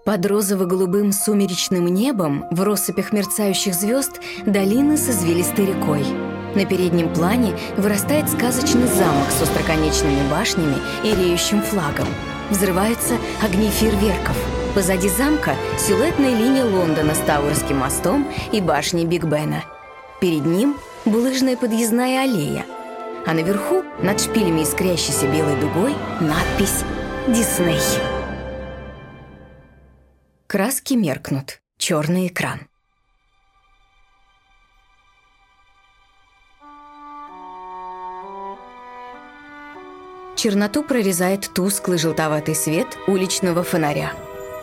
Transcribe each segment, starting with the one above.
Под розово-голубым сумеречным небом, в россыпях мерцающих звезд, долины с извилистой рекой. На переднем плане вырастает сказочный замок с остроконечными башнями и реющим флагом. Взрываются огни фейерверков. Позади замка силуэтная линия Лондона с Тауэрским мостом и башней Биг Бена. Перед ним булыжная подъездная аллея. А наверху, над шпилями искрящейся белой дугой, надпись «Дисней». Краски меркнут. Черный экран. Черноту прорезает тусклый желтоватый свет уличного фонаря.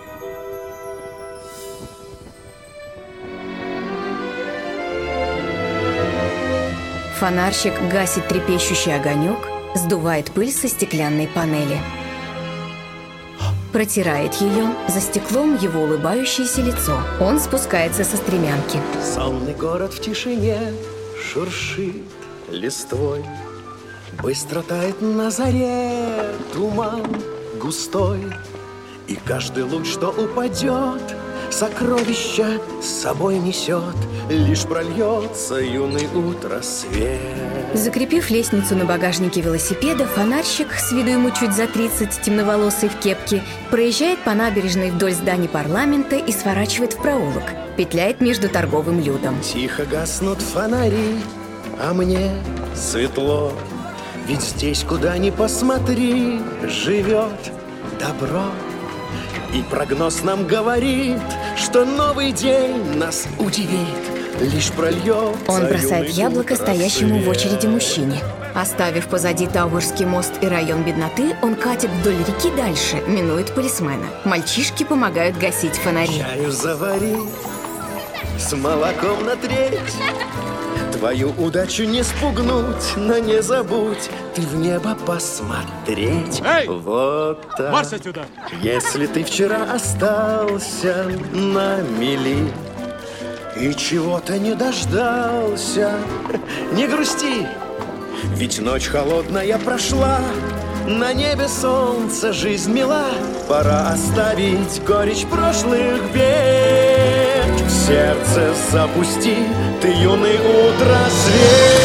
Фонарщик гасит трепещущий огонек, сдувает пыль со стеклянной панели. Протирает ее, за стеклом его улыбающееся лицо. Он спускается со стремянки. Сонный город в тишине шуршит листвой. Быстро тает на заре туман густой. И каждый луч, что упадет, сокровища с собой несет. Лишь прольется юный утро свет. Закрепив лестницу на багажнике велосипеда, фонарщик, с виду ему чуть за 30, темноволосый в кепке, проезжает по набережной вдоль зданий парламента и сворачивает в проулок. Петляет между торговым людом. Тихо гаснут фонари, а мне светло. Ведь здесь, куда ни посмотри, живет добро. И прогноз нам говорит, что новый день нас удивит. Лишь прольется. Он бросает яблоко стоящему в очереди мужчине. Оставив позади Тауэрский мост и район бедноты, он катит вдоль реки дальше, минует полисмена. Мальчишки помогают гасить фонари. Чаю завари, с молоком на треть. Твою удачу не спугнуть, но не забудь ты в небо посмотреть. Эй! Вот так. Марш отсюда! Если ты вчера остался на мели и чего-то не дождался, не грусти, ведь ночь холодная прошла, на небе солнце, жизнь мила. Пора оставить горечь прошлых бед. В сердце запусти ты юный утро-свет.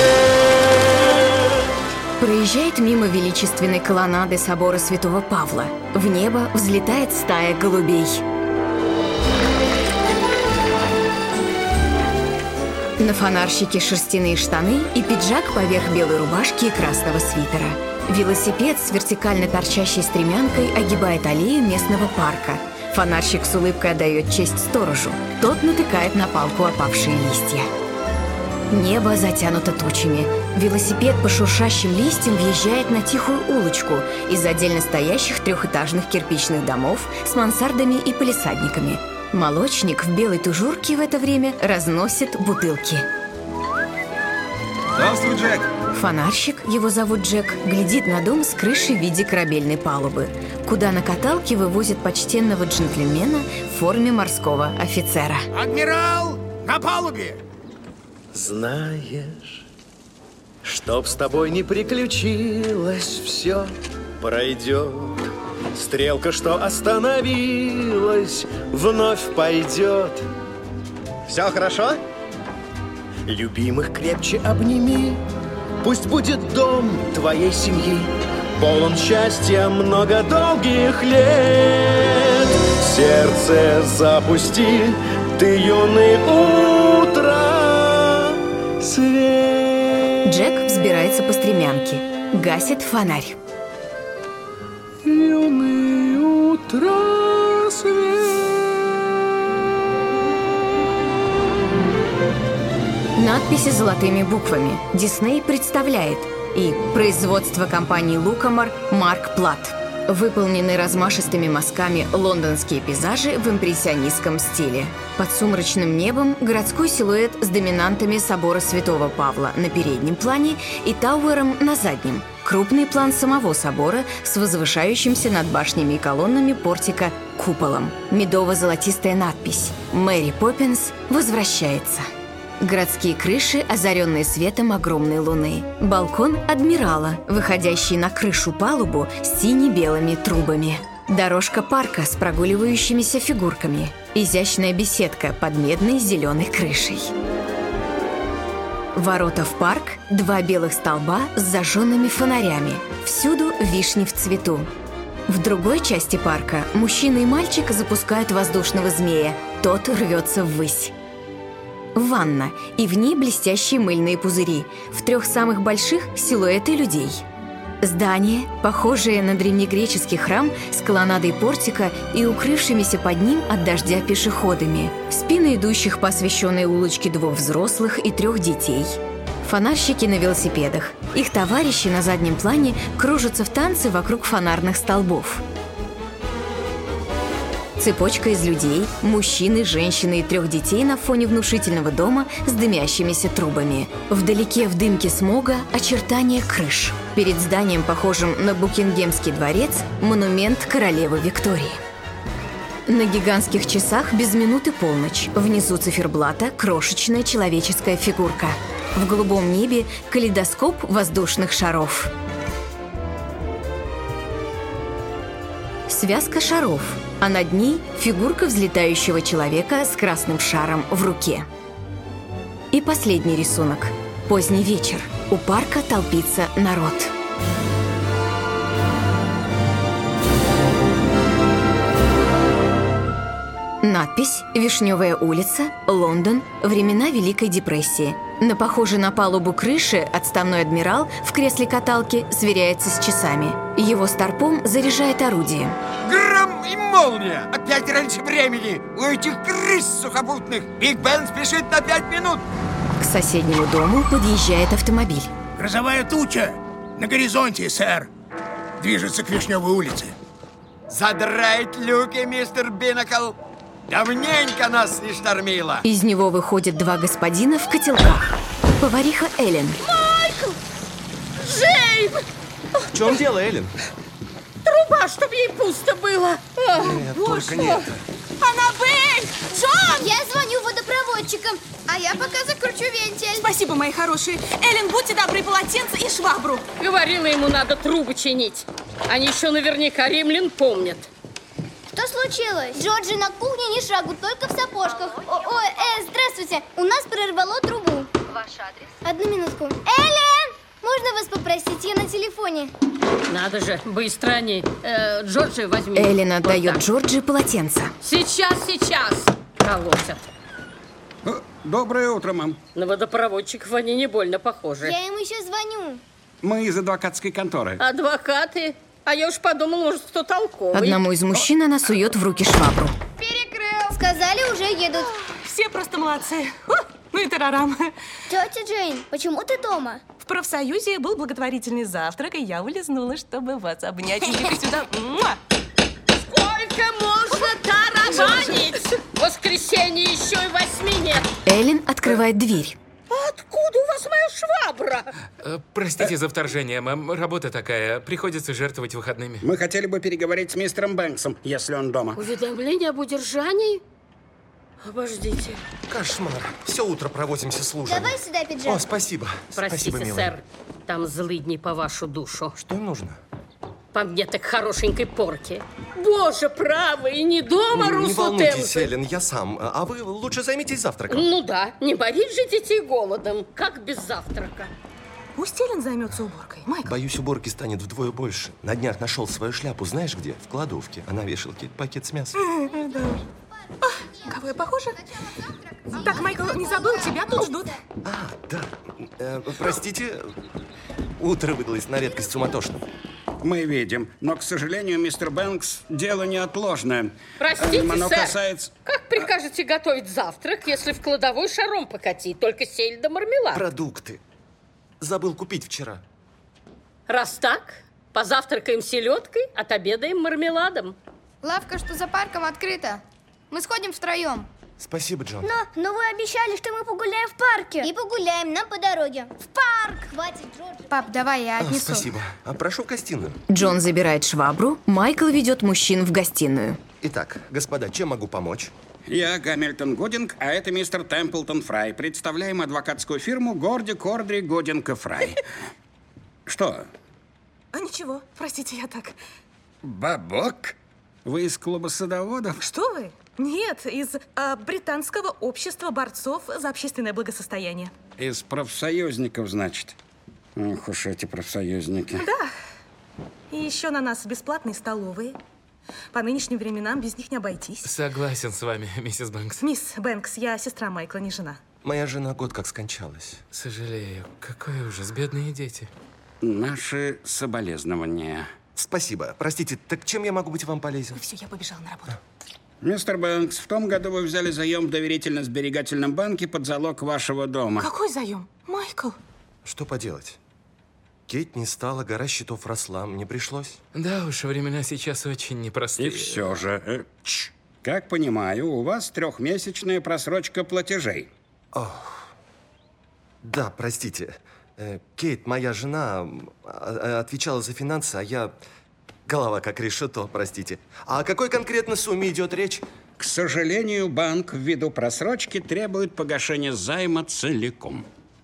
Проезжает мимо величественной колоннады собора Святого Павла. В небо взлетает стая голубей. На фонарщике шерстяные штаны и пиджак поверх белой рубашки и красного свитера. Велосипед с вертикально торчащей стремянкой огибает аллею местного парка. Фонарщик с улыбкой отдает честь сторожу. Тот натыкает на палку опавшие листья. Небо затянуто тучами. Велосипед по шуршащим листьям въезжает на тихую улочку из отдельно стоящих трехэтажных кирпичных домов с мансардами и палисадниками. Молочник в белой тужурке в это время разносит бутылки. Здравствуй, Джек! Фонарщик, его зовут Джек, глядит на дом с крыши в виде корабельной палубы, куда на каталке вывозят почтенного джентльмена в форме морского офицера. Адмирал, на палубе! Знаешь, чтоб с тобой не приключилось, все пройдет. Стрелка, что остановилась, вновь пойдет. Все хорошо? Любимых крепче обними. Пусть будет дом твоей семьи полон счастья много долгих лет. В сердце запусти ты юный утро свет. Джек взбирается по стремянке, гасит фонарь. Юный утро свет. Надписи золотыми буквами. Дисней представляет. И производство компании Лукомор Марк Плат. Выполнены размашистыми мазками лондонские пейзажи в импрессионистском стиле. Под сумрачным небом городской силуэт с доминантами собора Святого Павла на переднем плане и Тауэром на заднем. Крупный план самого собора с возвышающимся над башнями и колоннами портика куполом. Медово-золотистая надпись «Мэри Поппинс возвращается». Городские крыши, озаренные светом огромной луны. Балкон адмирала, выходящий на крышу палубу с сине-белыми трубами. Дорожка парка с прогуливающимися фигурками. Изящная беседка под медной зеленой крышей. Ворота в парк, 2 белых столба с зажженными фонарями. Всюду вишни в цвету. В другой части парка мужчина и мальчик запускают воздушного змея. Тот рвется ввысь. Ванна, и в ней блестящие мыльные пузыри. В 3 самых больших – силуэты людей. Здание, похожее на древнегреческий храм с колоннадой портика и укрывшимися под ним от дождя пешеходами. Спины идущих по освещенной улочке 2 взрослых и 3 детей. Фонарщики на велосипедах. Их товарищи на заднем плане кружатся в танце вокруг фонарных столбов. Цепочка из людей, мужчины, женщины и 3 детей на фоне внушительного дома с дымящимися трубами. Вдалеке в дымке смога очертания крыш. Перед зданием, похожим на Букингемский дворец, монумент королевы Виктории. На гигантских часах без минуты полночь. Внизу циферблата крошечная человеческая фигурка. В голубом небе калейдоскоп воздушных шаров. Связка шаров, а над ней фигурка взлетающего человека с красным шаром в руке. И последний рисунок. Поздний вечер. У парка толпится народ. Надпись «Вишневая улица, Лондон, времена Великой депрессии». На похожей на палубу крыши отставной адмирал в кресле каталки сверяется с часами. Его старпом заряжает орудие. Гром и молния! Опять раньше времени! У этих крыс сухопутных! Биг Бен спешит на 5 минут! К соседнему дому подъезжает автомобиль. Грозовая туча! На горизонте, сэр! Движется к Вишневой улице. Задрать люки, мистер Бинокл! Давненько нас не штормило. Из него выходят 2 господина в котелках. Повариха Эллен. Майкл! Джейн! В чем дело, Эллен? Труба, чтобы ей пусто было. Нет, только не это. Аннабель! Джон! Я звоню водопроводчикам, а я пока закручу вентиль. Спасибо, мои хорошие. Эллен, будьте добры, полотенце и швабру. Говорила ему, надо трубы чинить. Они еще наверняка римлян помнят. Что случилось? Джорджи на кухне ни шагу, только в сапожках. Здравствуйте. У нас прорвало трубу. Ваш адрес? Одну минутку. Эллен! Можно вас попросить? Я на телефоне. Надо же, быстро они. Джорджи, возьми. Эллен Вот отдает так. Джорджи полотенце. Сейчас. Колотят. Доброе утро, мам. На водопроводчиков они не больно похожи. Я им еще звоню. Мы из адвокатской конторы. Адвокаты? А я уж подумал, может, кто толковый. Одному из мужчин она сует в руки швабру. Перекрыл. Сказали, уже едут. Все просто молодцы. Ну и тарарам. Тетя Джейн, почему ты дома? В профсоюзе был благотворительный завтрак, и я улизнула, чтобы вас обнять. Идите сюда. Сколько можно тарабанить? В воскресенье еще и 8 нет. Эллен открывает дверь. Откуда у вас моя швабра? Простите за вторжение, мэм. Работа такая. Приходится жертвовать выходными. Мы хотели бы переговорить с мистером Бэнксом, если он дома. Уведомление об удержании? Обождите. Кошмар. Все утро провозимся с лужами. Давай сюда пиджак. О, спасибо. Простите, Спасибо, милая. сэр. Там злыдни по вашу душу. Что им нужно? По мне так хорошенькой порки. Боже, правый, и не дома, Не Русло волнуйтесь, Темзы. Эллен, я сам. А вы лучше займитесь завтраком. Ну да, не морить же детей голодом. Как без завтрака? Пусть Эллен займется уборкой. Майкл. Боюсь, уборки станет вдвое больше. На днях нашел свою шляпу, знаешь где? В кладовке. А на вешалке пакет с мясом. Кого я похожа? Так, Майкл, не забыл, тебя тут ждут. А, да. Простите, утро выдалось на редкость суматошным. Мы видим, но, к сожалению, мистер Бэнкс, дело неотложное. Простите, Оно сэр. касается... Как прикажете готовить завтрак, если в кладовой шаром покатить? Только сель да мармелад. Продукты. Забыл купить вчера. Раз так, позавтракаем селедкой, отобедаем мармеладом. Лавка, что за парком, открыта. Мы сходим втроем. Спасибо, Джон. Но вы обещали, что мы погуляем в парке. И погуляем нам по дороге. В парк! Хватит, Джордж. Пап, давай я отнесу. Спасибо. Прошу в гостиную. Джон забирает швабру, Майкл ведет мужчин в гостиную. Итак, господа, чем могу помочь? Я Гамильтон Гудинг, а это мистер Темплтон Фрай. Представляем адвокатскую фирму Горди, Кордри, Гудинг и Фрай. Что? Ничего, простите, я так. Бабок? Вы из клуба садоводов? Что вы? Нет, из британского общества борцов за общественное благосостояние. Из профсоюзников, значит. Ох уж эти профсоюзники. Да. И еще на нас бесплатные столовые. По нынешним временам без них не обойтись. Согласен с вами, миссис Бэнкс. Мисс Бэнкс, я сестра Майкла, не жена. Моя жена год как скончалась. Сожалею. Какой ужас, бедные дети. Наши соболезнования. Спасибо. Простите, так чем я могу быть вам полезен? Все, я побежала на работу. Мистер Бэнкс, в том году вы взяли заем в доверительно-сберегательном банке под залог вашего дома. Какой заем? Майкл? Что поделать? Кейт не стала, гора счетов росла, мне пришлось. Да уж, времена сейчас очень непростые. И все же, как понимаю, у вас 3-месячная просрочка платежей. Ох. Да, простите. Кейт, моя жена, отвечала за финансы, а я... Голова как решето, простите. А о какой конкретно сумме идет речь? К сожалению, банк ввиду просрочки требует погашения займа целиком.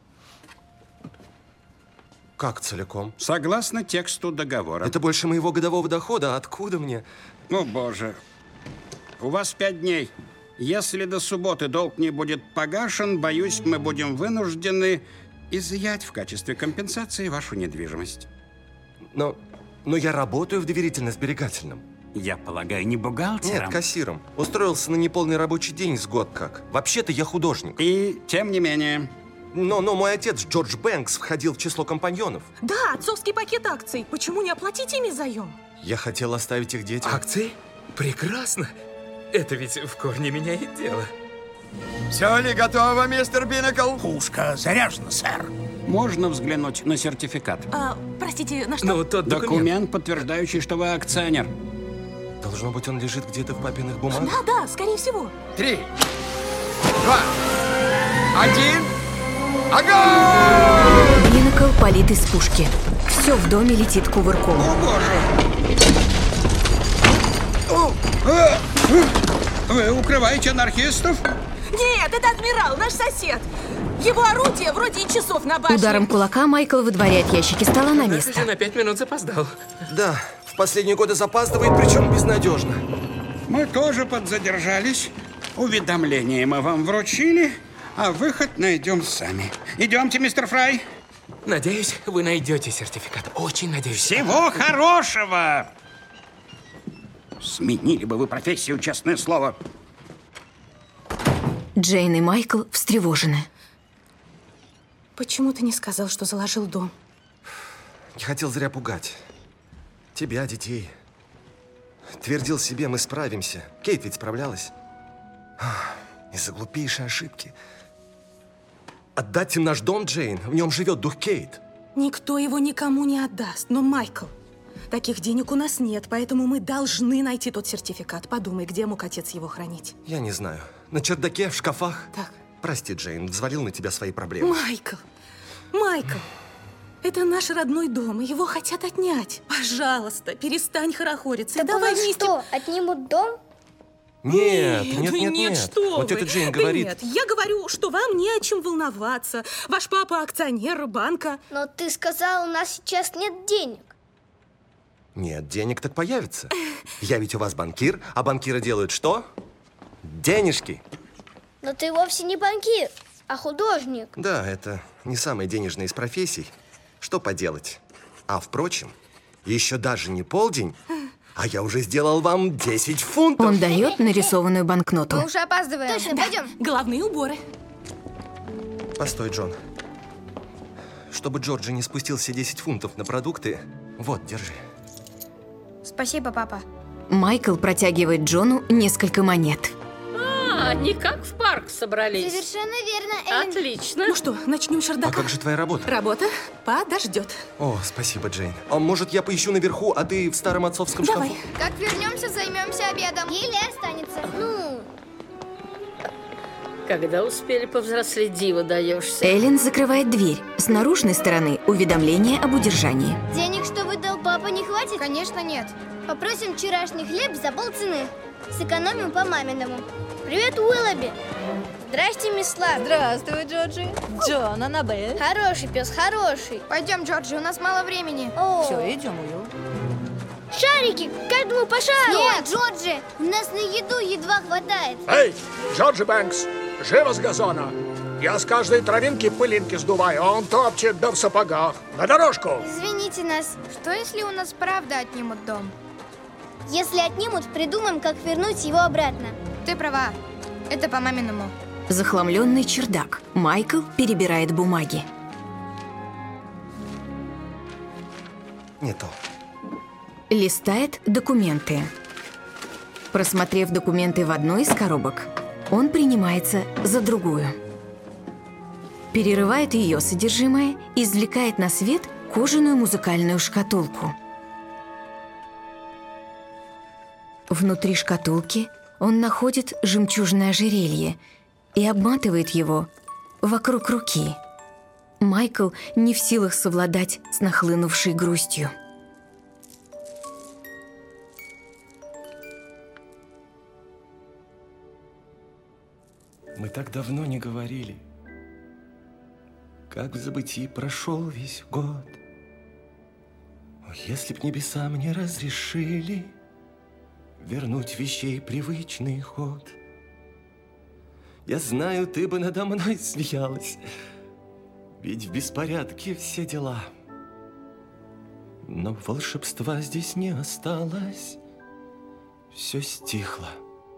Как целиком? Согласно тексту договора. Это больше моего годового дохода. Откуда мне? О, боже. У вас 5 дней. Если до субботы долг не будет погашен, боюсь, мы будем вынуждены изъять в качестве компенсации вашу недвижимость. Но я работаю в доверительно-сберегательном. Я полагаю, не бухгалтером? Нет, кассиром. Устроился на неполный рабочий день с год как. Вообще-то я художник. И тем не менее... Но мой отец, Джордж Бэнкс, входил в число компаньонов. Да, отцовский пакет акций. Почему не оплатить ими заем? Я хотел оставить их детям. Акции? Прекрасно. Это ведь в корне меняет дело. Все ли готово, мистер Бинакл? Пушка заряжена, сэр. Можно взглянуть на сертификат? Простите, на что? Ну, тот документ, подтверждающий, что вы акционер. Должно быть, он лежит где-то в папиных бумагах. Да, скорее всего. 3, 2, 1, огонь! Бинакл палит из пушки. Все в доме летит кувырком. О, боже! Вы укрываете анархистов? Нет, это адмирал, наш сосед. Его орудие вроде и часов на башне. Ударом кулака Майкл выдворяет ящики стола на место. На 5 минут запоздал. Да, в последние годы запаздывает, причем безнадежно. Мы тоже подзадержались. Уведомление мы вам вручили, а выход найдем сами. Идемте, мистер Фрай. Надеюсь, вы найдете сертификат. Очень надеюсь. Всего хорошего! Сменили бы вы профессию, честное слово. Джейн и Майкл встревожены. Почему ты не сказал, что заложил дом? Не хотел зря пугать. Тебя, детей. Твердил себе, мы справимся. Кейт ведь справлялась. Из-за глупейшей ошибки. Отдать им наш дом, Джейн. В нем живет дух Кейт. Никто его никому не отдаст. Но, Майкл, таких денег у нас нет, поэтому мы должны найти тот сертификат. Подумай, где мог отец его хранить? Я не знаю. На чердаке, в шкафах? Так. Прости, Джейн, взвалил на тебя свои проблемы. Майкл, это наш родной дом, и его хотят отнять. Пожалуйста, перестань хорохориться. Так давай у нас вместе. Что, отнимут дом? Нет. Что вот вы? это Джейн говорит. Нет, я говорю, что вам не о чем волноваться. Ваш папа акционер банка. Но ты сказал, у нас сейчас нет денег. Нет, денег так появится. Я ведь у вас банкир, а банкиры делают что? Денежки. Но ты вовсе не банкир, а художник. Да, это не самая денежная из профессий. Что поделать? А впрочем, еще даже не полдень, а я уже сделал вам 10 фунтов. Он дает нарисованную банкноту. Мы уже опаздываем. Точно, пойдем. Головные уборы. Постой, Джон. Чтобы Джорджи не спустил все 10 фунтов на продукты, вот, держи. Спасибо, папа. Майкл протягивает Джону несколько монет. Они как в парк собрались. Совершенно верно, Эллен. Отлично. Ну что, начнем с чердака? А как же твоя работа? Работа подождет. О, спасибо, Джейн. А может, я поищу наверху, а ты в старом отцовском Давай. шкафу? Как вернемся, займемся обедом. Еле останется. Ну. Когда успели повзрослеть, диву даешься. Эллен закрывает дверь. С наружной стороны уведомление об удержании. Денег, что выдал папа, не хватит? Конечно, нет. Попросим вчерашний хлеб за полцены. Сэкономим по маминому. Привет, Уиллоби. Здрасте, мисс Лав. Здравствуй, Джорджи. Джон, Аннабель. Хороший пес, хороший. Пойдем, Джорджи, у нас мало времени. О. Все, идем, Уилл. Шарики, каждому по шару. Нет, Джорджи, у нас на еду едва хватает. Эй, Джорджи Бэнкс, живо с газона. Я с каждой травинки пылинки сдуваю, а он топчет, да в сапогах. На дорожку! Извините нас. Что, если у нас правда отнимут дом? Если отнимут, придумаем, как вернуть его обратно. Ты права. Это по маминому. Захламленный чердак. Майкл перебирает бумаги. Не то. Листает документы. Просмотрев документы в одной из коробок, он принимается за другую. Перерывает ее содержимое и извлекает на свет кожаную музыкальную шкатулку. Внутри шкатулки он находит жемчужное ожерелье и обматывает его вокруг руки. Майкл не в силах совладать с нахлынувшей грустью. Мы так давно не говорили. Как в забытии прошел весь год. О, если б небеса мне разрешили вернуть вещей привычный ход. Я знаю, ты бы надо мной смеялась, ведь в беспорядке все дела. Но волшебства здесь не осталось, все стихло,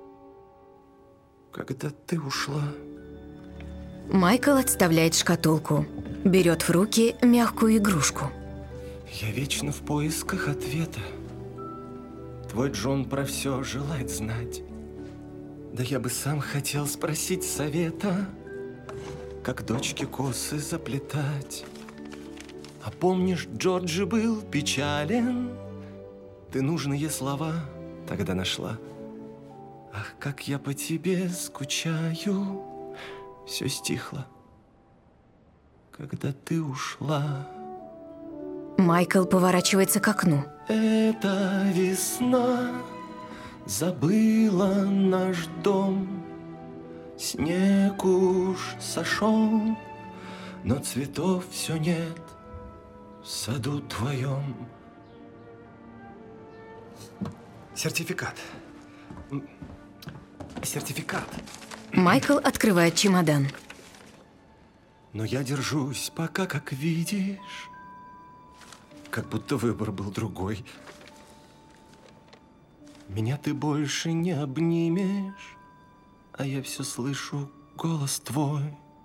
когда ты ушла. Майкл отставляет шкатулку, берет в руки мягкую игрушку. Я вечно в поисках ответа. Твой Джон про все желает знать. Да я бы сам хотел спросить совета, как дочке косы заплетать. А помнишь, Джорджи был печален? Ты нужные слова тогда нашла. Ах, как я по тебе скучаю. Все стихло, когда ты ушла. Майкл поворачивается к окну. Эта весна забыла наш дом. Снег уж сошел, но цветов все нет в саду твоем. Сертификат. Сертификат. Майкл открывает чемодан. Но я держусь пока, как видишь, как будто выбор был другой. Меня ты больше не обнимешь, а я все слышу голос твой.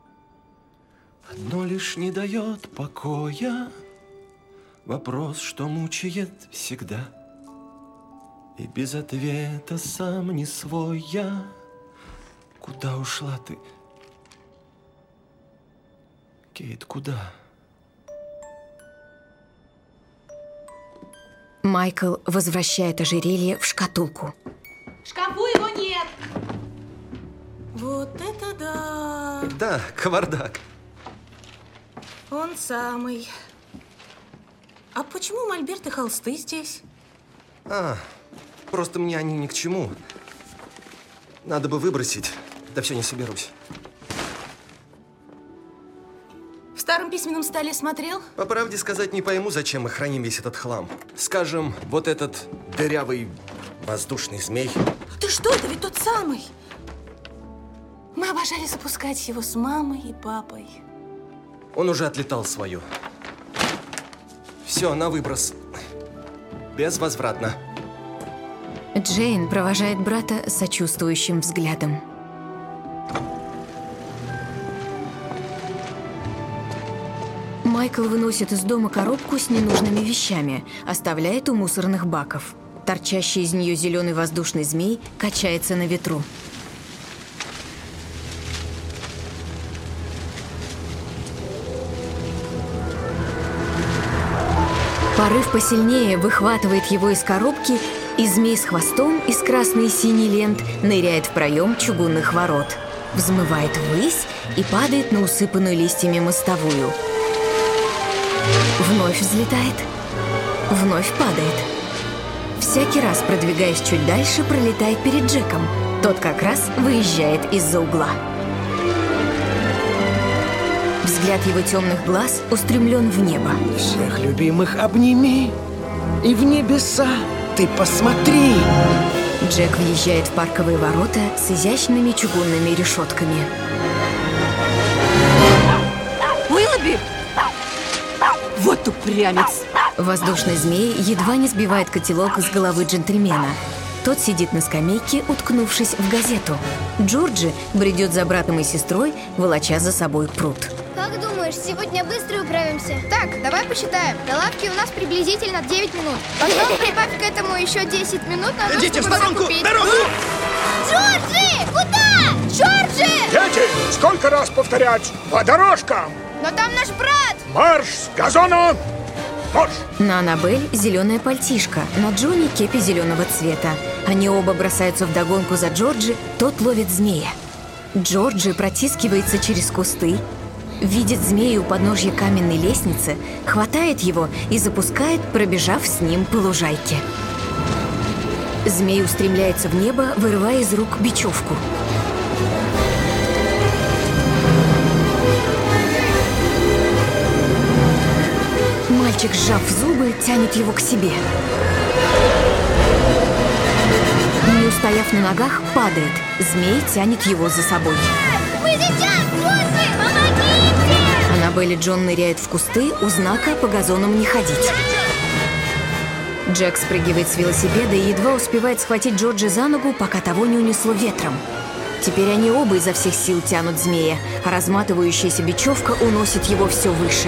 Одно лишь не дает покоя, вопрос, что мучает всегда. И без ответа сам не свой я. Куда ушла ты? Кейт, куда? Майкл возвращает ожерелье в шкатулку. В шкафу его нет. Вот это да! Да, кавардак. Он самый. А почему мольберт и холсты здесь? Просто мне они ни к чему. Надо бы выбросить. Да все, не соберусь. В старом письменном столе смотрел? По правде сказать, не пойму, зачем мы храним весь этот хлам. Скажем, вот этот дырявый воздушный змей. Ты что, это ведь тот самый. Мы обожали запускать его с мамой и папой. Он уже отлетал свою. Все, на выброс. Безвозвратно. Джейн провожает брата сочувствующим взглядом. Майкл выносит из дома коробку с ненужными вещами, оставляет у мусорных баков. Торчащий из нее зеленый воздушный змей качается на ветру. Порыв посильнее выхватывает его из коробки, и змей с хвостом из красной и синей лент ныряет в проем чугунных ворот, взмывает ввысь и падает на усыпанную листьями мостовую. Вновь взлетает, вновь падает. Всякий раз, продвигаясь чуть дальше, пролетает перед Джеком. Тот как раз выезжает из-за угла. Взгляд его темных глаз устремлен в небо. Всех любимых обними и в небеса Ты посмотри! Джек въезжает в парковые ворота с изящными чугунными решетками. Уиллоби! Вот упрямец! Воздушный змей едва не сбивает котелок с головы джентльмена. Тот сидит на скамейке, уткнувшись в газету. Джорджи бредет за братом и сестрой, волоча за собой пруд. Как думаешь, сегодня быстро управимся? Так, давай посчитаем. До лавки у нас приблизительно 9 минут. Потом прибавь к этому еще 10 минут. Дети, в сторонку! Дорогу! Джорджи! Куда? Джорджи! Дети, сколько раз повторять? По дорожкам! Но там наш брат! Марш с газона! Марш! На Аннабель зеленая пальтишко, на Джонни кепи зеленого цвета. Они оба бросаются вдогонку за Джорджи, тот ловит змея. Джорджи протискивается через кусты, видит змея у подножья каменной лестницы, хватает его и запускает, пробежав с ним по лужайке. Змей устремляется в небо, вырывая из рук бечевку. Мальчик, сжав зубы, тянет его к себе. Не устояв на ногах, падает. Змей тянет его за собой. Мы сейчас, Джорджи! Помогите! Аннабель и Джон ныряют в кусты, у знака «По газонам не ходить». Джек спрыгивает с велосипеда и едва успевает схватить Джорджа за ногу, пока того не унесло ветром. Теперь они оба изо всех сил тянут змея, а разматывающаяся бечевка уносит его все выше.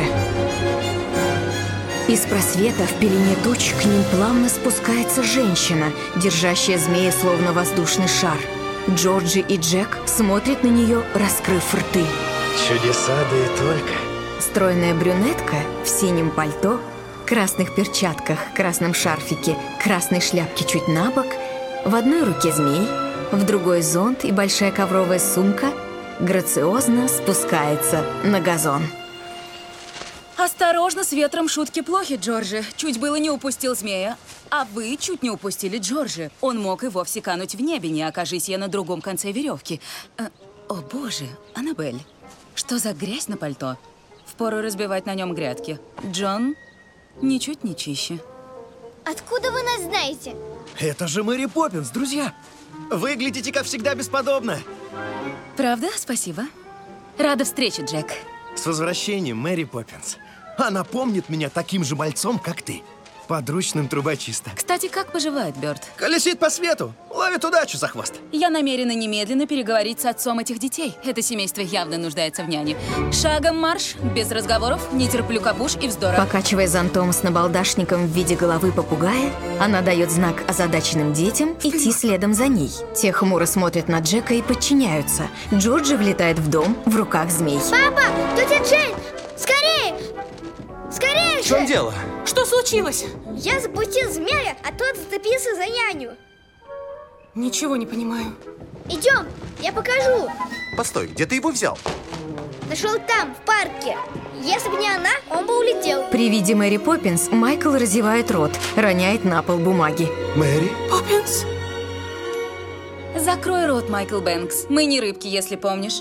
Из просвета в пелене туч к ним плавно спускается женщина, держащая змея словно воздушный шар. Джорджи и Джек смотрят на нее, раскрыв рты. Чудеса, да и только. Стройная брюнетка в синем пальто, красных перчатках, красном шарфике, красной шляпке чуть набок, в одной руке змей, в другой зонт и большая ковровая сумка, грациозно спускается на газон. Осторожно, с ветром шутки плохи, Джорджи. Чуть было не упустил змея. А вы чуть не упустили Джорджи. Он мог и вовсе кануть в небе, не окажись я на другом конце веревки. О боже, Аннабель, что за грязь на пальто? Впору разбивать на нем грядки. Джон ничуть не чище. Откуда вы нас знаете? Это же Мэри Поппинс, друзья. Выглядите, как всегда, бесподобно. Правда? Спасибо. Рада встрече, Джек. С возвращением, Мэри Поппинс. Она помнит меня таким же мальцом, как ты. Подручным трубочиста. Кстати, как поживает Бёрд? Колесит по свету, ловит удачу за хвост. Я намерена немедленно переговорить с отцом этих детей. Это семейство явно нуждается в няне. Шагом марш, без разговоров, не терплю капуш и вздора. Покачивая зонтом с набалдашником в виде головы попугая, она дает знак озадаченным детям идти следом за ней. Те хмуро смотрят на Джека и подчиняются. Джорджи влетает в дом, в руках змей. Папа, тетя Джейн, скорее! Скорее же! В чем дело? Что случилось? Я запустил змея, а тот зацепился за няню. Ничего не понимаю. Идем, я покажу. Постой, где ты его взял? Нашел там, в парке. Если бы не она, он бы улетел. При виде Мэри Поппинс Майкл разевает рот, роняет на пол бумаги. Мэри? Поппинс? Закрой рот, Майкл Бэнкс. Мы не рыбки, если помнишь.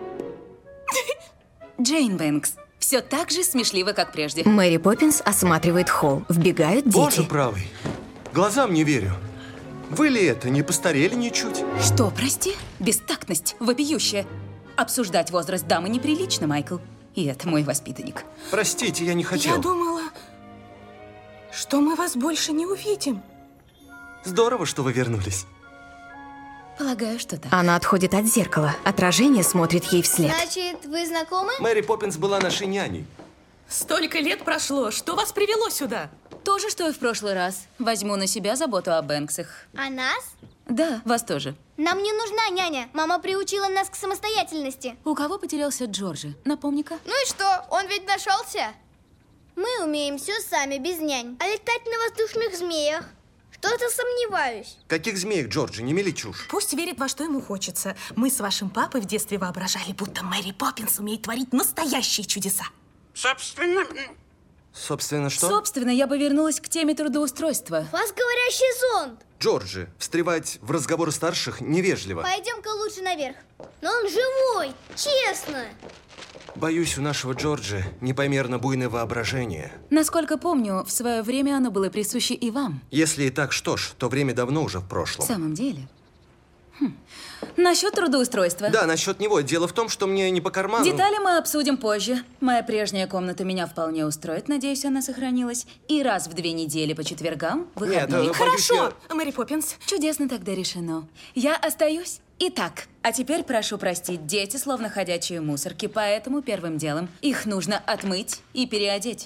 Джейн Бэнкс. Все так же смешливо, как прежде. Мэри Поппинс осматривает холл. Вбегают дети. Боже правый. Глазам не верю. Вы ли это, не постарели ничуть? Что, прости? Бестактность, вопиющая. Обсуждать возраст дамы неприлично, Майкл. И это мой воспитанник. Простите, я не хотел. Я думала, что мы вас больше не увидим. Здорово, что вы вернулись. Полагаю, что так. Она отходит от зеркала. Отражение смотрит ей вслед. Значит, вы знакомы? Мэри Поппинс была нашей няней. Столько лет прошло. Что вас привело сюда? То же, что и в прошлый раз. Возьму на себя заботу о Бэнксах. А нас? Да, вас тоже. Нам не нужна няня. Мама приучила нас к самостоятельности. У кого потерялся Джорджи? Напомни-ка. Ну и что? Он ведь нашелся. Мы умеем все сами, без нянь. А летать на воздушных змеях? Что-то сомневаюсь. Каких змеек, Джорджи? Не мели чушь. Пусть верит во что ему хочется. Мы с вашим папой в детстве воображали, будто Мэри Поппинс умеет творить настоящие чудеса. Собственно, Собственно, что? Собственно, я бы вернулась к теме трудоустройства. У вас говорящий зонт. Джорджи, встревать в разговоры старших невежливо. Пойдем-ка лучше наверх. Но он живой, честно. Боюсь, у нашего Джорджи непомерно буйное воображение. Насколько помню, в свое время оно было присуще и вам. Если и так, что ж, то время давно уже в прошлом. В самом деле. Насчет трудоустройства. Да, насчет него. Дело в том, что мне не по карману. Детали мы обсудим позже. Моя прежняя комната меня вполне устроит. Надеюсь, она сохранилась. И раз в 2 недели по четвергам выходной. Нет, Хорошо, Мэри Поппинс. Чудесно тогда решено. Я остаюсь. Итак, а теперь прошу простить, дети словно ходячие мусорки, поэтому первым делом их нужно отмыть и переодеть.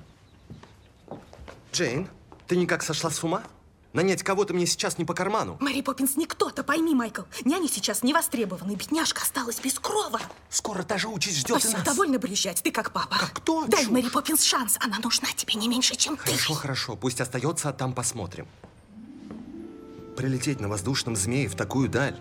Джейн, ты никак сошла с ума? Нанять кого-то мне сейчас не по карману. Мэри Поппинс не кто-то, пойми, Майкл. Няня сейчас не востребована, и бедняжка осталась без крова. Скоро та же участь ждет и Все, нас. довольно брюзжать, ты как папа. Как кто? Дай Чушь. Мэри Поппинс шанс, она нужна тебе не меньше, чем ты. Хорошо, хорошо, пусть остается, а там посмотрим. Прилететь на воздушном змее в такую даль.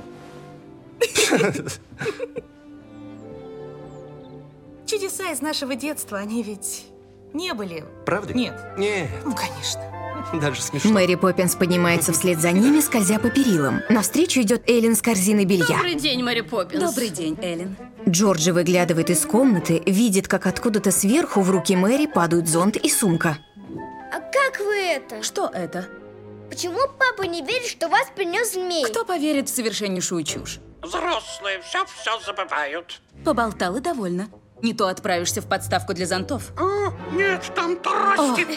Чудеса из нашего детства, они ведь не были. Правда? Нет. Нет. Ну, конечно. Даже смешно. Мэри Поппинс поднимается вслед за ними, скользя по перилам. Навстречу идет Эллен с корзиной белья. Добрый день, Мэри Поппинс. Добрый день, Эллен. Джорджи выглядывает из комнаты, видит, как откуда-то сверху в руки Мэри падают зонт и сумка. А как вы это? Что это? Почему папа не верит, что вас принес змей? Кто поверит в совершеннейшую чушь? Взрослые все забывают. Поболтал и довольно. Не то отправишься в подставку для зонтов. О, нет, там трости.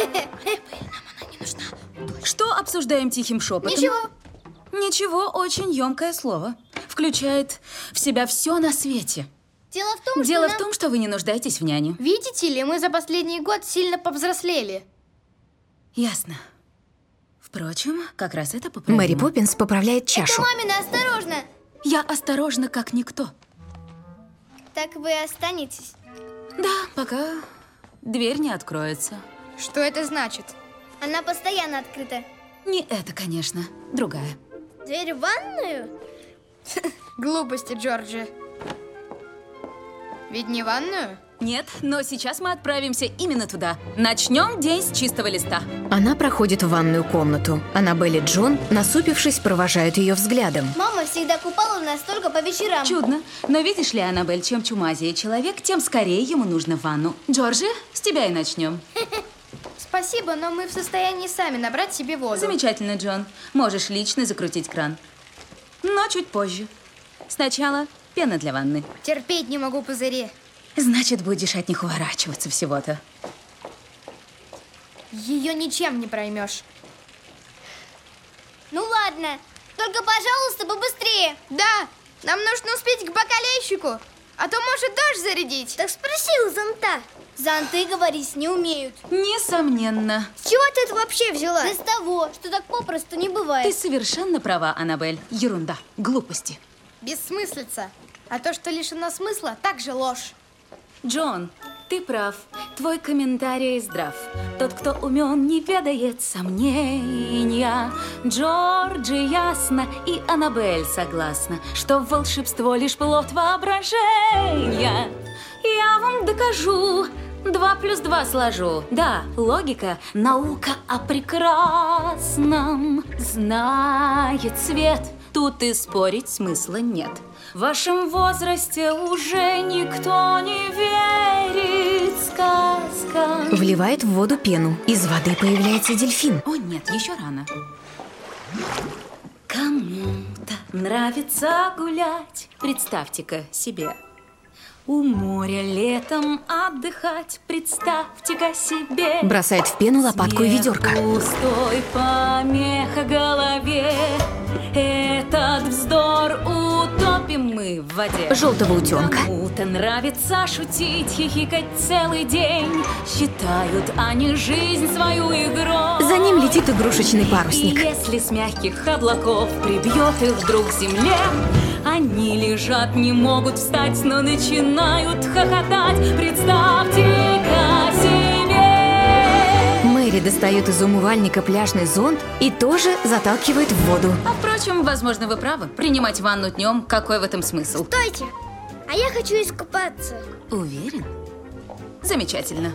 Что обсуждаем тихим шепотом? Ничего. Ничего, очень емкое слово. Включает в себя все на свете. Дело в том, Дело что в том, что вы не нуждаетесь в няне. Видите ли, мы за последний год сильно повзрослели. Ясно. Впрочем, как раз это поправимо. Мэри Поппинс поправляет чашу. Это мамина, осторожно. Я осторожна, как никто. Так вы останетесь? Да, пока дверь не откроется. Что это значит? Она постоянно открыта. Не это, конечно. Другая. Дверь в ванную? Глупости, Джорджи. Ведь не ванную? Нет, но сейчас мы отправимся именно туда. Начнем день с чистого листа. Она проходит в ванную комнату. Аннабель и Джон, насупившись, провожают ее взглядом. Мама всегда купала нас только по вечерам. Чудно. Но видишь ли, Аннабель, чем чумазее человек, тем скорее ему нужно ванну. Джорджи, с тебя и начнем. Спасибо, но мы в состоянии сами набрать себе воду. Замечательно, Джон. Можешь лично закрутить кран. Но чуть позже. Сначала пена для ванны. Терпеть не могу пузыри. Значит, будешь от них уворачиваться всего-то. Ее ничем не проймешь. Ну ладно, только, пожалуйста, побыстрее. Да, нам нужно успеть к бакалейщику, а то может дождь зарядить. Так спроси у зонта. Зонты говорить не умеют. Несомненно. С чего ты это вообще взяла? Да с того, что так попросту не бывает. Ты совершенно права, Аннабель. Ерунда, глупости. Бессмыслица. А то, что лишено смысла, также ложь. Джон, ты прав. Твой комментарий здрав. Тот, кто умен, не ведает сомнения. Джорджи ясно и Аннабель согласна, что волшебство лишь плод воображения. Я вам докажу, 2 + 2 сложу. Да, логика, наука о прекрасном. Знает свет, тут и спорить смысла нет. В вашем возрасте уже никто не верит сказкам. Вливает в воду пену. Из воды появляется дельфин. О, нет, еще рано. Кому-то нравится гулять. Представьте-ка себе. У моря летом отдыхать. Представьте-ка себе. Бросает в пену лопатку и ведерко. Пустой помеха голове. Этот вздор утопим мы в воде. Желтого утенка. Кому-то нравится шутить, хихикать целый день. Считают они жизнь свою игрой. За ним летит игрушечный парусник. И если с мягких облаков прибьет их вдруг к земле, они лежат, не могут встать, но начинают хохотать. Представьте-ка себе. Мэри достает из умывальника пляжный зонт и тоже заталкивает в воду. А впрочем, возможно, вы правы. Принимать ванну днем, какой в этом смысл? Стойте! А я хочу искупаться. Уверен? Замечательно.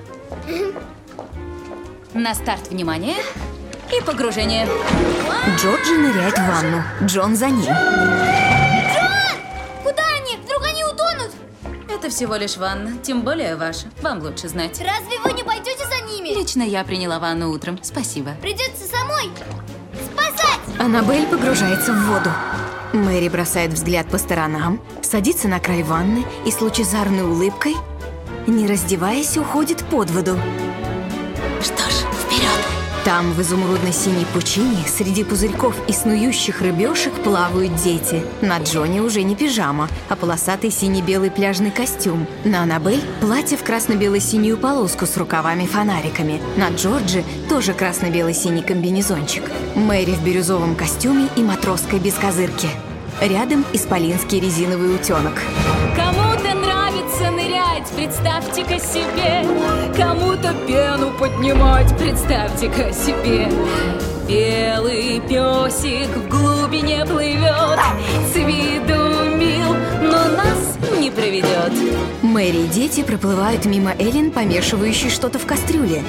На старт, внимание. И погружение. Джорджи ныряет в ванну. Джон за ним. Джон! Куда они? Вдруг они утонут? Это всего лишь ванна, тем более ваша. Вам лучше знать. Разве вы не пойдете за ними? Лично я приняла ванну утром. Спасибо. Придется самой спасать! Аннабель погружается в воду. Мэри бросает взгляд по сторонам, садится на край ванны и с лучезарной улыбкой, не раздеваясь, уходит под воду. Что ж, вперед! Там, в изумрудно-синей пучине, среди пузырьков и снующих рыбешек плавают дети. На Джоне уже не пижама, а полосатый сине-белый пляжный костюм. На Аннабель платье в красно-бело-синюю полоску с рукавами-фонариками. На Джорджи тоже красно-бело-синий комбинезончик. Мэри в бирюзовом костюме и матроской без козырки. Рядом исполинский резиновый утенок. Кому-то нравится нырять, представьте-ка себе. Кому-то пену поднимать, представьте-ка себе. Белый песик в глубине плывет, с виду мил, но нас не проведет. Мэри и дети проплывают мимо Эллен, помешивающей что-то в кастрюле.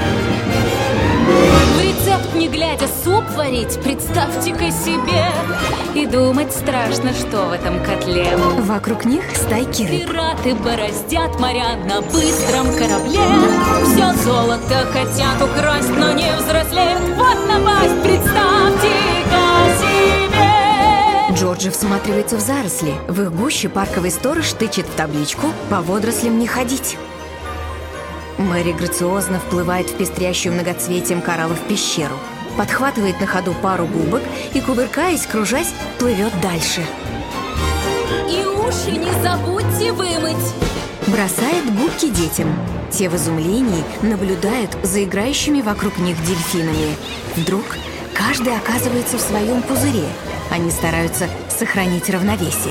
В рецепт не глядя суп варить, представьте-ка себе. И думать страшно, что в этом котле. Вокруг них стайки рыб. Пираты бороздят моря на быстром корабле. Все золото хотят украсть, но не взрослеют. Вот напасть, представьте-ка себе. Джорджи всматривается в заросли. В их гуще парковый сторож тычет в табличку «По водорослям не ходить». Мэри грациозно вплывает в пестрящую многоцветием кораллов пещеру, подхватывает на ходу пару губок и, кувыркаясь, кружась, плывет дальше. И уши не забудьте вымыть. Бросает губки детям. Те в изумлении наблюдают за играющими вокруг них дельфинами. Вдруг каждый оказывается в своем пузыре. Они стараются сохранить равновесие.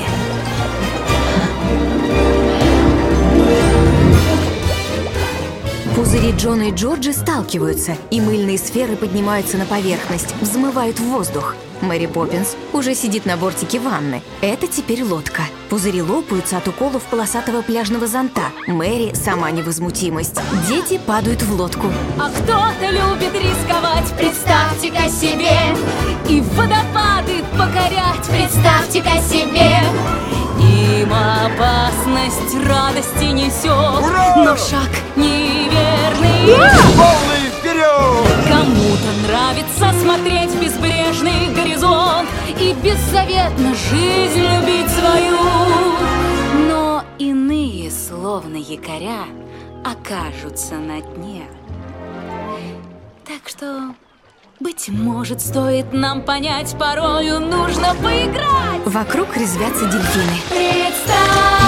Пузыри Джона и Джорджи сталкиваются, и мыльные сферы поднимаются на поверхность, взмывают в воздух. Мэри Поппинс уже сидит на бортике ванны. Это теперь лодка. Пузыри лопаются от уколов полосатого пляжного зонта. Мэри – сама невозмутимость. Дети падают в лодку. А кто-то любит рисковать, представьте-ка себе. И водопады покорять, представьте-ка себе. Им опасность радости несет. Ура! Но шаг неверный. Полный вперед! Кому-то нравится смотреть в безбрежный горизонт и беззаветно жизнь любить свою. Но иные, словно якоря, окажутся на дне. Так что, быть может, стоит нам понять, порою нужно поиграть. Вокруг резвятся дельфины. Представьте-ка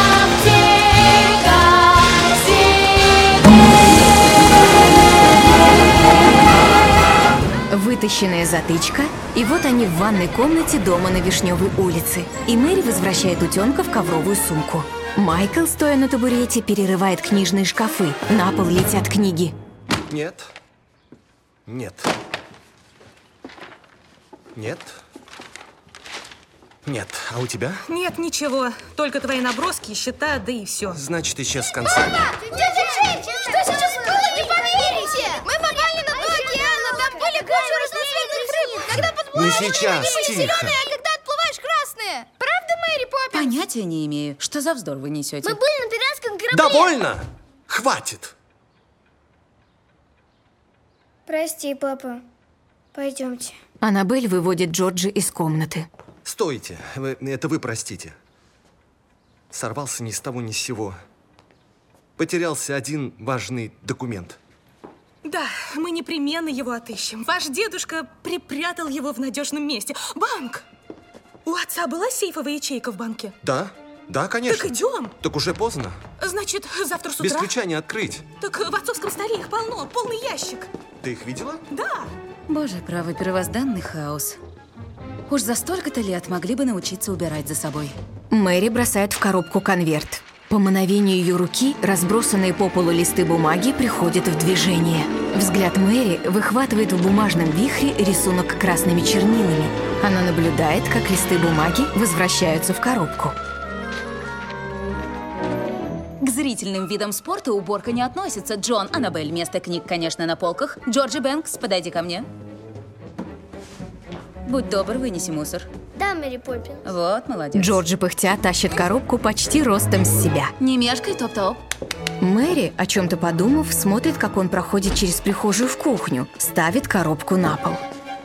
Вытащенная затычка, и вот они в ванной комнате дома на Вишневой улице. И Мэри возвращает утенка в ковровую сумку. Майкл, стоя на табурете, перерывает книжные шкафы. На пол летят книги. Нет. Нет. Нет. Нет. А у тебя? Нет, ничего. Только твои наброски, счета, да и все. Значит, исчез с концами. Дядя Джей, что сейчас было, не поверите! Мы попали на дно океана, там были куча разноцветных рыб. Когда подплываешь, Не сейчас, они были тихо. зеленые, а когда отплываешь, красные. Правда, Мэри Поппинс? Понятия не имею. Что за вздор вы несете? Мы были на пиратском корабле. Довольно! Хватит! Прости, папа. Пойдемте. Аннабель выводит Джорджи из комнаты. Стойте. Это вы простите. Сорвался ни с того ни с сего. Потерялся один важный документ. Да, мы непременно его отыщем. Ваш дедушка припрятал его в надежном месте. Банк! У отца была сейфовая ячейка в банке? Да, да, конечно. Так идем. Так уже поздно. Значит, завтра с утра? Без ключа не открыть. Так в отцовском столе их полно, полный ящик. Ты их видела? Да. Боже правый, первозданный хаос. Уж за столько-то лет могли бы научиться убирать за собой. Мэри бросает в коробку конверт. По мановению ее руки разбросанные по полу листы бумаги приходят в движение. Взгляд Мэри выхватывает в бумажном вихре рисунок красными чернилами. Она наблюдает, как листы бумаги возвращаются в коробку. К зрительным видам спорта уборка не относится. Джон, Аннабель, место книг, конечно, на полках. Джорджи Бэнкс, подойди ко мне. Будь добр, вынеси мусор. Да, Мэри Поппинс. Вот, молодец. Джорджи пыхтя тащит коробку почти ростом с себя. Не мешкай, топ-топ. Мэри, о чем-то подумав, смотрит, как он проходит через прихожую в кухню, ставит коробку на пол.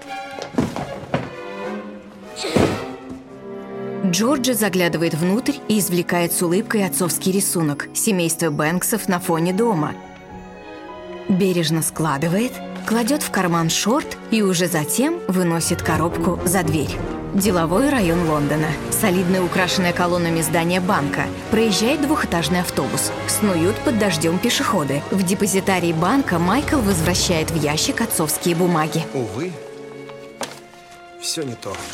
Джорджи заглядывает внутрь и извлекает с улыбкой отцовский рисунок семейства Бэнксов на фоне дома. Бережно складывает, кладет в карман шорт и уже затем выносит коробку за дверь. Деловой район Лондона. Солидное украшенное колоннами здание банка. Проезжает двухэтажный автобус. Снуют под дождем пешеходы. В депозитарии банка Майкл возвращает в ящик отцовские бумаги. Увы, все не то.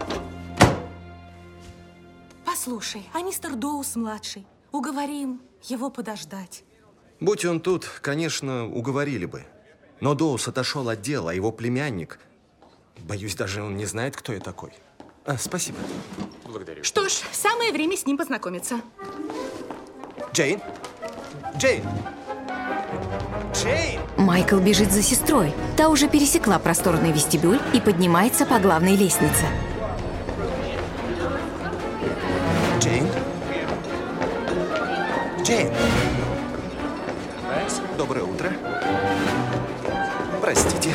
Послушай, а мистер Доус-младший? Уговорим его подождать. Будь он тут, конечно, уговорили бы. Но Доус отошел от дела, а его племянник... Боюсь, даже он не знает, кто я такой. Спасибо. Благодарю. Что ж, самое время с ним познакомиться. Джейн? Джейн! Джейн! Майкл бежит за сестрой. Та уже пересекла просторный вестибюль и поднимается по главной лестнице. Джейн? Джейн! Доброе утро. Простите.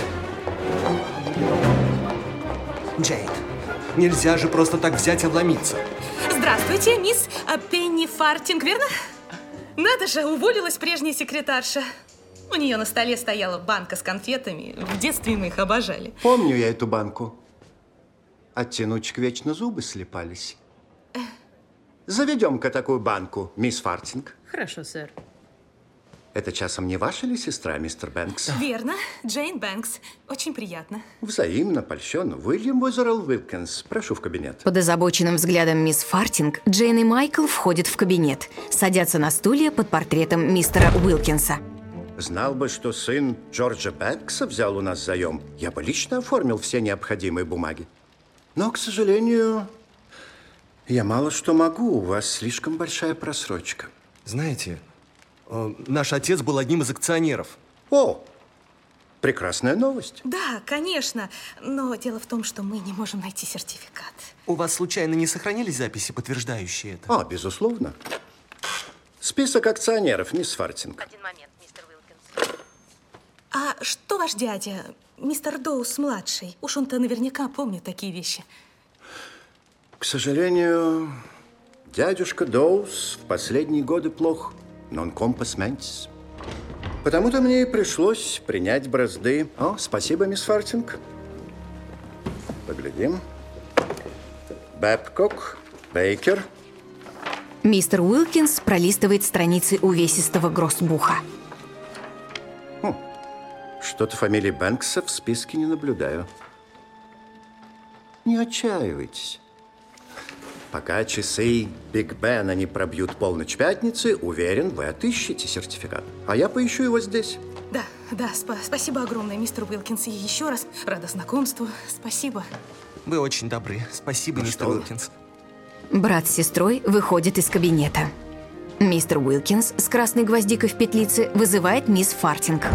Джейн, нельзя же просто так взять и обломиться. Здравствуйте, мисс Пенни Фартинг, верно? Надо же, уволилась прежняя секретарша. У нее на столе стояла банка с конфетами. В детстве мы их обожали. Помню я эту банку. От тянучек вечно зубы слипались. Заведем-ка такую банку, мисс Фартинг. Хорошо, сэр. Это часом не ваша ли сестра, мистер Бэнкс? Верно, Джейн Бэнкс. Очень приятно. Взаимно, польщенно. Уильям Уизерл Уилкинс. Прошу в кабинет. Под озабоченным взглядом мисс Фартинг, Джейн и Майкл входят в кабинет. Садятся на стулья под портретом мистера Уилкинса. Знал бы, что сын Джорджа Бэнкса взял у нас заем, я бы лично оформил все необходимые бумаги. Но, к сожалению, я мало что могу. У вас слишком большая просрочка. Знаете, наш отец был одним из акционеров. О, прекрасная новость. Да, конечно. Но дело в том, что мы не можем найти сертификат. У вас случайно не сохранились записи, подтверждающие это? Безусловно. Список акционеров, мисс Фартинг. Один момент, мистер Уилкинс. А что ваш дядя, мистер Доус-младший? Уж он-то наверняка помнит такие вещи. К сожалению, дядюшка Доус в последние годы плох. Non compos mentis. Потому-то мне и пришлось принять бразды. Спасибо, мисс Фартинг. Поглядим. Бэбкок, Бейкер. Мистер Уилкинс пролистывает страницы увесистого гроссбуха. Что-то фамилии Бэнкса в списке не наблюдаю. Не отчаивайтесь. Пока часы Биг Бена не пробьют полночь пятницы, уверен, вы отыщете сертификат. А я поищу его здесь. Да, спасибо огромное, мистер Уилкинс. И еще раз рада знакомству. Спасибо. Вы очень добры. Спасибо, мистер Уилкинс. Брат с сестрой выходит из кабинета. Мистер Уилкинс с красной гвоздикой в петлице вызывает мисс Фартинг.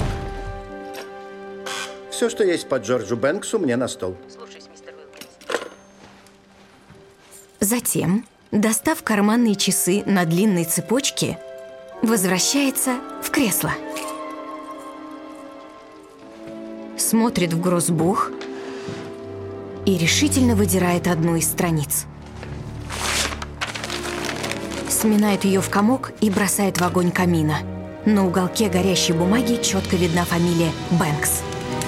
Все, что есть по Джорджу Бэнксу, мне на стол. Слушаюсь, мистер Уилкинс. Затем, достав карманные часы на длинной цепочке, возвращается в кресло. Смотрит в гроссбух и решительно выдирает одну из страниц. Сминает ее в комок и бросает в огонь камина. На уголке горящей бумаги четко видна фамилия Бэнкс.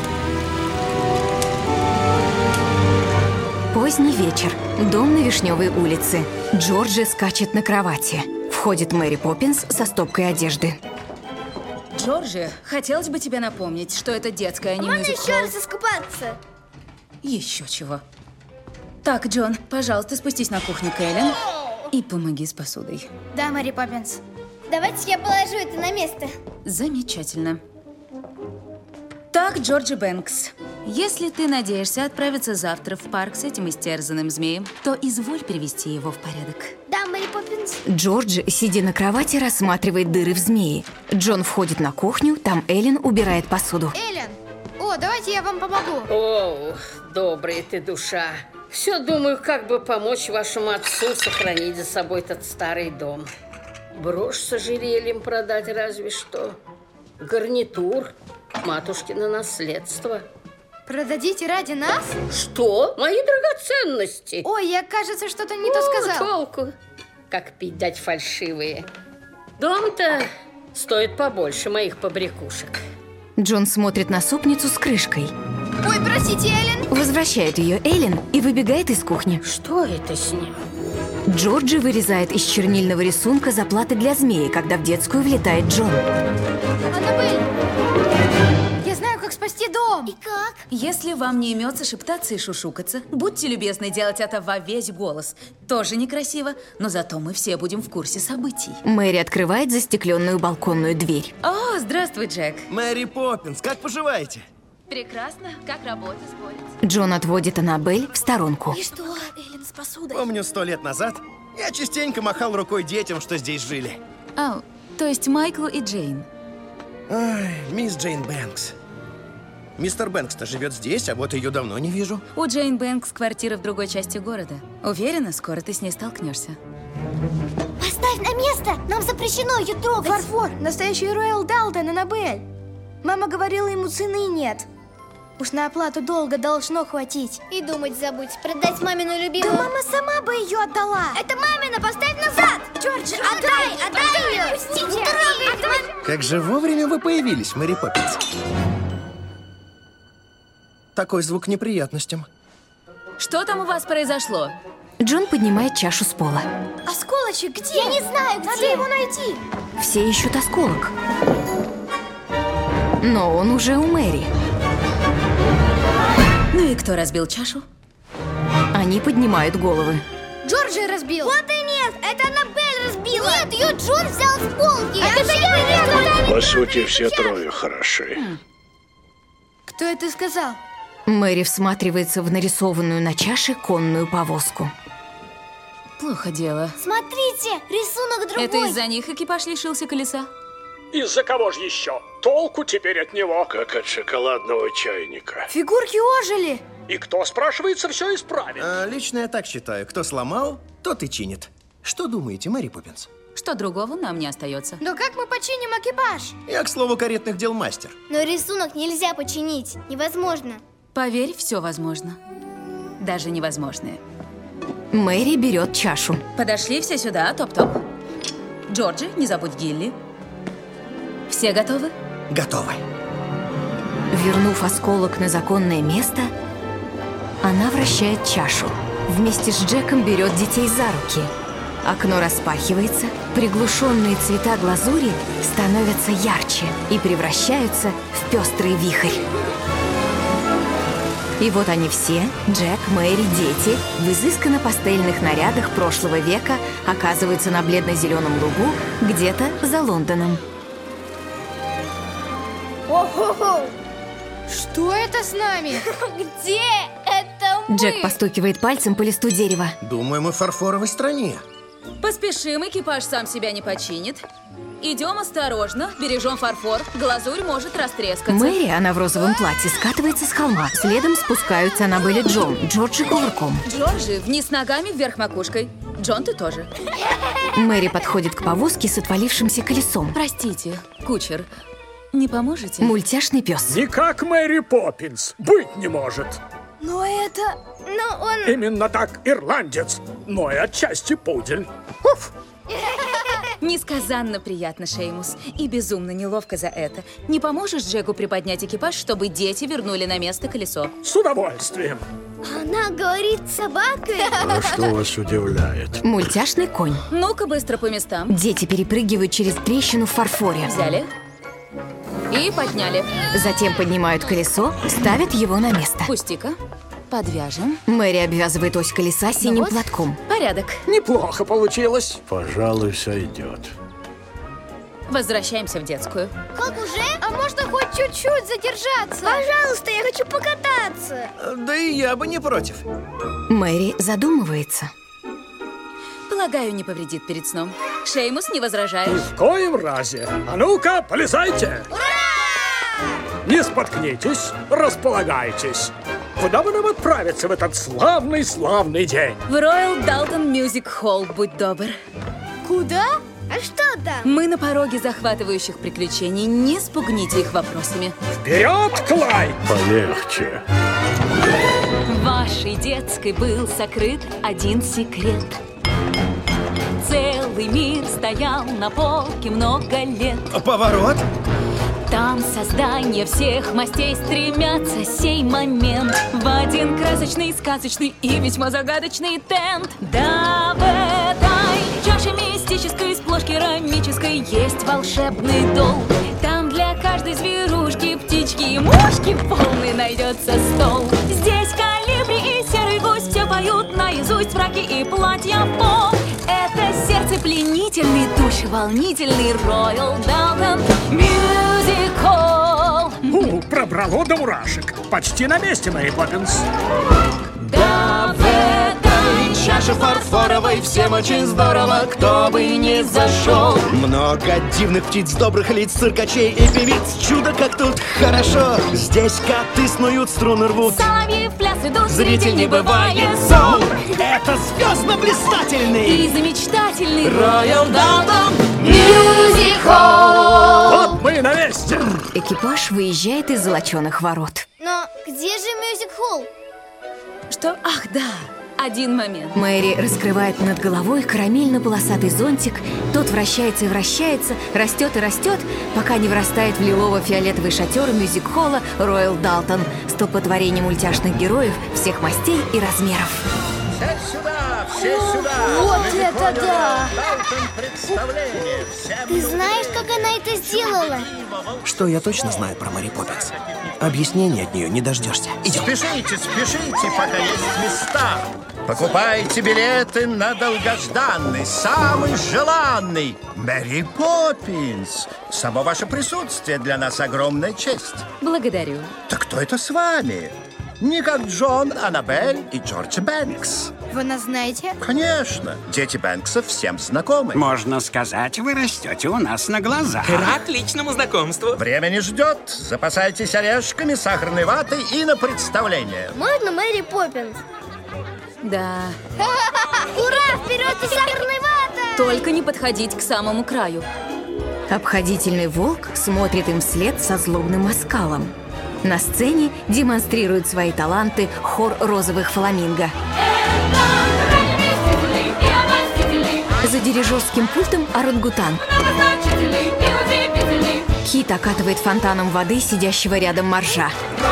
Поздний вечер. Дом на Вишневой улице. Джорджи скачет на кровати. Входит Мэри Поппинс со стопкой одежды. Джорджи, хотелось бы тебе напомнить, что это детская, а не Можно мюзикл. еще раз искупаться? Еще чего. Так, Джон, пожалуйста, спустись на кухню к Эллен и помоги с посудой. Да, Мэри Поппинс. Давайте я положу это на место. Замечательно. Так, Джорджи Бэнкс, если ты надеешься отправиться завтра в парк с этим истерзанным змеем, то изволь привести его в порядок. Да, Мэри Поппинс. Джордж, сидя на кровати, рассматривает дыры в змее. Джон входит на кухню, там Эллен убирает посуду. Эллен, давайте я вам помогу. О, добрая ты душа. Все думаю, как бы помочь вашему отцу сохранить за собой этот старый дом. Брошь с ожерельем продать разве что. Гарнитур, матушкино наследство. Продадите ради нас? Что? Мои драгоценности. Ой, я, кажется, что-то не то сказал. Толку. Как пить дать фальшивые. Дом-то стоит побольше моих побрякушек. Джон смотрит на супницу с крышкой. Ой, простите, Эллен. Возвращает ее Эллен и выбегает из кухни. Что это с ним? Джорджи вырезает из чернильного рисунка заплаты для змеи, когда в детскую влетает Джон. Аннабель, я знаю, как спасти дом. И как? Если вам не имется шептаться и шушукаться, будьте любезны делать это во весь голос. Тоже некрасиво, но зато мы все будем в курсе событий. Мэри открывает застекленную балконную дверь. О, здравствуй, Джек. Мэри Поппинс, как поживаете? Прекрасно. Как работа, спорить? Джон отводит Аннабель в сторонку. И что, Эллен, с посудой? Помню, 100 лет назад я частенько махал рукой детям, что здесь жили. О, то есть Майклу и Джейн. Ай, мисс Джейн Бэнкс. Мистер Бэнкс-то живет здесь, а вот ее давно не вижу. У Джейн Бэнкс квартира в другой части города. Уверена, скоро ты с ней столкнешься. Поставь на место! Нам запрещено ее трогать! Фарфор, настоящий Роял Далтон, Аннабель. Мама говорила, ему цены нет. Уж на оплату долго должно хватить. И думать забудь, продать мамину любимую. Да мама сама бы ее отдала. Это мамина, поставь назад! Джордж, Отдай ее! Пустите! Как же вовремя вы появились, Мэри Поппинс. Такой звук неприятностям. Что там у вас произошло? Джон поднимает чашу с пола. Осколочек где? Я не знаю, где. Надо его найти. Все ищут осколок. Но он уже у Мэри. Ну и кто разбил чашу? Они поднимают головы. Джорджи разбил. Вот и нет, это Аннабель разбила. Нет, ее Джон взял с полки. Это я. По сути, все трое хороши. Кто это сказал? Мэри всматривается в нарисованную на чаше конную повозку. Плохо дело. Смотрите, рисунок другой. Это из-за них экипаж лишился колеса? Из-за кого же еще? Толку теперь от него. Как от шоколадного чайника. Фигурки ожили. И кто, спрашивается, все исправит? Лично я так считаю. Кто сломал, тот и чинит. Что думаете, Мэри Поппинс? Что другого нам не остается. Но как мы починим экипаж? Я, к слову, каретных дел мастер. Но рисунок нельзя починить. Невозможно. Поверь, все возможно. Даже невозможное. Мэри берет чашу. Подошли все сюда, топ-топ. Джорджи, не забудь Гилли. Все готовы? Готовы. Вернув осколок на законное место, она вращает чашу. Вместе с Джеком берет детей за руки. Окно распахивается, приглушенные цвета глазури становятся ярче и превращаются в пестрый вихрь. И вот они все, Джек, Мэри, дети, в изысканно-пастельных нарядах прошлого века оказываются на бледно-зеленом лугу где-то за Лондоном. Ого-го! Что это с нами? Где это мы? Джек постукивает пальцем по листу дерева. Думаю, мы в фарфоровой стране. Поспешим, экипаж сам себя не починит. Идем осторожно, бережем фарфор, глазурь может растрескаться. Мэри, она в розовом платье, скатывается с холма. Следом спускаются Аннабель и Джон, Джорджи кувырком. Джорджи, вниз ногами, вверх макушкой. Джон, ты тоже. Мэри подходит к повозке с отвалившимся колесом. Простите, кучер, не поможете? Мультяшный пес. Никак Мэри Поппинс. Быть не может. Но это... Но он... Именно так, ирландец. Но и отчасти пудель. Уф. Несказанно приятно, Шеймус. И безумно неловко за это. Не поможешь Джеку приподнять экипаж, чтобы дети вернули на место колесо? С удовольствием. Она говорит с собакой. А что вас удивляет? Мультяшный конь. Ну-ка, быстро по местам. Дети перепрыгивают через трещину в фарфоре. Взяли. И подняли. Затем поднимают колесо, ставят его на место. Пусти-ка. Подвяжем. Мэри обвязывает ось колеса синим платком. Порядок. Неплохо получилось. Пожалуй, сойдет. Возвращаемся в детскую. Как уже? А можно хоть чуть-чуть задержаться? Пожалуйста, я хочу покататься. Да и я бы не против. Мэри задумывается. Полагаю, не повредит перед сном. Шеймус, не возражаешь? Ни в коем разе. А ну-ка, полезайте! Ура! Не споткнитесь, располагайтесь. Куда бы нам отправиться в этот славный день? В Royal Dalton Music Hall, будь добр. Куда? А что там? Мы на пороге захватывающих приключений. Не спугните их вопросами. Вперед, Клайд! Полегче. В вашей детской был сокрыт один секрет. Целый мир стоял на полке много лет. Поворот? Там создания всех мастей стремятся сей момент в один красочный, сказочный и весьма загадочный тент. Да, в этой чаше мистической, сплошь керамической, есть волшебный дол. Там для каждой зверушки, птички и мушки полный найдется стол. Здесь колибри и серый гусь все поют наизусть фраки и платья в пол. Это сердце пленительный, душеволнительный Royal Dalton Music Hall. Пробрало до мурашек. Почти на месте, Мэри Поппинс. Да, в этой чаше фарфоровой всем очень здорово, кто бы ни зашел. Много дивных птиц, добрых лиц, циркачей и певиц. Чудо, как тут хорошо. Здесь коты снуют, струны рвут, соловьи в пляс идут, зритель не бывает зол. Это звездно-блистательный и замечтательный Royal Dalton Music Hall. Вот мы и на месте. Экипаж выезжает из золоченых ворот. Но где же Music Hall? Что? Ах, да. Один момент. Мэри раскрывает над головой карамельно-полосатый зонтик. Тот вращается и вращается, растет и растет, пока не вырастает в лилово-фиолетовый шатер мюзик-холла Royal Dalton, столпотворение мультяшных героев всех мастей и размеров. Все сюда, все сюда! Вот это да! Ты знаешь, как она это сделала? Что я точно знаю про Мэри Поппинс? Объяснений от нее не дождешься. Идем. Спешите, спешите, пока есть места. Покупайте билеты на долгожданный, самый желанный Мэри Поппинс. Само ваше присутствие для нас огромная честь. Благодарю. Так кто это с вами? Не как Джон, Аннабель и Джордж Бэнкс. Вы нас знаете? Конечно. Дети Бэнксов всем знакомы. Можно сказать, вы растете у нас на глазах. Рад личному знакомству. Время не ждет. Запасайтесь орешками, сахарной ватой и на представление. Можно Мэри Поппинс? Да. Ура! Вперед и сахарной ватой! Только не подходить к самому краю. Обходительный волк смотрит им вслед со злобным оскалом. На сцене демонстрирует свои таланты хор розовых фламинго. За дирижерским пультом орангутанг. Кит окатывает фонтаном воды сидящего рядом моржа.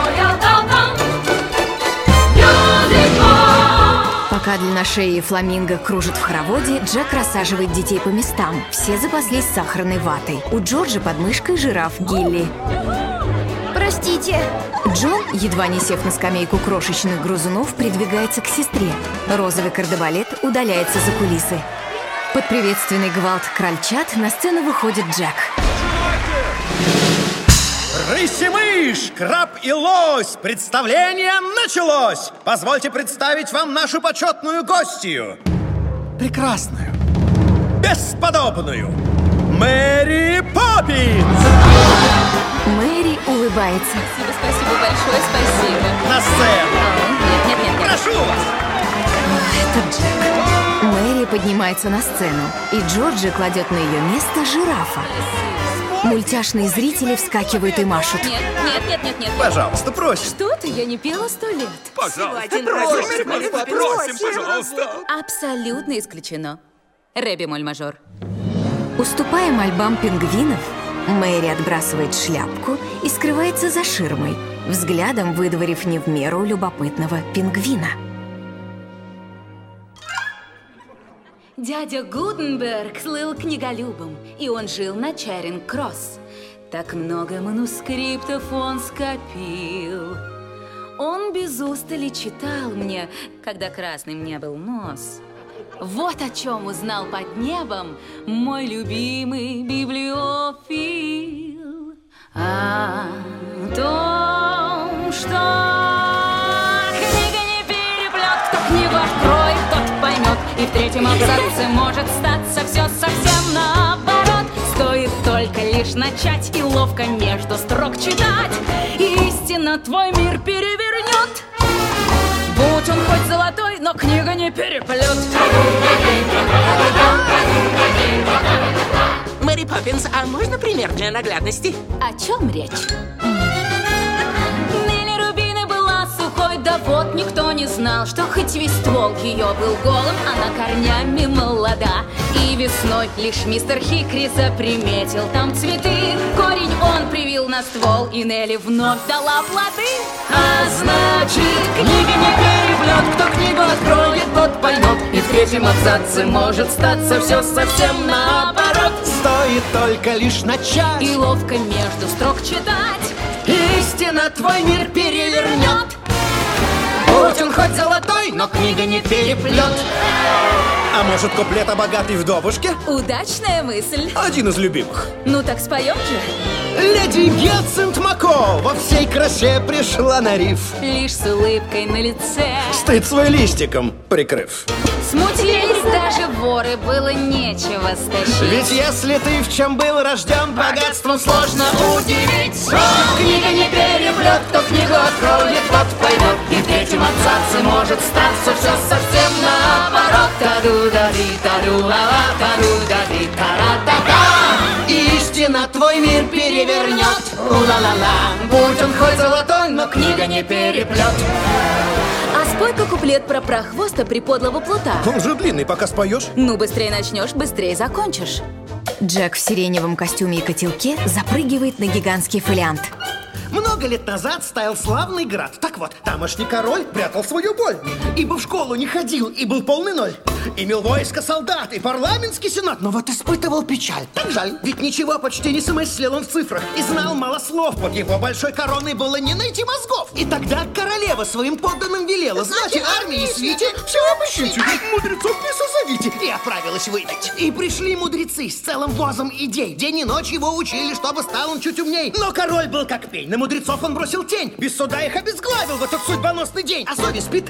Пока длинношеи фламинго кружат в хороводе, Джек рассаживает детей по местам. Все запаслись сахарной ватой. У Джорджа под мышкой жираф Гилли. Простите. Джон, едва не сев на скамейку крошечных грызунов, придвигается к сестре. Розовый кардебалет удаляется за кулисы. Под приветственный гвалт крольчат на сцену выходит Джек. Рысь и мышь, краб и лось, представление началось! Позвольте представить вам нашу почетную гостью. Прекрасную, бесподобную Мэри Поппинс! Мэри улыбается. Спасибо большое, спасибо. На сцену! Нет. Прошу вас! Это Джек. Мэри поднимается на сцену, и Джорджи кладет на ее место жирафа. Мультяшные зрители вскакивают и машут. Нет. Пожалуйста, просим. Что ты? Я не пела 100 лет. Пожалуйста, просим, пожалуйста. Абсолютно исключено. Рэби моль мажор. Уступая мольбам пингвинов, Мэри отбрасывает шляпку и скрывается за ширмой, взглядом выдворив не в меру любопытного пингвина. Дядя Гутенберг слыл книголюбом, и он жил на Чаринг-Кросс. Так много манускриптов он скопил. Он без устали читал мне, когда красным не был нос. Вот о чем узнал под небом мой любимый библиофил. О том, что книга не переплет, кто книгу откроет, тот поймет. И в третьем абзаце может статься все совсем наоборот. Стоит только лишь начать и ловко между строк читать, и истина твой мир перевернет. Будь он хоть золотой, но книга не переплет. Мэри Поппинс, а можно пример для наглядности? О чем речь? Нелли Рубина была сухой, да вот никто не знал, что хоть весь ствол ее был голым, она корнями молода. И весной лишь мистер Хикри заприметил там цветы. Корень он привил на ствол, и Нелли вновь дала плоды. А значит, книга не переплет, кто книгу откроет, тот поймет. И в третьем абзаце может статься все совсем наоборот. Стоит только лишь начать и ловко между строк читать, истина твой мир перевернет. Будь он хоть золотой, но книга не переплет. А может, куплет о богатой вдовушке? Удачная мысль. Один из любимых. Ну так споем же. Леди Гиацинт Мако во всей красе пришла на риф, лишь с улыбкой на лице, стыд свой листиком прикрыв. Смутились даже воры, было нечего стащить. Ведь если ты в чем был рожден, богатством сложно удивить. Книга не переплет, кто книгу откроет, тот поймет. И в третьем абзаце может статься все совсем наоборот. Таду-да-ди, таду-ла-ла, таду-да-ди, тара-та-та. Истина твой мир перевернет. У-ла-ла-ла. Будь он хоть золотой, но книга не переплет. А спой-ка куплет про прохвоста приподлого плута. Он же длинный, пока споешь. Ну, быстрее начнешь, быстрее закончишь. Джек в сиреневом костюме и котелке запрыгивает на гигантский фолиант. Много лет назад стоял славный град. Так вот, тамошний король прятал свою боль, ибо в школу не ходил и был полный ноль. Имел войско солдат и парламентский сенат, но вот испытывал печаль. Так жаль, ведь ничего почти не смыслил он в цифрах и знал мало слов. Под его большой короной было не найти мозгов. И тогда королева своим подданным велела: знайте, армии и свите, все обыщите, мудрецов не созовите. И отправилась выпить. И пришли мудрецы с целым возом идей. День и ночь его учили, чтобы стал он чуть умней. Но король был как пень. На мудрецов он бросил тень. Без суда их обезглавил в этот судьбоносный день. А совесть спит.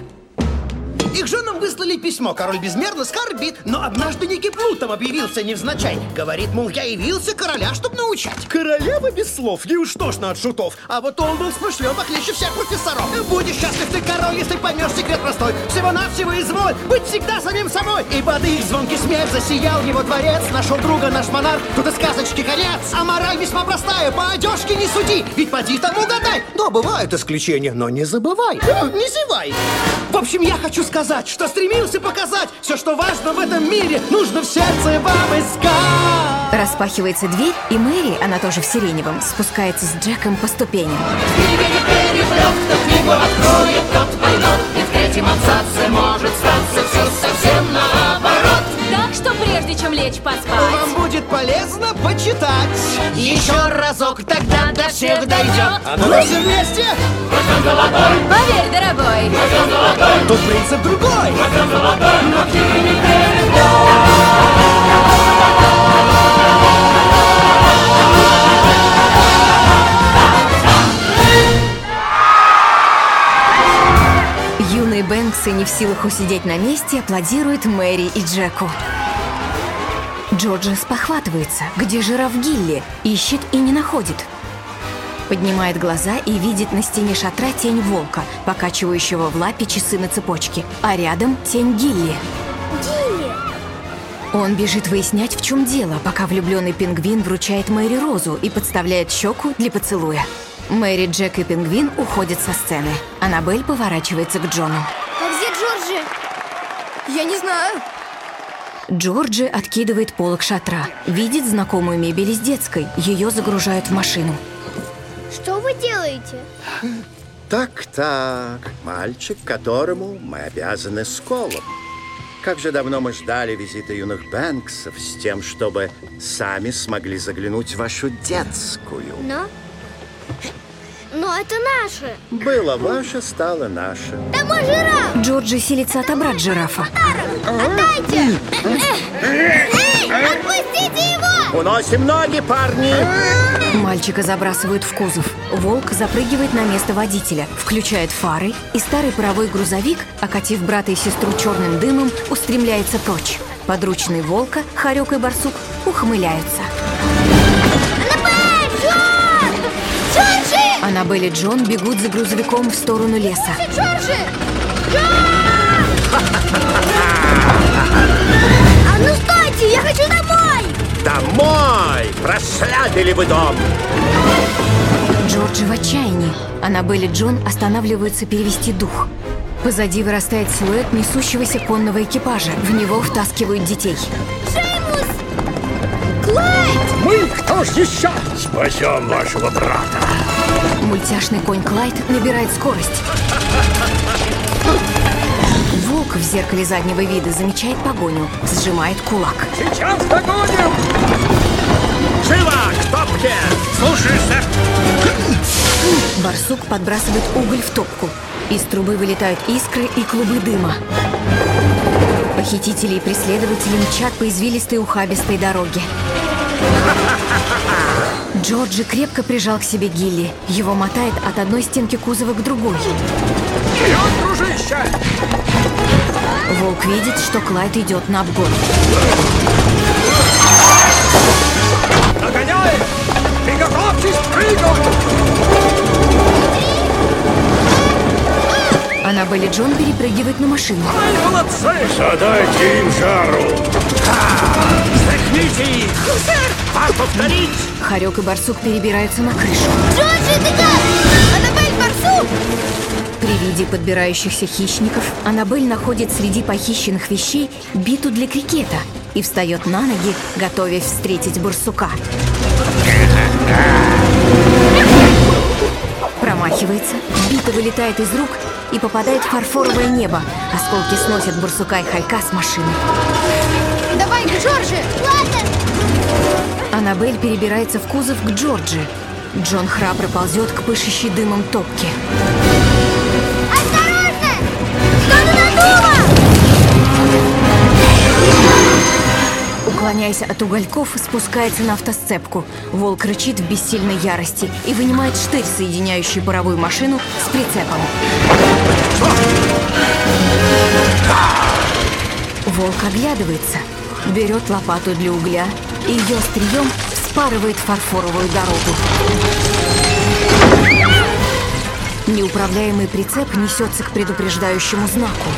Их женам выслали письмо, король безмерно скорбит. Но однажды некий Плутом объявился невзначай. Говорит, мол, я явился короля, чтоб научать. Королева без слов, ей уж тошно от шутов. А вот он был смышлен похлеще всех профессоров. Будешь счастлив ты, король, если поймешь секрет простой. Всего-навсего изволь быть всегда самим собой. И под их звонкий смех засиял его дворец. Нашел друга наш монарх, тут и сказочки конец. А мораль весьма простая, по одежке не суди. Ведь поди там угадай. Но бывают исключения, но не забывай, не зевай. В общем, я хочу сказать, что стремился показать все, что важно в этом мире, нужно в сердце вам искать. Распахивается дверь, и Мэри, она тоже в сиреневом, спускается с Джеком по ступеням. Книга не переплет, кто книгу откроет, тот поймет. И в третьем абзаце может статься все совсем наоборот. Так что прежде чем лечь поспать, вам будет полезно почитать еще разок, тогда до всех дойдет. А ну все вместе! Возьмем золотой! Поверь, дорогой! Возьмем золотой! Тут принцип другой! Возьмем золотой! Но книга не Юные Бэнксы, не в силах усидеть на месте, аплодируют Мэри и Джеку. Джорджи спохватывается. Где жираф Гилли? Ищет и не находит. Поднимает глаза и видит на стене шатра тень волка, покачивающего в лапе часы на цепочке. А рядом тень Гилли. Гилли! Он бежит выяснять, в чем дело, пока влюбленный пингвин вручает Мэри розу и подставляет щеку для поцелуя. Мэри, Джек и пингвин уходят со сцены. Аннабель поворачивается к Джону. А где Джорджи? Я не знаю. Джорджи откидывает полог шатра. Видит знакомую мебель из детской. Ее загружают в машину. Что вы делаете? Так, мальчик, которому мы обязаны сколом. Как же давно мы ждали визита юных Бэнксов с тем, чтобы сами смогли заглянуть в вашу детскую. Но это наше. Было ваше, стало наше. Там мой жираф! Джорджи силится отобрать жирафа. Отдайте! Эй, отпустите его! Уносим ноги, парни! Мальчика забрасывают в кузов. Волк запрыгивает на место водителя, включает фары, и старый паровой грузовик, окатив брата и сестру черным дымом, устремляется прочь. Подручные Волка, Хорек и Барсук, ухмыляются. Аннабель и Джон бегут за грузовиком в сторону леса. Джорджи! А ну стойте, я хочу домой! Домой! Прошляпили вы дом! Джорджи в отчаянии. Аннабель и Джон останавливаются перевести дух. Позади вырастает силуэт несущегося конного экипажа. В него втаскивают детей. Шеймус! Клайд! Мы кто ж еще? Спасем вашего брата. Мультяшный конь Клайд набирает скорость. Волк в зеркале заднего вида замечает погоню, сжимает кулак. Сейчас догоним! Живо! К топке! Слушай, сэр! Барсук подбрасывает уголь в топку. Из трубы вылетают искры и клубы дыма. Похитители и преследователи мчат по извилистой ухабистой дороге. Джорджи крепко прижал к себе Гилли. Его мотает от одной стенки кузова к другой. Вперед, дружище! Волк видит, что Клайд идет на обгон. Догоняй! Приготовьтесь прыгать! Аннабель и Джон перепрыгивают на машину. Ай, молодцы! Задайте им жару! Стряхните их! Сэр! Вам повторить! Хорек и Барсук перебираются на крышу. Джорджи, ты как? Аннабель, Барсук! При виде подбирающихся хищников Аннабель находит среди похищенных вещей биту для крикета и встает на ноги, готовясь встретить барсука. Промахивается, бита вылетает из рук и попадает в фарфоровое небо. Осколки сносят барсука и хорька с машины. Давай, Джорджи! Ладно! Аннабель перебирается в кузов к Джорджи. Джон храбро ползет к пышущей дымом топке. Осторожно! Что-то надуло! Уклоняясь от угольков, спускается на автосцепку. Волк рычит в бессильной ярости и вынимает штырь, соединяющий паровую машину с прицепом. Волк оглядывается, берет лопату для угля и ее острием вспарывает фарфоровую дорогу. Неуправляемый прицеп несется к предупреждающему знаку.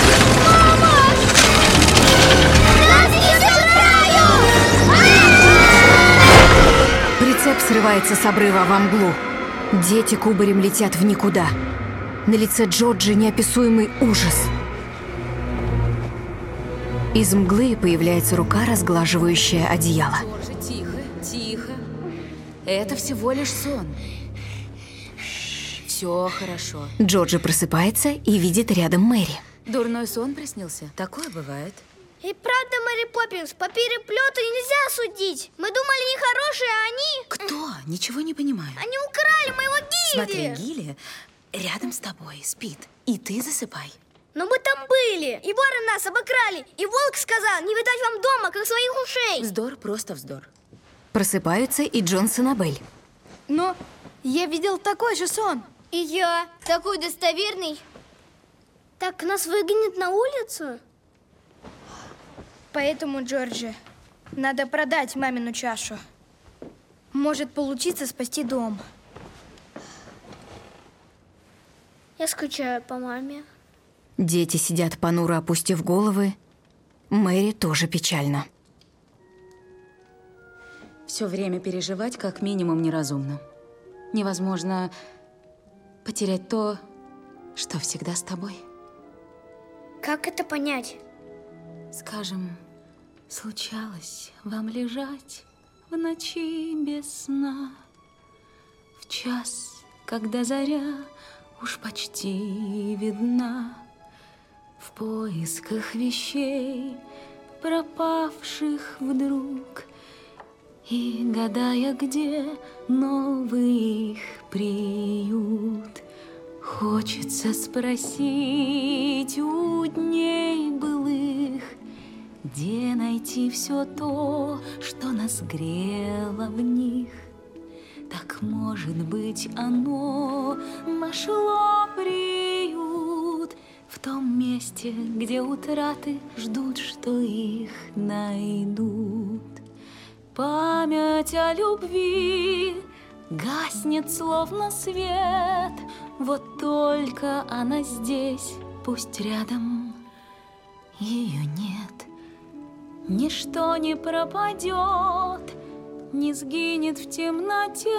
Прицеп срывается с обрыва во мглу. Дети кубарем летят в никуда. На лице Джорджи неописуемый ужас. Из мглы появляется рука, разглаживающая одеяло. Джорджи, тихо, тихо. Это всего лишь сон. Все хорошо. Джорджи просыпается и видит рядом Мэри. Дурной сон приснился? Такое бывает. И правда, Мэри Поппинс, по переплету нельзя судить. Мы думали, нехорошие, а они... Кто? Ничего не понимаю. Они украли моего Гилли. Смотри, Гилли рядом с тобой спит. И ты засыпай. Но мы там были, и воры нас обокрали. И волк сказал, не видать вам дома, как своих ушей. Вздор, просто вздор. Просыпаются и Джон с Аннабель. Но я видел такой же сон. И я. Такой достоверный. Так нас выгонят на улицу? Поэтому, Джорджи, надо продать мамину чашу. Может получиться спасти дом. Я скучаю по маме. Дети сидят понуро, опустив головы. Мэри тоже печально. Все время переживать как минимум неразумно. Невозможно потерять то, что всегда с тобой. Как это понять? Скажем, случалось вам лежать в ночи без сна, в час, когда заря уж почти видна, в поисках вещей, пропавших вдруг, и гадая, где новый их приют. Хочется спросить у дней былых, Где найти все то, что нас грело в них? Так, может быть, оно нашло приют в том месте, где утраты ждут, что их найдут. Память о любви гаснет, словно свет. Вот только она здесь, пусть рядом, ее нет. Ничто не пропадет, не сгинет в темноте.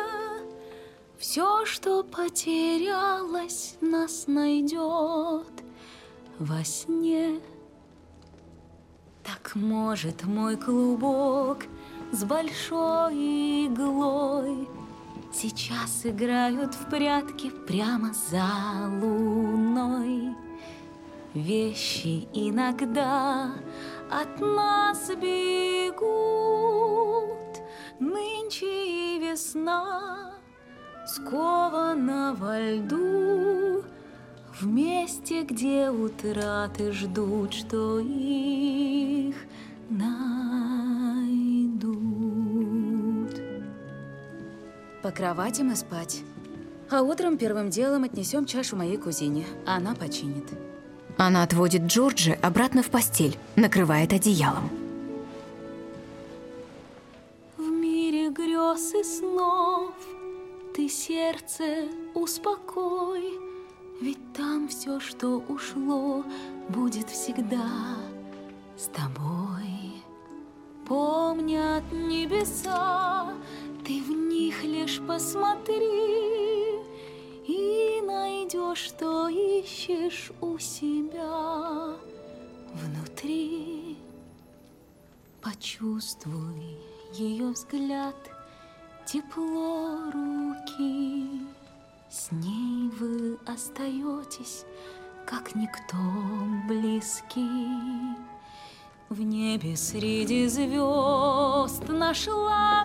Все, что потерялось, нас найдет во сне. Так, может, мой клубок с большой иглой сейчас играют в прятки прямо за луной. Вещи иногда от нас бегут. Нынче и весна скована во льду, в месте, где утраты ждут, что их найдут. По кроватям и спать. А утром первым делом отнесем чашу моей кузине, а она починит. Она отводит Джорджи обратно в постель, накрывает одеялом. В мире грез и снов ты сердце успокой, ведь там все, что ушло, будет всегда с тобой. Помнят небеса, ты в них лишь посмотри, и найдешь, что ищешь у себя внутри. Почувствуй ее взгляд, тепло руки. С ней вы остаетесь, как никто близкий. В небе среди звезд нашла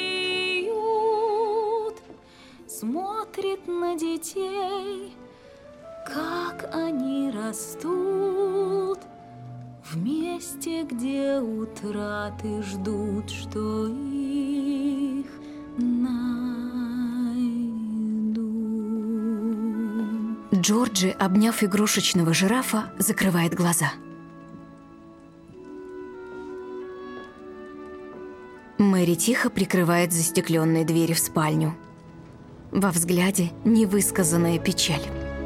приют, смотрит на детей, как они растут, в месте, где утраты ждут, что их найдут. Джорджи, обняв игрушечного жирафа, закрывает глаза. Мэри тихо прикрывает застекленные двери в спальню. Во взгляде невысказанная печаль.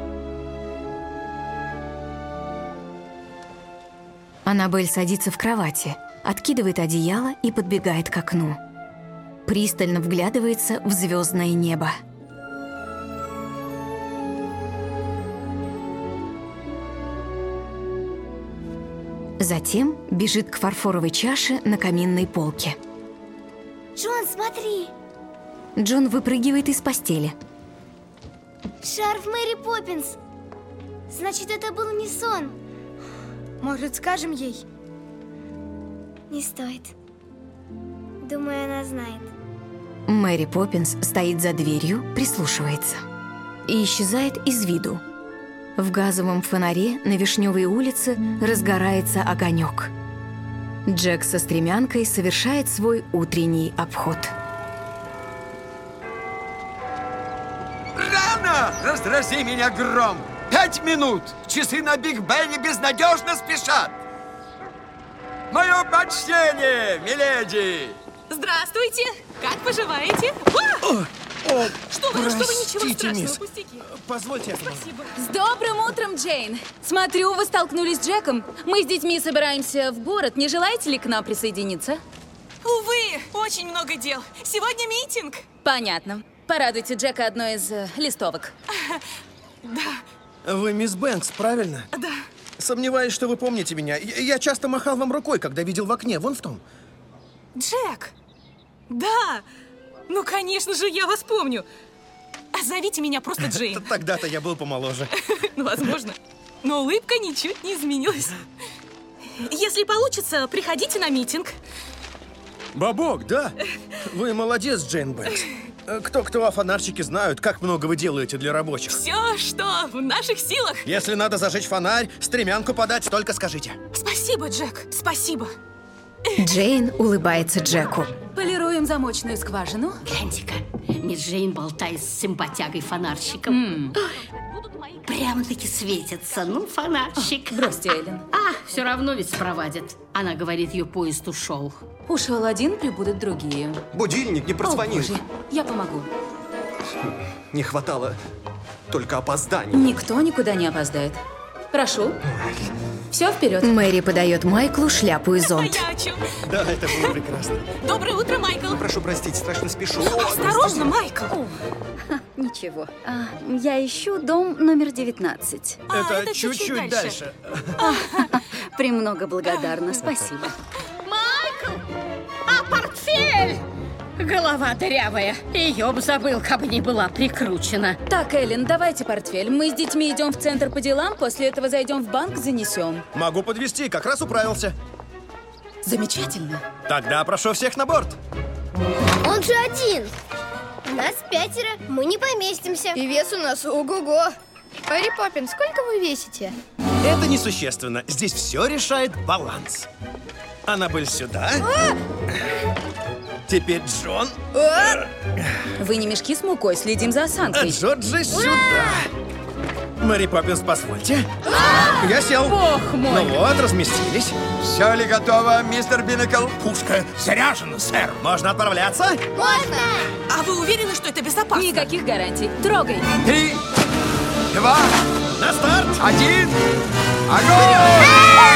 Аннабель садится в кровати, откидывает одеяло и подбегает к окну. Пристально вглядывается в звездное небо. Затем бежит к фарфоровой чаше на каминной полке. Джон, смотри! Джон выпрыгивает из постели. Шарф Мэри Поппинс! Значит, это был не сон. Может, скажем ей? Не стоит. Думаю, она знает. Мэри Поппинс стоит за дверью, прислушивается. И исчезает из виду. В газовом фонаре на Вишневой улице разгорается огонек. Джек со стремянкой совершает свой утренний обход. Рано! Раздрази меня гром! 5 минут! Часы на Биг Бене безнадежно спешат! Мое почтение, миледи! Здравствуйте! Как поживаете? Что вы, ничего страшного, мисс. пустяки. Позвольте я Спасибо. С добрым утром, Джейн! Смотрю, вы столкнулись с Джеком. Мы с детьми собираемся в город. Не желаете ли к нам присоединиться? Увы, очень много дел. Сегодня митинг. Понятно. Порадуйте Джека одной из листовок. Да. Вы мисс Бэнкс, правильно? Да. Сомневаюсь, что вы помните меня. Я часто махал вам рукой, когда видел в окне, вон в том. Джек! Да! Ну, конечно же, я вас помню. А зовите меня просто Джейн. Тогда-то я был помоложе. Ну, возможно. Но улыбка ничуть не изменилась. Если получится, приходите на митинг. Бобок, да? Вы молодец, Джейн Бэнкс. Кто-кто, а фонарщики знают, как много вы делаете для рабочих. Все, что в наших силах. Если надо зажечь фонарь, стремянку подать, только скажите. Спасибо, Джек, спасибо. Джейн улыбается Джеку. Полируем замочную скважину. Гляньте-ка, мисс Джейн болтает с симпатягой-фонарщиком. Прямо-таки светится. Ну, фонарщик. Бросьте, Эллен. Все равно ведь спровадят. Она говорит, ее поезд ушел. Ушел один, прибудут другие. Будильник не прозвонил. О, Боже, я помогу. Не хватало только опозданий. Никто никуда не опоздает. Прошу. Все вперед. Мэри подает Майклу шляпу и зонт. Я о чем? Да, это было прекрасно. Доброе утро, Майкл. Прошу простить, страшно спешу. Осторожно, Майкл. Ничего. Я ищу дом номер 19. Это чуть-чуть дальше. Премного благодарна, спасибо. Майкл! Портфель! Голова дырявая. Ее б забыл, как бы не была прикручена. Так, Эллен, давайте портфель. Мы с детьми идем в центр по делам, после этого зайдем в банк, занесем. Могу подвезти, как раз управился. Замечательно. Тогда прошу всех на борт. Он же один. Нас 5, мы не поместимся. И вес у нас ого-го. Мэри Поппинс, сколько вы весите? Это несущественно. Здесь все решает баланс. Аннабель сюда. Теперь Джон. Вы не мешки с мукой, следим за осанкой. А Джорджи сюда. Мэри Поппинс, позвольте. Я сел. Бог мой. Ну вот, разместились. Все ли готово, мистер Биннекл? Пушка заряжена, сэр. Можно отправляться? Можно! А вы уверены, что это безопасно? Никаких гарантий. Трогай. 3, 2, На старт! 1. Огонь!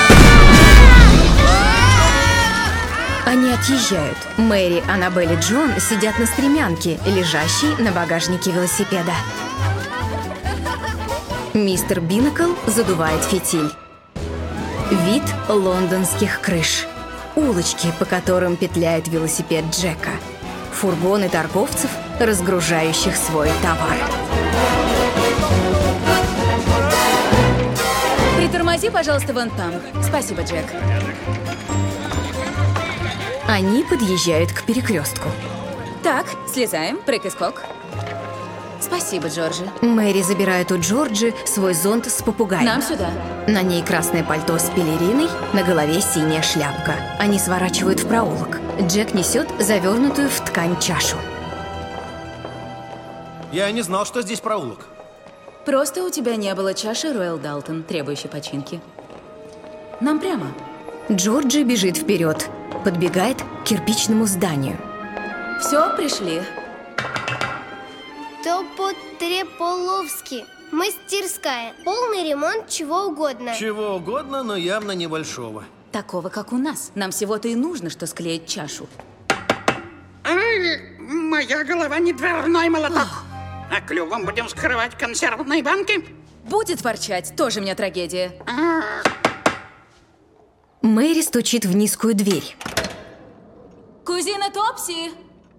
Они отъезжают. Мэри, Аннабель и Джон сидят на стремянке, лежащей на багажнике велосипеда. Мистер Биннекл задувает фитиль. Вид лондонских крыш. Улочки, по которым петляет велосипед Джека. Фургоны торговцев, разгружающих свой товар. Притормози, пожалуйста, вон там. Спасибо, Джек. Они подъезжают к перекрестку. Так, слезаем. Прыг и скок. Спасибо, Джорджи. Мэри забирает у Джорджи свой зонт с попугаем. Нам сюда. На ней красное пальто с пелериной, на голове синяя шляпка. Они сворачивают в проулок. Джек несет завернутую в ткань чашу. Я не знал, что здесь проулок. Просто у тебя не было чаши Роял Далтон, требующей починки. Нам прямо. Джорджи бежит вперед, подбегает к кирпичному зданию. Все, пришли. Топотреполовский. Мастерская. Полный ремонт чего угодно. Чего угодно, но явно небольшого. Такого, как у нас. Нам всего-то и нужно, что склеить чашу. Моя голова не дверной молоток. А клювом будем вскрывать консервные банки? Будет ворчать, тоже мне трагедия. Мэри стучит в низкую дверь. Кузина Топси!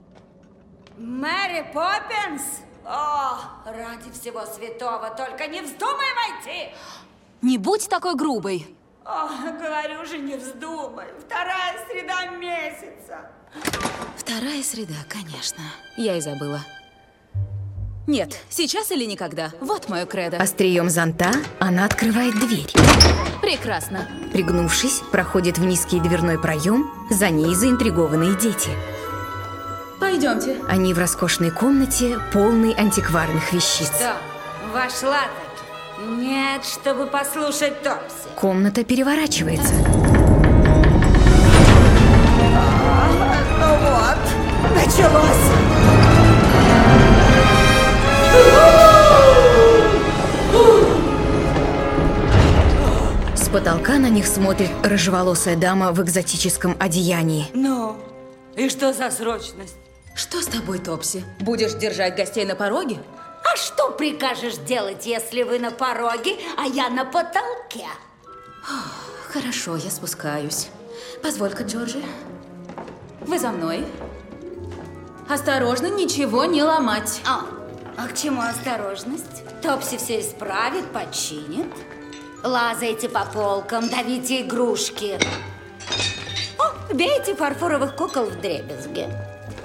Мэри Поппинс? О, ради всего святого, только не вздумай войти! Не будь такой грубой. О, говорю же, не вздумай. 2-я среда месяца. 2-я среда, конечно. Я и забыла. Нет, сейчас или никогда. Вот мое кредо. Острием зонта она открывает дверь. Прекрасно. Пригнувшись, проходит в низкий дверной проем, за ней заинтригованные дети. Пойдемте. Они в роскошной комнате, полной антикварных вещиц. Что, вошла-таки? Нет, чтобы послушать Топси. Комната переворачивается. Вот, началось. С потолка на них смотрит рыжеволосая дама в экзотическом одеянии. Ну, и что за срочность? Что с тобой, Топси? Будешь держать гостей на пороге? А что прикажешь делать, если вы на пороге, а я на потолке? Хорошо, я спускаюсь. Позволь-ка, Джорджи. Вы за мной. Осторожно, ничего не ломать. А к чему осторожность? Топси все исправит, починит. Лазайте по полкам, давите игрушки. О, бейте фарфоровых кукол вдребезги.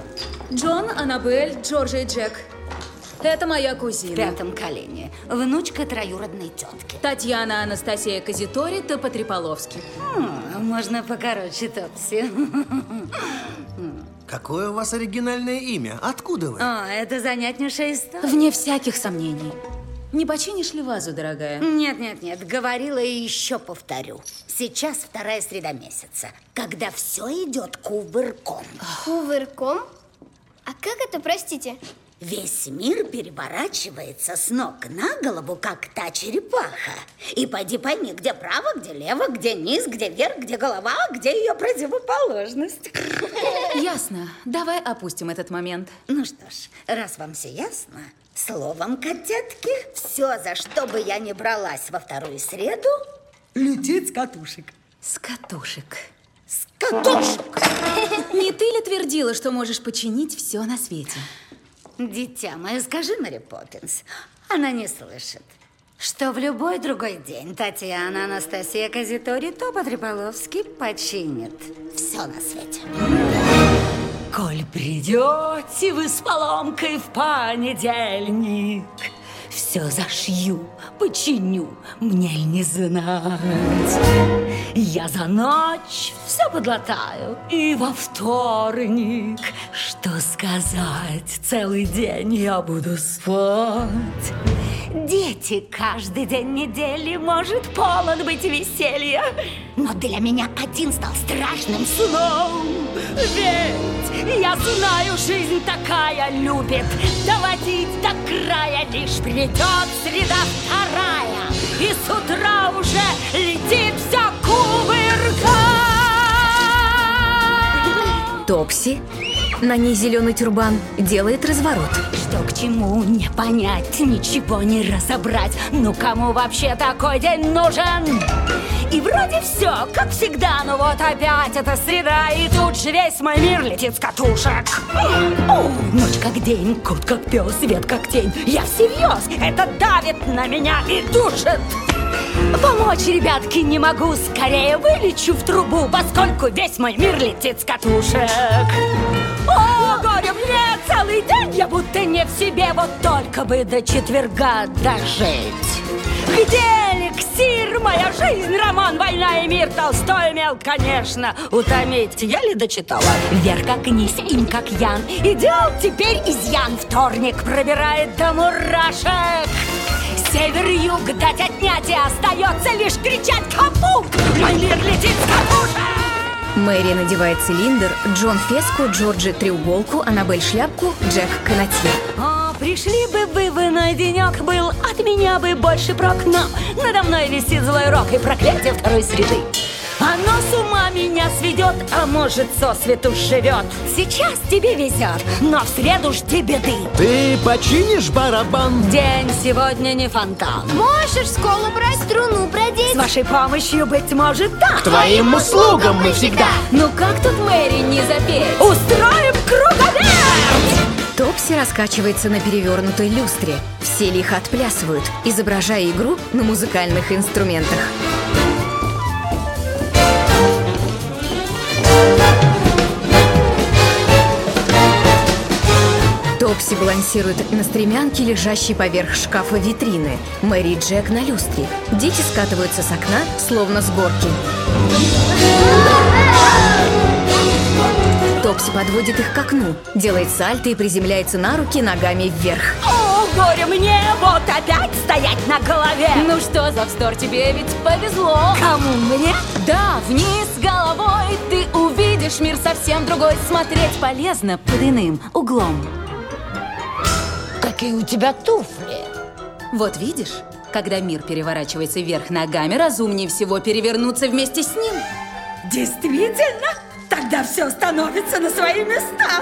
Джон, Аннабель, Джорджи и Джек. Это моя кузина. В пятом колене. Внучка троюродной тетки. Татьяна Анастасия Казитори, Топотриполовский. Можно покороче, Топси. Какое у вас оригинальное имя? Откуда вы? О, это занятнейшая история. Вне всяких сомнений. Не починишь ли вазу, дорогая? Нет, говорила и еще повторю. Сейчас вторая среда месяца, когда все идет кувырком. Кувырком? А как это, простите? Весь мир переворачивается с ног на голову, как та черепаха. И пойди пойми, где право, где лево, где низ, где верх, где голова, где ее противоположность. Ясно. Давай опустим этот момент. Ну что ж, раз вам все ясно, словом, котятки, все, за что бы я ни бралась во вторую среду, летит с катушек. С катушек. С катушек! Не ты ли твердила, что можешь починить все на свете? Дитя мое, скажи Мэри Поппинс, она не слышит, что в любой другой день Татьяна Анастасия Казитори Топотриполовский починит все на свете. Коль придете вы с поломкой в понедельник, все зашью, починю, мне ль не знать. Я за ночь все подлатаю, и во вторник, что сказать, целый день я буду спать. Дети, каждый день недели может полон быть веселья, но для меня один стал страшным сном. Ведь я знаю, жизнь такая любит доводить до края. Лишь придет среда вторая, и с утра уже летит вся кувырка. Топси, на ней зеленый тюрбан, делает разворот. Что к чему, не понять, ничего не разобрать. Ну кому вообще такой день нужен? И вроде все, как всегда, но вот опять эта среда, и тут же весь мой мир летит с катушек. О, ночь как день, кот как пес, свет как тень. Я всерьез, это давит на меня и душит. Помочь, ребятки, не могу, скорее вылечу в трубу, поскольку весь мой мир летит с катушек. О, горе мне, целый день я будто не в себе, вот только бы до четверга дожить. Где эликсир, моя жизнь, роман «Война и мир» Толстой умел, конечно, утомить. Я ли дочитала? Вверх как низ, инь как ян. Идеал теперь изъян. Вторник пробирает до мурашек. Север-юг дать отнять, и остается лишь кричать «Капут!» Мой мир летит с катушек! Мэри надевает цилиндр, Джон феску, Джорджи треуголку, Аннабель шляпку, Джек канатье. О, пришли бы вы в иной денек, был от меня бы больше прок, но надо мной висит злой рок и проклятие второй среды. Оно с ума меня сведет, а может сосвету живет. Сейчас тебе везет, но в среду жди беды. Ты починишь барабан? День сегодня не фонтан. Можешь в школу брать, струну продеть. С вашей помощью, быть может, да. К твоим услугам мы всегда. Ну как тут Мэри не запеть? Устроим круговерт! Топси раскачивается на перевернутой люстре. Все лихо отплясывают, изображая игру на музыкальных инструментах. Топси балансирует на стремянке, лежащей поверх шкафа витрины. Мэри и Джек на люстре. Дети скатываются с окна, словно с горки. Топси подводит их к окну, делает сальто и приземляется на руки ногами вверх. О, горе мне, вот опять стоять на голове. Ну что за вздор, тебе ведь повезло. Кому, мне? Да, вниз головой ты увидишь мир совсем другой. Смотреть полезно под иным углом. Какие у тебя туфли? Вот видишь, когда мир переворачивается вверх ногами, разумнее всего перевернуться вместе с ним. Действительно? Тогда все становится на свои места.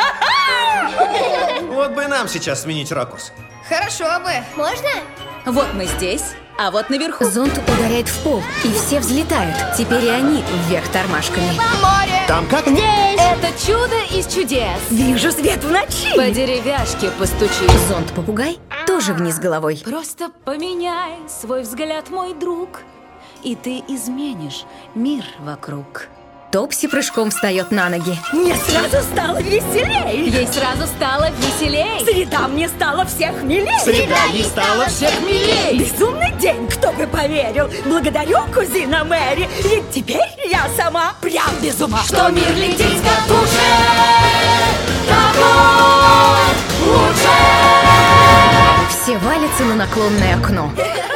Вот бы нам сейчас сменить ракурс. Хорошо бы. Можно? Вот мы здесь, а вот наверху. Зонт ударяет в пол, и все взлетают. Теперь и они вверх тормашками. По море. Там как? Здесь. Это чудо из чудес. Вижу свет в ночи. По деревяшке постучи. Зонт-попугай тоже вниз головой. Просто поменяй свой взгляд, мой друг, и ты изменишь мир вокруг. Топси прыжком встает на ноги. Мне сразу стало веселей. Ей сразу стало веселей. Среда мне стала всех милей. Среда ей стала всех милей. Безумный день, кто бы поверил. Благодарю, кузина Мэри. Ведь теперь я сама прям без ума. Что мир летит с катушек, того лучше. Все валятся на наклонное окно.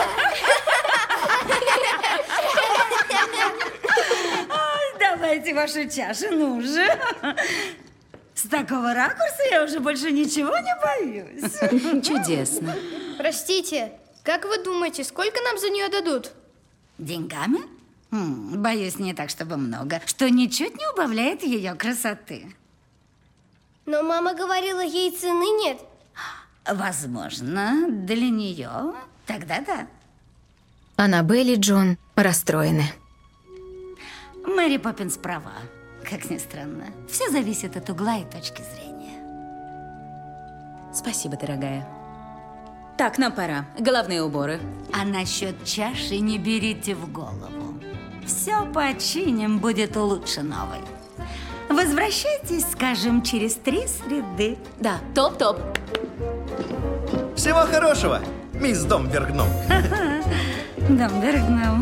Давайте вашу чашу, ну же. С такого ракурса я уже больше ничего не боюсь. Чудесно. Простите, как вы думаете, сколько нам за нее дадут? Деньгами? Боюсь, не так, чтобы много. Что ничуть не убавляет ее красоты. Но мама говорила, ей цены нет. Возможно, для нее тогда да. Аннабель и Джон расстроены. Мэри Поппинс права, как ни странно. Все зависит от угла и точки зрения. Спасибо, дорогая. Так, нам пора. Головные уборы. А насчет чаши не берите в голову. Все починим, будет лучше новой. Возвращайтесь, скажем, через 3 среды. Да, топ-топ. Всего хорошего, мисс Домбергном. Домбергном.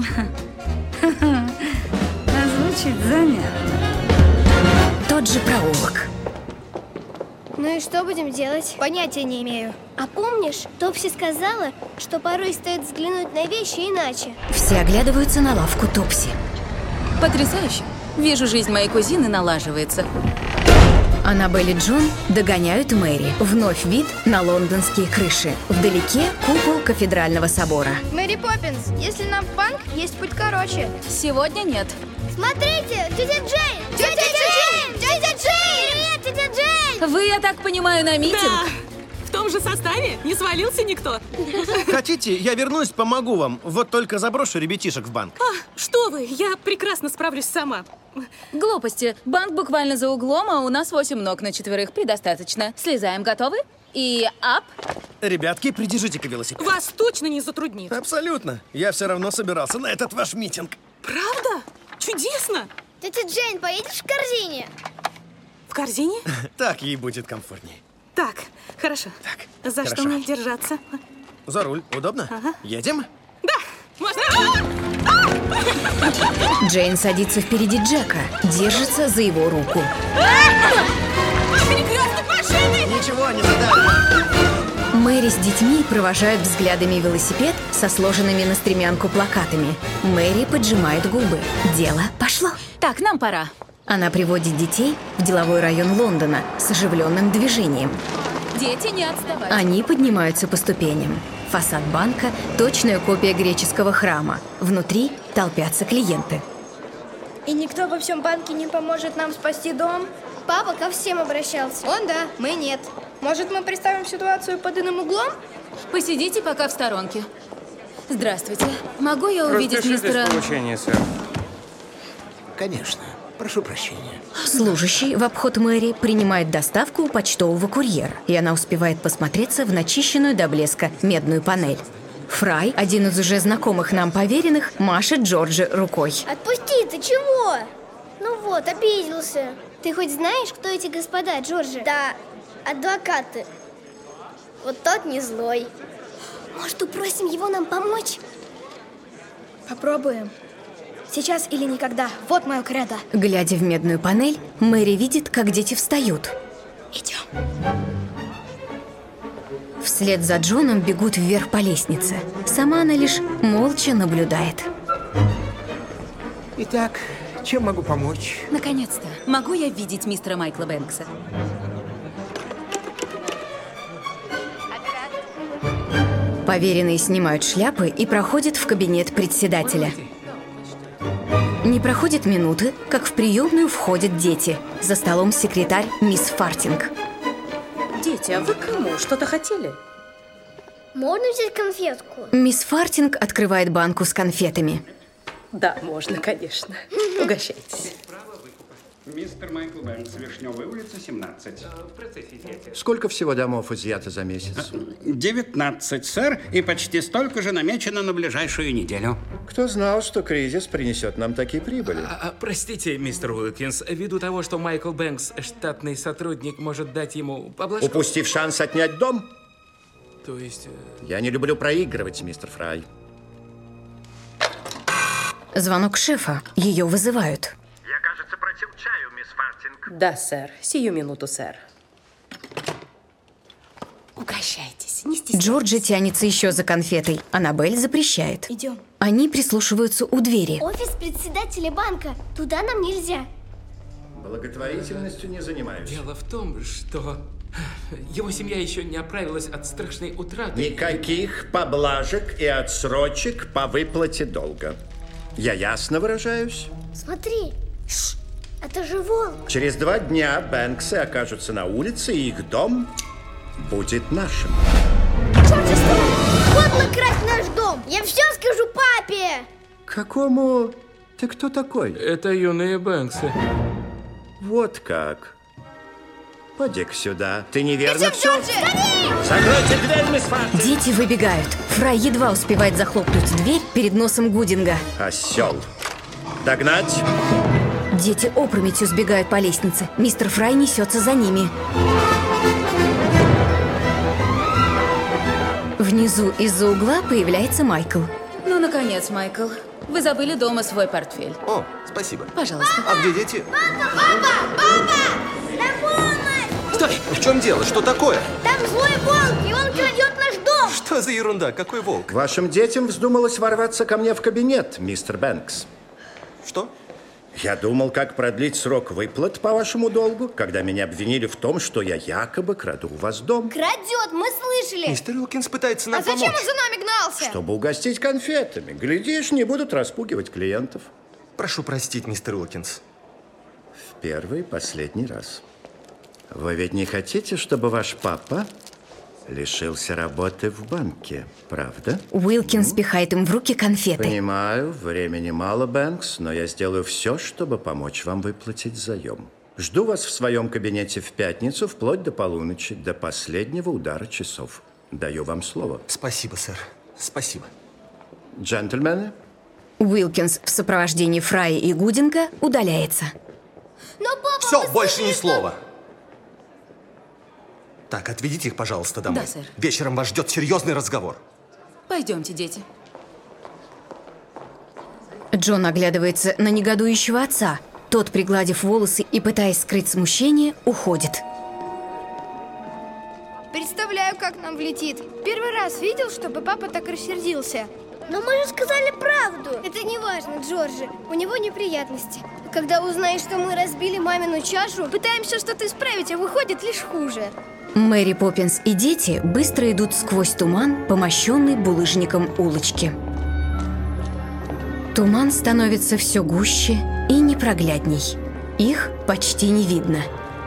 Звучит занятно. Тот же проулок. Ну и что будем делать? Понятия не имею. А помнишь, Топси сказала, что порой стоит взглянуть на вещи иначе? Все оглядываются на лавку Топси. Потрясающе. Вижу, жизнь моей кузины налаживается. Аннабель и Джон догоняют Мэри. Вновь вид на лондонские крыши. Вдалеке купол кафедрального собора. Мэри Поппинс, если нам в банк, есть путь короче. Сегодня нет. Смотрите, тетя Джейн! Тетя Джейн! Тетя Джейн! Привет, тетя Джейн! Вы, я так понимаю, на митинг? Да. В том же составе не свалился никто. Хотите, я вернусь, помогу вам. Вот только заброшу ребятишек в банк. Что вы, я прекрасно справлюсь сама. Глупости. Банк буквально за углом, а у нас 8 ног на 4 предостаточно. Слезаем, готовы? И ап. Ребятки, придержите-ка велосипед. Вас точно не затруднит. Абсолютно. Я все равно собирался на этот ваш митинг. Правда? Чудесно! Тетя Джейн, поедешь в корзине? В корзине? Так ей будет комфортнее. Так, хорошо. Так, За хорошо. что мне держаться? За руль. Удобно? Ага. Едем? Да! Можно? Джейн садится впереди Джека, держится за его руку. Перекресток машины! Ничего не задали. Мэри с детьми провожают взглядами велосипед со сложенными на стремянку плакатами. Мэри поджимает губы. Дело пошло. Так, нам пора. Она приводит детей в деловой район Лондона с оживленным движением. Дети, не отставать. Они поднимаются по ступеням. Фасад банка – точная копия греческого храма. Внутри толпятся клиенты. И никто во всем банке не поможет нам спасти дом? Папа ко всем обращался. Он да, мы нет. Может, мы представим ситуацию под иным углом? Посидите пока в сторонке. Здравствуйте. Могу я увидеть мистера... Получение, сэр. Конечно. Прошу прощения. Служащий в обход Мэри принимает доставку у почтового курьера, и она успевает посмотреться в начищенную до блеска медную панель. Фрай, один из уже знакомых нам поверенных, машет Джорджи рукой. Отпусти, ты чего? Ну вот, обиделся. Ты хоть знаешь, кто эти господа, Джорджи? Да, адвокаты. Вот тот не злой. Может, упросим его нам помочь? Попробуем. Сейчас или никогда. Вот мое кредо. Глядя в медную панель, Мэри видит, как дети встают. Идем. Вслед за Джоном бегут вверх по лестнице. Сама она лишь молча наблюдает. Итак, чем могу помочь? Наконец-то. Могу я видеть мистера Майкла Бэнкса? Поверенные снимают шляпы и проходят в кабинет председателя. Не проходит минуты, как в приемную входят дети. За столом секретарь мисс Фартинг. Дети, а вы кому? Что-то хотели? Можно взять конфетку? Мисс Фартинг открывает банку с конфетами. Да, можно, конечно. Угощайтесь. Мистер Майкл Бэнкс, Вишневая улица, 17. В процессе изъятия. Сколько всего домов изъято за месяц? 19, сэр, и почти столько же намечено на ближайшую неделю. Кто знал, что кризис принесет нам такие прибыли? Простите, мистер Уилкинс, ввиду того, что Майкл Бэнкс, штатный сотрудник, может дать ему поблажку... Упустив шанс отнять дом? То есть... Я не люблю проигрывать, мистер Фрай. Звонок шефа. Ее вызывают. Я, кажется, просил чаю, мисс Фартинг. Да, сэр. Сию минуту, сэр. Угощайтесь, не стесняйтесь. Джорджи тянется еще за конфетой. Аннабель запрещает. Идем. Они прислушиваются у двери. Офис председателя банка. Туда нам нельзя. Благотворительностью не занимаюсь. Дело в том, что его семья еще не оправилась от страшной утраты. Никаких поблажек и отсрочек по выплате долга. Я ясно выражаюсь? Смотри. Это же волк. Через 2 дня Бэнксы окажутся на улице, и их дом будет нашим. Джорджи, стой! Подло красть наш дом! Я все скажу папе! Какому? Ты кто такой? Это юные Бэнксы. Вот как. Поди-ка сюда. Ты неверно все. Закройте дверь, мисс Фартинг! Дети выбегают. Фрай едва успевает захлопнуть дверь перед носом Гудинга. Осел. Догнать. Дети опрометью сбегают по лестнице. Мистер Фрай несется за ними. Внизу из-за угла появляется Майкл. Ну, наконец, Майкл. Вы забыли дома свой портфель. О, спасибо. Пожалуйста. А где дети? Папа! На помощь! Стой! В чем дело? Что такое? Там злой волк, и он крадет наш дом! Что за ерунда? Какой волк? Вашим детям вздумалось ворваться ко мне в кабинет, мистер Бэнкс. Что? Я думал, как продлить срок выплат по вашему долгу, когда меня обвинили в том, что я якобы краду у вас дом. Крадет, мы слышали! Мистер Уилкинс пытается нам зачем помочь. он за нами гнался? Чтобы угостить конфетами. Глядишь, не будут распугивать клиентов. Прошу простить, мистер Уилкинс. В первый и последний раз. Вы ведь не хотите, чтобы ваш папа лишился работы в банке, правда? Уилкинс пихает им в руки конфеты. Понимаю, времени мало, Бэнкс, но я сделаю все, чтобы помочь вам выплатить заем. Жду вас в своем кабинете в пятницу, вплоть до полуночи, до последнего удара часов. Даю вам слово. Спасибо, сэр. Спасибо. Джентльмены? Уилкинс в сопровождении Фрая и Гудинга удаляется. Но папа... Все, больше ни слова. Так, отведите их, пожалуйста, домой. Да, сэр. Вечером вас ждет серьезный разговор. Пойдемте, дети. Джон оглядывается на негодующего отца. Тот, пригладив волосы и пытаясь скрыть смущение, уходит. Представляю, как нам влетит. Первый раз видел, чтобы папа так рассердился. Но мы же сказали правду. Это не важно, Джорджи. У него неприятности. А когда узнаешь, что мы разбили мамину чашу, Пытаемся что-то исправить, а выходит лишь хуже. Мэри Поппинс и дети быстро идут сквозь туман по мощенной булыжником улочке. Туман становится все гуще и непроглядней. Их почти не видно.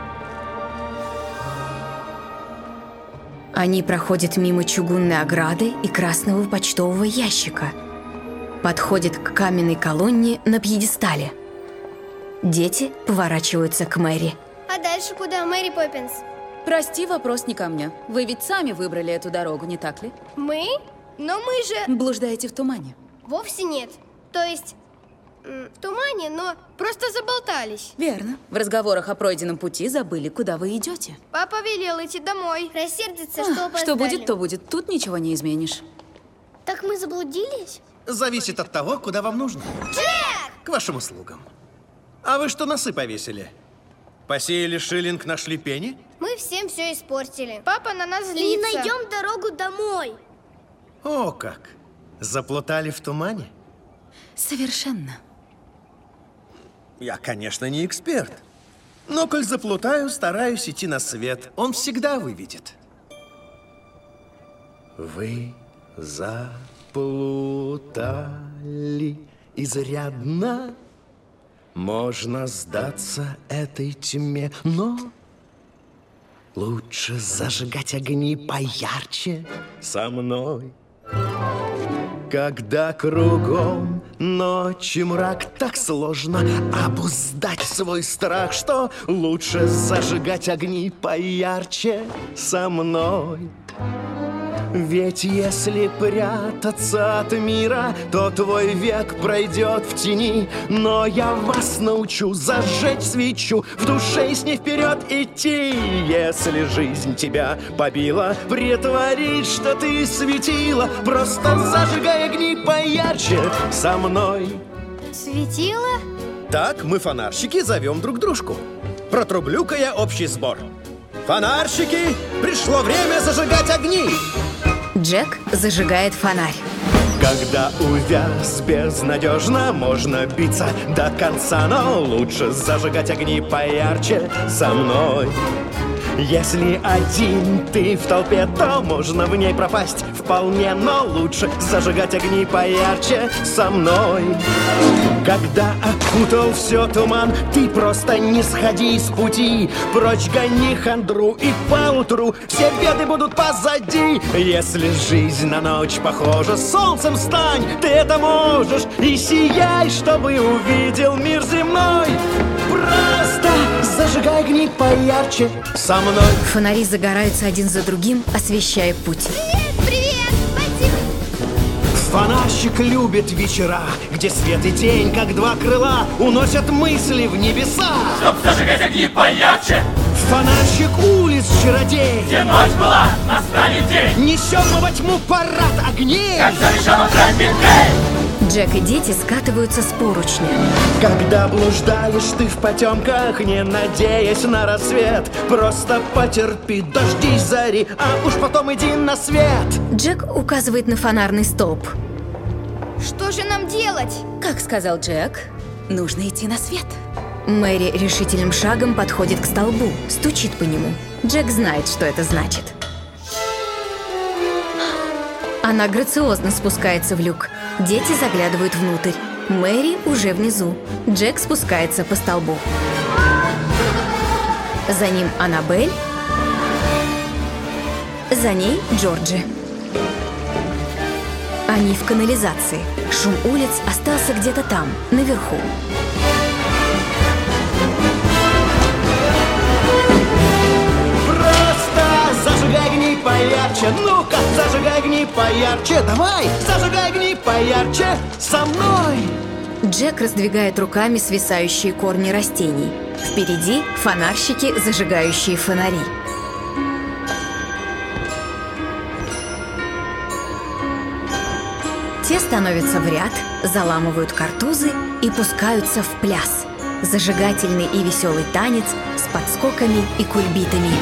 Они проходят мимо чугунной ограды и красного почтового ящика. Подходят к каменной колонне на пьедестале. Дети поворачиваются к Мэри. А дальше куда, Мэри Поппинс? Прости, вопрос не ко мне. Вы ведь сами выбрали эту дорогу, не так ли? Мы? Но мы же... Блуждаете в тумане. Вовсе нет. То есть, в тумане, но просто заболтались. Верно. В разговорах о пройденном пути забыли, куда вы идете. Папа велел идти домой. Рассердится, что опоздали. Что будет, то будет. Тут ничего не изменишь. Так мы заблудились? Зависит от того, куда вам нужно. Джек! К вашим услугам. А вы что носы повесили? Посеяли шиллинг, нашли пенни? Мы всем все испортили. Папа на нас И злится. не найдем дорогу домой. О, как! Заплутали в тумане? Совершенно. Я, конечно, не эксперт. Но, коль заплутаю, стараюсь идти на свет. Он всегда выведет. Вы заплутали изрядно. Можно сдаться этой тьме, но лучше зажигать огни поярче со мной. Когда кругом ночь и мрак, так сложно обуздать свой страх, что лучше зажигать огни поярче со мной. Ведь если прятаться от мира, то твой век пройдет в тени. Но я вас научу зажечь свечу, в душе и с ней вперед идти. Если жизнь тебя побила, притворись, что ты светила. Просто зажигай огни поярче со мной. Светила? Так мы, фонарщики, зовем друг дружку. Протрублю-ка я общий сбор. Фонарщики, пришло время зажигать огни. Джек зажигает фонарь. Когда увяз безнадежно, можно биться до конца, но лучше зажигать огни поярче со мной. Если один ты в толпе, то можно в ней пропасть вполне, но лучше зажигать огни поярче со мной. Когда окутал все туман, ты просто не сходи с пути. Прочь гони хандру, и поутру все беды будут позади. Если жизнь на ночь похожа, солнцем стань, ты это можешь. И сияй, чтобы увидел мир земной. Просто зажигай огни поярче со мной. Фонари загораются один за другим, освещая путь. Привет! Спасибо! Фонарщик любит вечера, где свет и тень, как два крыла, уносят мысли в небеса. Чтоб зажигать огни поярче. Фонарщик улиц чародей. Где ночь была, настанет день. Несем мы во тьму парад огней. Как зарешен утром битвей. Джек и дети скатываются с поручня. Когда блуждаешь ты в потемках, не надеясь на рассвет, просто потерпи, дождись зари, а уж потом иди на свет. Джек указывает на фонарный столб. Что же нам делать? Как сказал Джек, нужно идти на свет. Мэри решительным шагом подходит к столбу, стучит по нему. Джек знает, что это значит. Она грациозно спускается в люк. Дети заглядывают внутрь. Мэри уже внизу. Джек спускается по столбу. За ним Аннабель. За ней Джорджи. Они в канализации. Шум улиц остался где-то там, наверху. Зажигай огни поярче, ну-ка, зажигай огни поярче. Давай, зажигай огни поярче со мной. Джек раздвигает руками свисающие корни растений. Впереди фонарщики, зажигающие фонари. Те становятся в ряд, заламывают картузы и пускаются в пляс. Зажигательный и веселый танец с подскоками и кульбитами.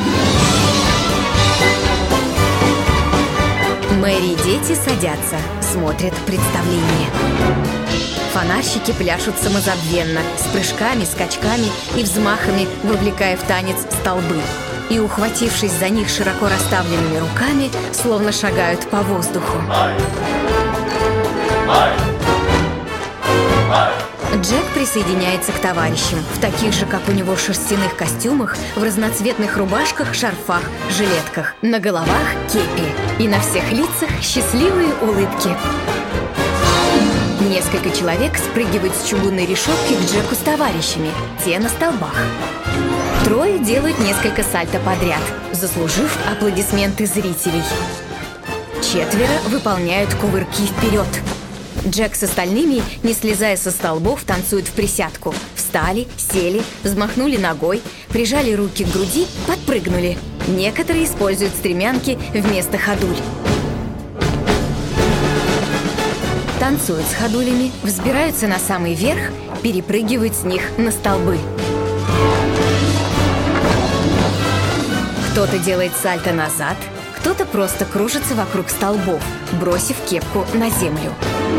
Мэри и дети садятся, смотрят представление. Фонарщики пляшут самозабвенно, с прыжками, скачками и взмахами, вовлекая в танец столбы. И, ухватившись за них широко расставленными руками, словно шагают по воздуху. Джек присоединяется к товарищам в таких же, как у него, шерстяных костюмах, в разноцветных рубашках, шарфах, жилетках. На головах кепи. И на всех лицах счастливые улыбки. Несколько человек спрыгивают с чугунной решетки к Джеку с товарищами. Те на столбах. Трое делают несколько сальто подряд, заслужив аплодисменты зрителей. Четверо выполняют кувырки вперед. Джек с остальными, не слезая со столбов, танцуют в присядку. Встали, сели, взмахнули ногой, прижали руки к груди, подпрыгнули. Некоторые используют стремянки вместо ходуль. Танцуют с ходулями, взбираются на самый верх, перепрыгивают с них на столбы. Кто-то делает сальто назад, кто-то просто кружится вокруг столбов, бросив кепку на землю.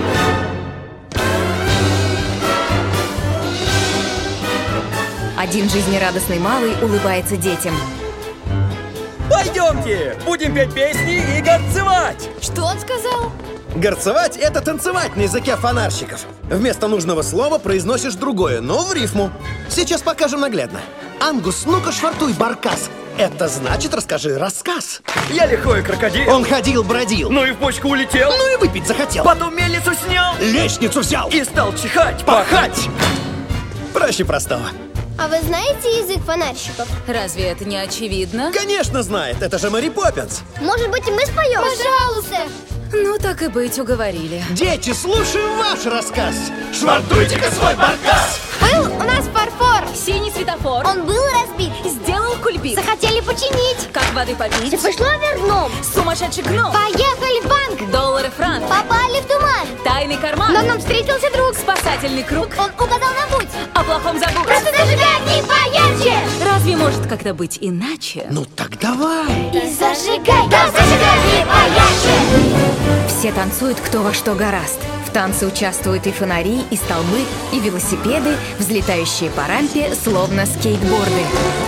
Один жизнерадостный малый улыбается детям. Пойдемте, будем петь песни и горцевать! Что он сказал? Горцевать – это танцевать на языке фонарщиков. Вместо нужного слова произносишь другое, но в рифму. Сейчас покажем наглядно. Ангус, ну-ка швартуй баркас. Это значит, расскажи рассказ. Я лихой крокодил. Он ходил-бродил. Ну и в почку улетел. Ну и выпить захотел. Потом мельницу снял. Лестницу взял. И стал чихать, пахать. Проще простого. А вы знаете язык фонарщиков? Разве это не очевидно? Конечно знает, это же Мэри Поппинс. Может быть, и мы споем? Пожалуйста. Ну, так и быть, уговорили. Дети, слушаем ваш рассказ. Швартуйте-ка свой баркас. Был у нас фарфор. Синий светофор. Он был разбит. Сделал кульбит. Захотели починить. Как воды попить. И пошло верном. Сумасшедший гном. Поехали в банк. Доллары франк. Попали в туман. Тайный карман. Но нам встретился друг. Спасательный круг. Он указал на путь. О плохом забудь. Просто зажигай огни поярче. Разве может как-то быть иначе? Ну так давай. И зажигай. Да, зажигай огни поярче. Все танцуют кто во что горазд. В танце участвуют и фонари, и столбы, и велосипеды, взлетающие по рампе, словно скейтборды.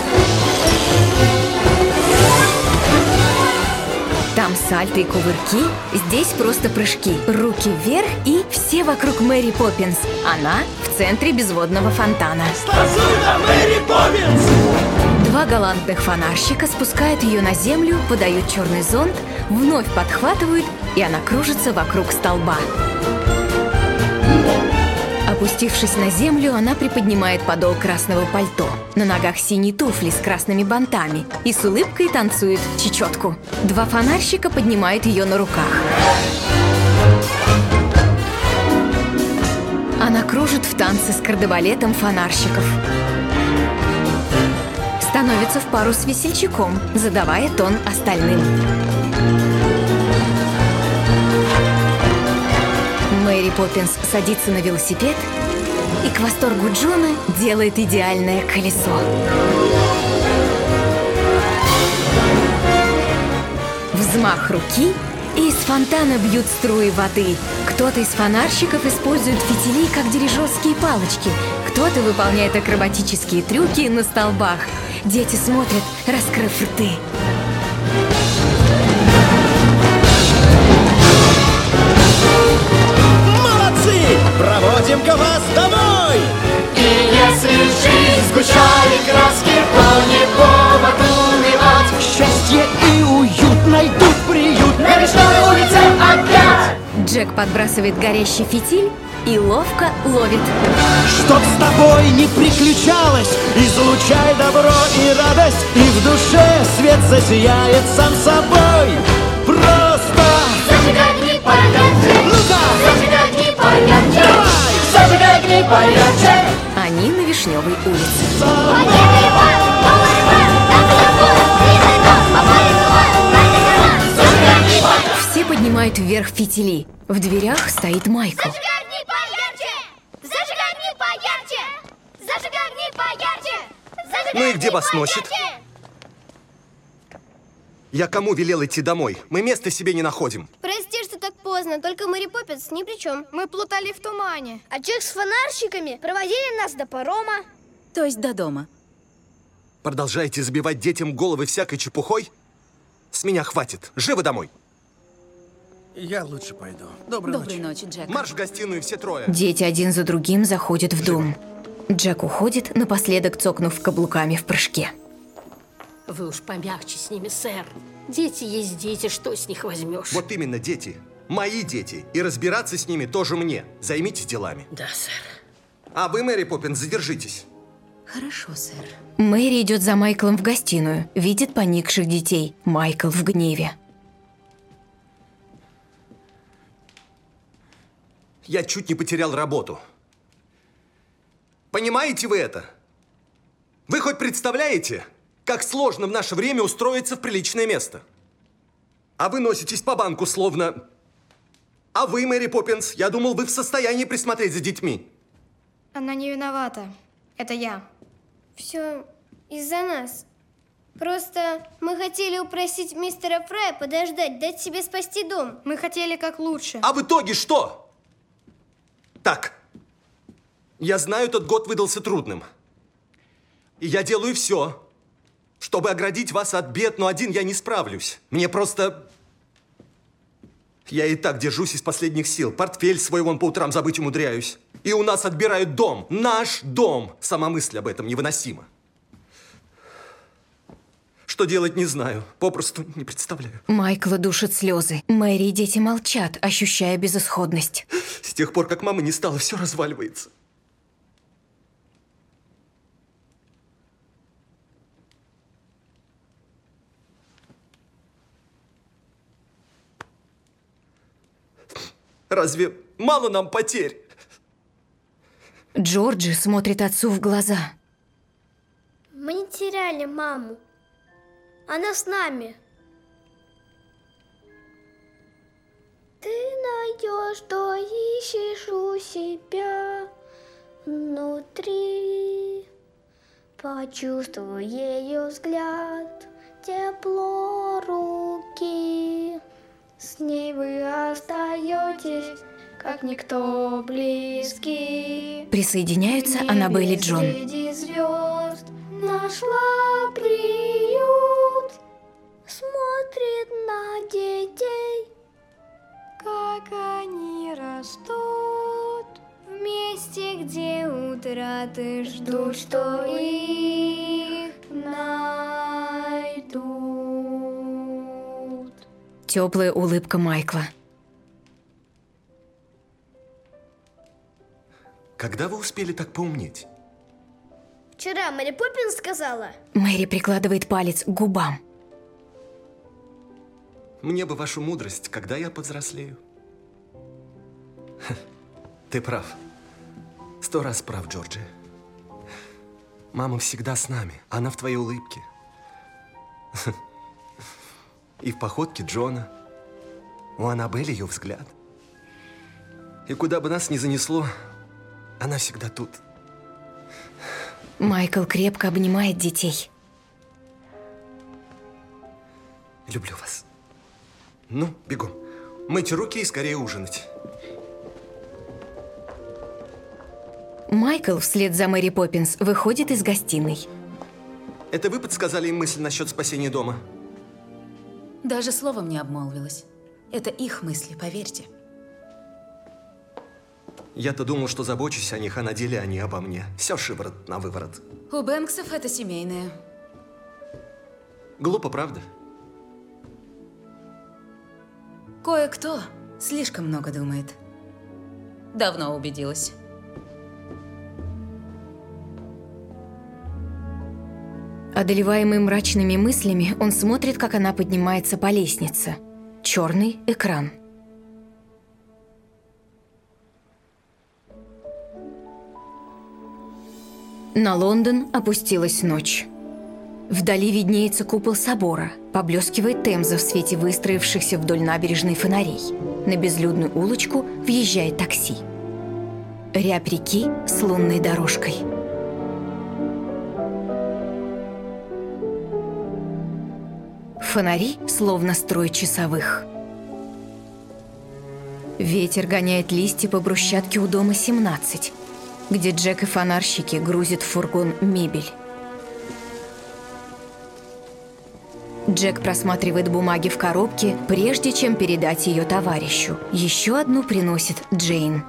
Там сальто и кувырки, здесь просто прыжки. Руки вверх и все вокруг Мэри Поппинс. Она в центре безводного фонтана. Танцуй на Мэри Поппинс! Два галантных фонарщика спускают ее на землю, подают черный зонт, вновь подхватывают, и она кружится вокруг столба. Опустившись на землю, она приподнимает подол красного пальто. На ногах синие туфли с красными бантами и с улыбкой танцует чечетку. Два фонарщика поднимают ее на руках. Она кружит в танце с кардебалетом фонарщиков. Становится в пару с весельчаком, задавая тон остальным. Мэри Поппинс садится на велосипед и к восторгу Джона делает идеальное колесо. Взмах руки, и из фонтана бьют струи воды. Кто-то из фонарщиков использует фитили как дирижерские палочки, кто-то выполняет акробатические трюки на столбах. Дети смотрят, раскрыв рты. Проводим-ка вас домой! И если жизнь сгущали краски, то не повод унывать. Счастье и уют найдут приют на речной улице опять. Джек подбрасывает горящий фитиль и ловко ловит. Чтоб с тобой не приключалось, излучай добро и радость, и в душе свет засияет сам собой. Просто зажигай огни поярче. Ну-ка! Зажигай огни поярче. Давай! Зажигай огни поярче. Они на Вишневой улице. Все поднимают вверх фитили. В дверях стоит Майкл. Зажигай огни поярче! Зажигай огни поярче! Зажигай огни поярче! Зажигай Ну и где огни вас носит? поярче! Я кому велел идти домой? Мы места себе не находим. Прости, что так поздно, только Мэри Поппинс ни при чем. Мы плутали в тумане. А Джек с фонарщиками проводили нас до парома. То есть до дома. Продолжаете забивать детям головы всякой чепухой? С меня хватит. Живо домой. Я лучше пойду. Доброй ночи, Джек. Марш в гостиную все трое. Дети один за другим заходят в дом. Джек уходит, напоследок цокнув каблуками в прыжке. Вы уж помягче с ними, сэр. Дети есть дети, что с них возьмешь? Вот именно дети. Мои дети. И разбираться с ними тоже мне. Займитесь делами. Да, сэр. А вы, Мэри Поппинс, задержитесь. Хорошо, сэр. Мэри идет за Майклом в гостиную, видит поникших детей. Майкл в гневе. Я чуть не потерял работу. Понимаете вы это? Вы хоть представляете, как сложно в наше время устроиться в приличное место? А вы носитесь по банку словно... А вы, Мэри Поппинс, я думал, вы в состоянии присмотреть за детьми. Она не виновата. Это я. Все из-за нас. Просто мы хотели упросить мистера Фрая подождать, дать себе спасти дом. Мы хотели как лучше. А в итоге что? Так, я знаю, этот год выдался трудным. И я делаю все, чтобы оградить вас от бед, но один я не справлюсь. Мне просто... Я и так держусь из последних сил. Портфель свой вон по утрам забыть умудряюсь. И у нас отбирают дом. Наш дом. Сама мысль об этом невыносима. Что делать, не знаю. Попросту не представляю. Майкла душат слезы. Мэри и дети молчат, ощущая безысходность. С тех пор, как мамы не стало, все разваливается. Разве мало нам потерь? Джорджи смотрит отцу в глаза. Мы не теряли маму. Она с нами. Ты найдешь, что ищешь у себя внутри. Почувствуй ее взгляд, тепло руки. С ней вы остаетесь, как никто близкий. Присоединяются Аннабель и Джон. Среди звезд нашла приют, смотрит на детей, как они растут в месте, где утраты ждут, что их найдут. Теплая улыбка Майкла. Когда вы успели так поумнеть? Вчера Мэри Поппинс сказала. Мэри прикладывает палец к губам. Мне бы вашу мудрость, когда я повзрослею. Ты прав. 100 раз прав, Джорджи. Мама всегда с нами. Она в твоей улыбке. И в походке Джона. У Аннабель ее взгляд. И куда бы нас ни занесло, она всегда тут. Майкл крепко обнимает детей. Люблю вас. Ну, бегом. Мыть руки и скорее ужинать. Майкл вслед за Мэри Поппинс выходит из гостиной. Это вы подсказали им мысль насчет спасения дома? Даже словом не обмолвилась. Это их мысли, поверьте. Я-то думал, что забочусь о них, а на деле они обо мне. Все шиворот на выворот. У Бэнксов это семейное. Глупо, правда? Кое-кто слишком много думает. Давно убедилась. Одолеваемый мрачными мыслями, он смотрит, как она поднимается по лестнице. Черный экран. На Лондон опустилась ночь. Вдали виднеется купол собора, поблескивает Темза в свете выстроившихся вдоль набережной фонарей. На безлюдную улочку въезжает такси. Рябь реки с лунной дорожкой. Фонари словно строй часовых. Ветер гоняет листья по брусчатке у дома 17, где Джек и фонарщики грузят в фургон мебель. Джек просматривает бумаги в коробке, прежде чем передать ее товарищу. Еще одну приносит Джейн.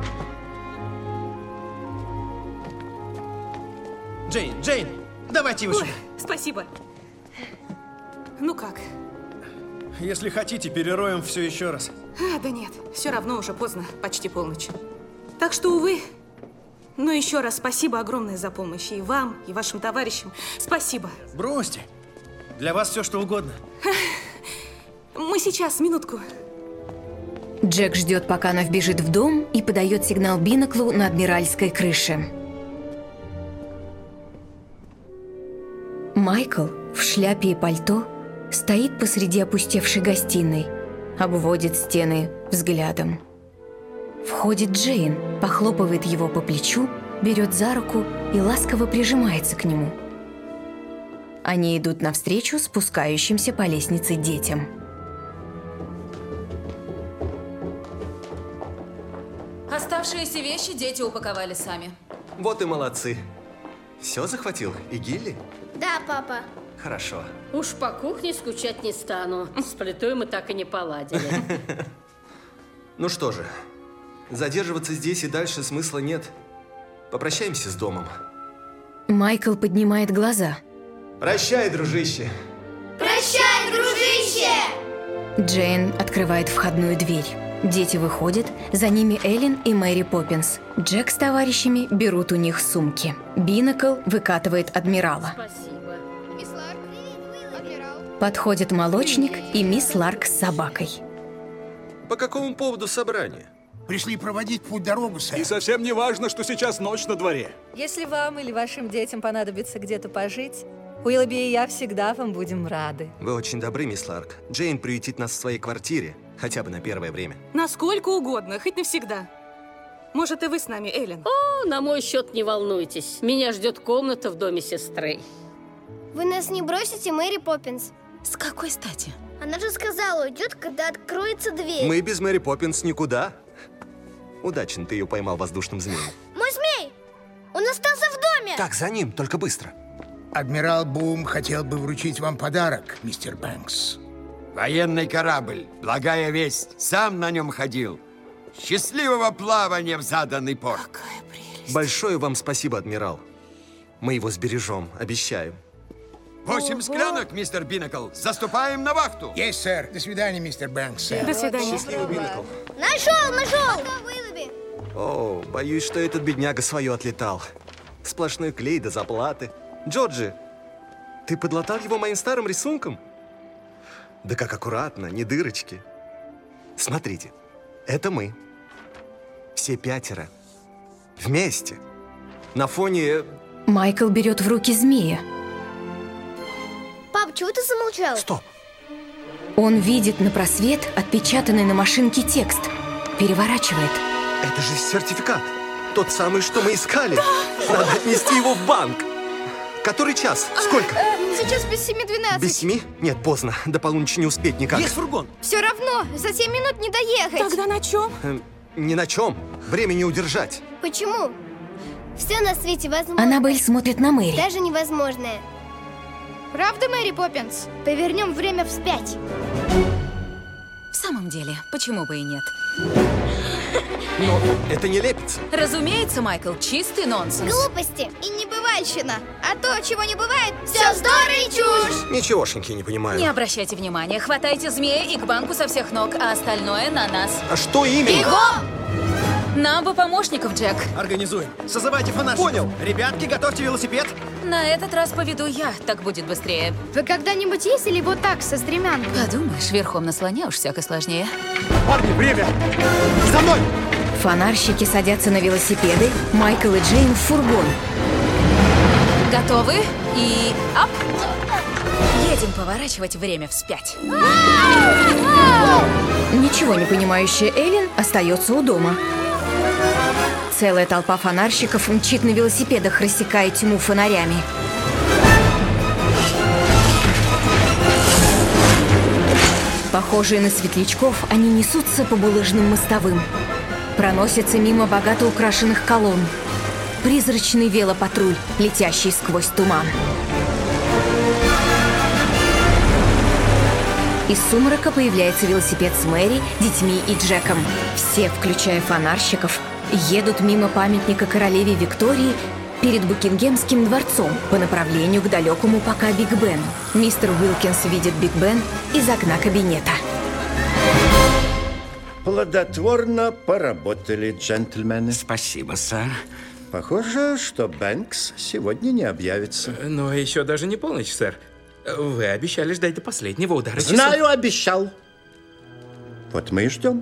Джейн, давайте его сюда. Спасибо. Ну как? Если хотите, перероем все еще раз. Да нет, все равно уже поздно, почти полночь. Так что, увы. Но еще раз спасибо огромное за помощь. И вам, и вашим товарищам. Спасибо. Бросьте. Для вас все, что угодно. Мы сейчас, минутку. Джек ждет, пока она вбежит в дом и подает сигнал биноклу на адмиральской крыше. Майкл в шляпе и пальто стоит посреди опустевшей гостиной, обводит стены взглядом. Входит Джейн, похлопывает его по плечу, берет за руку и ласково прижимается к нему. Они идут навстречу спускающимся по лестнице детям. Оставшиеся вещи дети упаковали сами. Вот и молодцы. Все захватил? И Гилли? Да, папа. Хорошо. Уж по кухне скучать не стану. С плитой мы так и не поладили. Ну что же, задерживаться здесь и дальше смысла нет. Попрощаемся с домом. Майкл поднимает глаза. Прощай, дружище. Прощай, дружище! Джейн открывает входную дверь. Дети выходят, за ними Эллен и Мэри Поппинс. Джек с товарищами берут у них сумки. Бинокл выкатывает адмирала. Подходит молочник и мисс Ларк с собакой. По какому поводу собрания? Пришли проводить путь-дорогу, сэр. И совсем не важно, что сейчас ночь на дворе. Если вам или вашим детям понадобится где-то пожить, Уиллоби и я всегда вам будем рады. Вы очень добры, мисс Ларк. Джейн приютит нас в своей квартире, хотя бы на первое время. Насколько угодно, хоть навсегда. Может, и вы с нами, Эллен? О, на мой счет не волнуйтесь. Меня ждет комната в доме сестры. Вы нас не бросите, Мэри Поппинс? С какой стати? Она же сказала, уйдет, когда откроется дверь. Мы без Мэри Поппинс никуда. Удачно ты ее поймал воздушным змеем. Мой змей! Он остался в доме! Так, за ним, только быстро. Адмирал Бум хотел бы вручить вам подарок, мистер Бэнкс. Военный корабль, благая весть, сам на нем ходил. Счастливого плавания в заданный порт. Какая прелесть. Большое вам спасибо, адмирал. Мы его сбережем, обещаю. 8 склянок, мистер Бинокл. Заступаем на вахту. Есть, сэр. До свидания, мистер Бэнкс. До свидания. Счастливый Бинокл. Нашел! О, боюсь, что этот бедняга свое отлетал. Сплошной клей до заплаты. Джорджи, ты подлатал его моим старым рисунком? Да как аккуратно, не дырочки. Смотрите, это мы. Все 5. Вместе. На фоне... Майкл берет в руки змея. Пап, чего ты замолчал? Стоп. Он видит на просвет отпечатанный на машинке текст. Переворачивает. Это же сертификат. Тот самый, что мы искали. Да. Надо отнести его в банк. Который час? Сколько? Сейчас без 7:12. Без 7? Нет, поздно. До полуночи не успеть никак. Есть фургон? Все равно, за 7 минут не доехать. Тогда на чем? Ни на чем. Времени удержать. Почему? Все на свете возможно. Аннабель смотрит на Мэри. Даже невозможное. Правда, Мэри Поппинс? Повернем время вспять. В самом деле, почему бы и нет? Но это не лепится. Разумеется, Майкл, чистый нонсенс. Глупости. И небывальщина. А то, чего не бывает, все вздор и чушь. Ничегошеньки не понимаю. Не обращайте внимания. Хватайте змея и к банку со всех ног, а остальное на нас. А что именно? Бегом! Нам бы помощников, Джек. Организуем. Созывайте фанатиков. Понял. Ребятки, готовьте велосипед. На этот раз поведу я, так будет быстрее. Вы когда-нибудь ездили вот так, со стремянкой? Подумаешь, верхом на слоне уж всяко сложнее. Парни, время! За мной! Фонарщики садятся на велосипеды, Майкл и Джейн в фургон. Готовы? И ап! Едем поворачивать время вспять. Ничего не понимающая Эллен остается у дома. Целая толпа фонарщиков мчит на велосипедах, рассекая тьму фонарями. Похожие на светлячков, они несутся по булыжным мостовым. Проносятся мимо богато украшенных колонн. Призрачный велопатруль, летящий сквозь туман. Из сумрака появляется велосипед с Мэри, детьми и Джеком. Все, включая фонарщиков, едут мимо памятника королеве Виктории перед Букингемским дворцом по направлению к далекому пока Биг Бену. Мистер Уилкинс видит Биг Бен из окна кабинета. Плодотворно поработали, джентльмены. Спасибо, сэр. Похоже, что Бэнкс сегодня не объявится. Но еще даже не полночь, сэр. Вы обещали ждать до последнего удара часов. Знаю, обещал. Вот мы и ждем.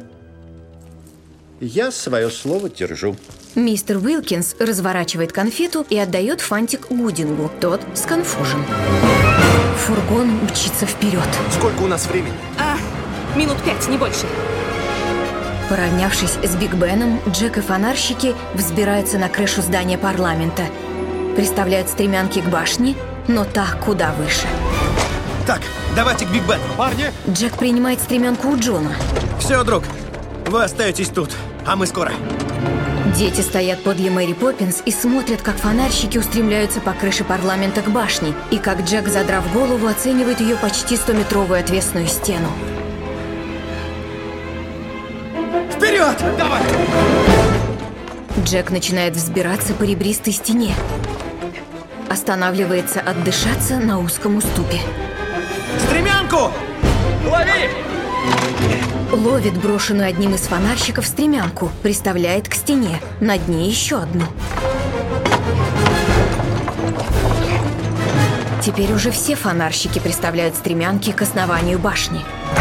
Я свое слово держу. Мистер Уилкинс разворачивает конфету и отдает фантик Гудингу. Тот сконфужен. Фургон мчится вперед. Сколько у нас времени? Минут 5, не больше. Поравнявшись с Биг Беном, Джек и фонарщики взбираются на крышу здания парламента. Приставляют стремянки к башне, но та куда выше. Так, давайте к Биг Бену. Парни! Джек принимает стремянку у Джона. Все, друг, вы остаетесь тут, а мы скоро. Дети стоят подле Мэри Поппинс и смотрят, как фонарщики устремляются по крыше парламента к башне, и как Джек, задрав голову, оценивает ее почти 100-метровую отвесную стену. Вперед! Давай! Джек начинает взбираться по ребристой стене. останавливается отдышаться на узком уступе. Стремянку! Лови! Ловит брошенную одним из фонарщиков стремянку, приставляет к стене, на дне еще одну. Теперь уже все фонарщики приставляют стремянки к основанию башни.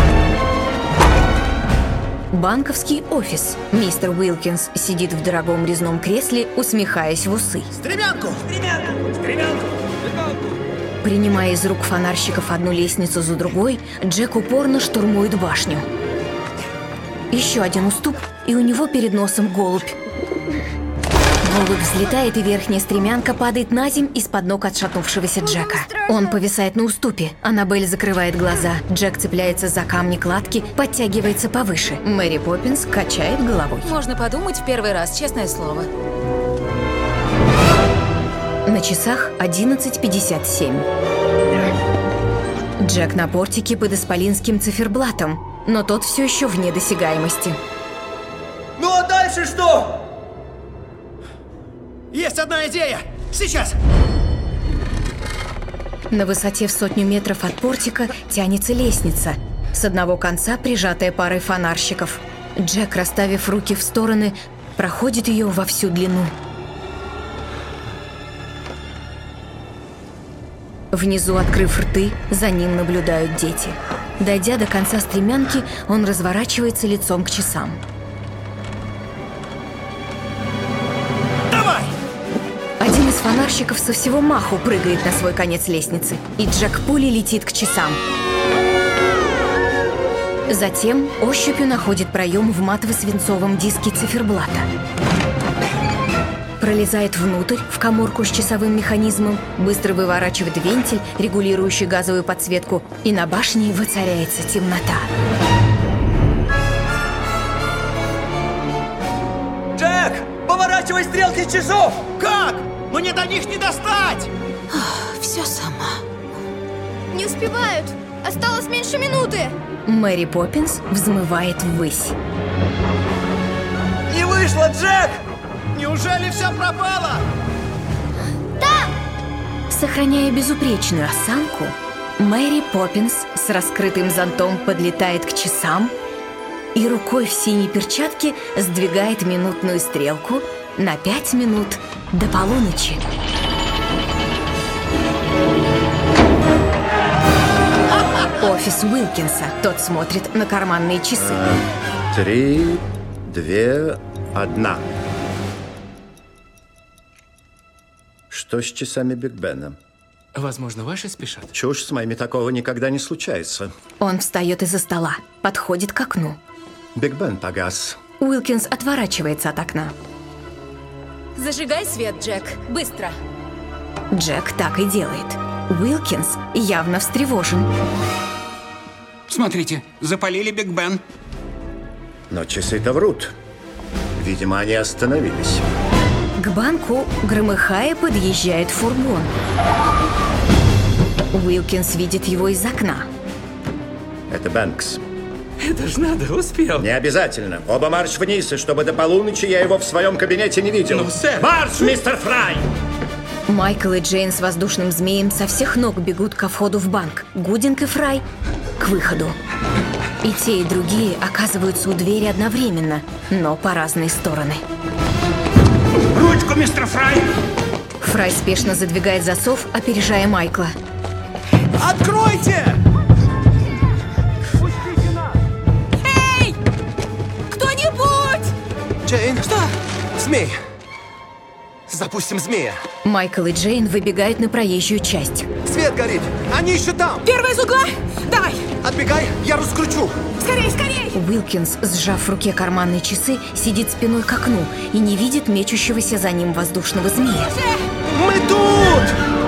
Банковский офис. Мистер Уилкинс сидит в дорогом резном кресле, усмехаясь в усы. Стремянку! Стремянку! Стремянку! Принимая из рук фонарщиков одну лестницу за другой, Джек упорно штурмует башню. Еще один уступ, и у него перед носом голубь. Голубь взлетает, и верхняя стремянка падает на земь из-под ног отшатнувшегося Джека. Он повисает на уступе. Аннабель закрывает глаза. Джек цепляется за камни кладки, подтягивается повыше. Мэри Поппинс качает головой. Можно подумать в первый раз, честное слово. На часах 11:57. Джек на портике под исполинским циферблатом, но тот все еще вне досягаемости. Ну а дальше что? Есть одна идея! Сейчас! На высоте в 100 метров от портика тянется лестница, с одного конца прижатая парой фонарщиков. Джек, расставив руки в стороны, проходит ее во всю длину. Внизу, открыв рты, за ним наблюдают дети. Дойдя до конца стремянки, он разворачивается лицом к часам. Давай! Один из фонарщиков со всего маху прыгает на свой конец лестницы, и Джек пулей летит к часам. Затем ощупью находит проем в матово-свинцовом диске циферблата. Пролезает внутрь, в каморку с часовым механизмом, быстро выворачивает вентиль, регулирующий газовую подсветку, и на башне воцаряется темнота. Джек, поворачивай стрелки часов! Как? Мне до них не достать! Все сама. Не успевают! Осталось меньше минуты! Мэри Поппинс взмывает ввысь. Не вышло, Джек! Неужели все пропало? Да! Сохраняя безупречную осанку, Мэри Поппинс с раскрытым зонтом подлетает к часам и рукой в синей перчатке сдвигает минутную стрелку на 5 минут до полуночи. Офис Уилкинса. Тот смотрит на карманные часы. 3, 2, 1. Что с часами Биг Бена? Возможно, ваши спешат. Чушь, с моими такого никогда не случается. Он встает из-за стола, подходит к окну. Биг Бен погас. Уилкинс отворачивается от окна. Зажигай свет, Джек. Быстро. Джек так и делает. Уилкинс явно встревожен. Смотрите, запалили Биг Бен. Но часы-то врут. Видимо, они остановились. К банку, громыхая, подъезжает фургон. Уилкинс видит его из окна. Это Бэнкс. Это ж надо, успел. Не обязательно. Оба марш вниз, и чтобы до полуночи я его в своем кабинете не видел. Ну, сэр. Марш, мистер Фрай! Майкл и Джейн с воздушным змеем со всех ног бегут ко входу в банк. Гудинг и Фрай к выходу. И те, и другие оказываются у двери одновременно, но по разные стороны. Ручку, мистер Фрай! Фрай спешно задвигает засов, опережая Майкла. Откройте! Эй! Кто-нибудь! Джейн! Что? Змей! Запустим змея. Майкл и Джейн выбегают на проезжую часть. Свет горит! Они еще там! Первый из угла! Давай! Отбегай, я раскручу! Скорей, скорей! Уилкинс, сжав в руке карманные часы, сидит спиной к окну и не видит мечущегося за ним воздушного змея. Мы тут!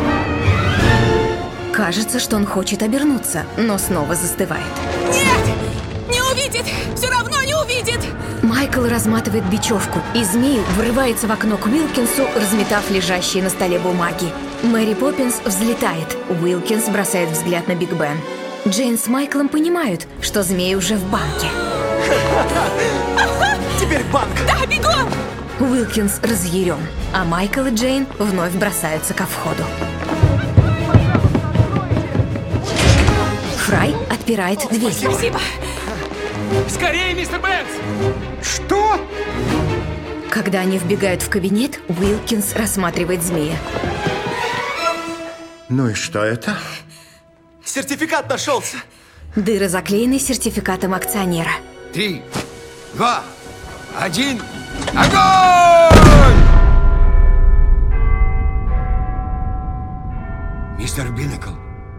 Кажется, что он хочет обернуться, но снова застывает. Нет! Не увидит! Все равно не увидит! Майкл разматывает бечевку, и змей врывается в окно к Уилкинсу, разметав лежащие на столе бумаги. Мэри Поппинс взлетает. Уилкинс бросает взгляд на Биг Бен. Джейн с Майклом понимают, что змей уже в банке. Теперь банк! Да, бегом! Уилкинс разъярен, а Майкл и Джейн вновь бросаются ко входу. Фрай отпирает дверь. Спасибо. Скорее, мистер Бэнкс! Что? Когда они вбегают в кабинет, Уилкинс рассматривает змея. Ну и что это? Сертификат нашелся! Дыры заклеены сертификатом акционера. 3, 2, 1, огонь! Мистер Биннекл,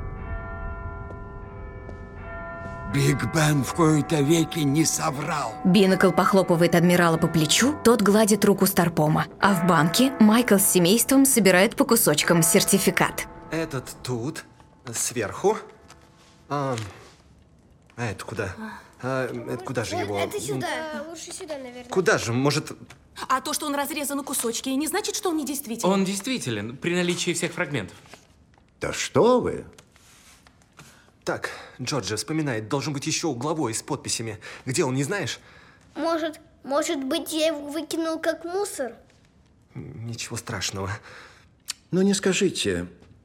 Биг Бен в кои-то веки не соврал. Биннекл похлопывает адмирала по плечу, тот гладит руку Старпома. А в банке Майкл с семейством собирает по кусочкам сертификат. Этот тут, сверху. А это куда? Это куда же его? Это сюда. Лучше сюда, наверное. Куда же? Может... А то, что он разрезан на кусочки, не значит, что он недействителен. Он действителен, при наличии всех фрагментов. Да что вы? Так, Джорджи вспоминает, должен быть еще угловой с подписями. Где он, не знаешь? Может быть, я его выкинул как мусор? Ничего страшного. Ну не скажите.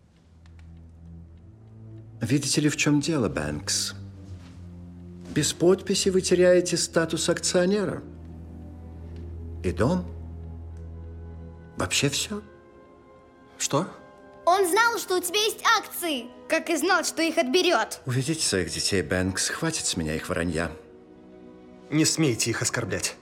Видите ли, в чем дело, Бэнкс? Без подписи вы теряете статус акционера. И дом. Вообще все. Что? Он знал, что у тебя есть акции. Как и знал, что их отберет. Уведите своих детей, Бэнкс. Хватит с меня их вранья. Не смейте их оскорблять.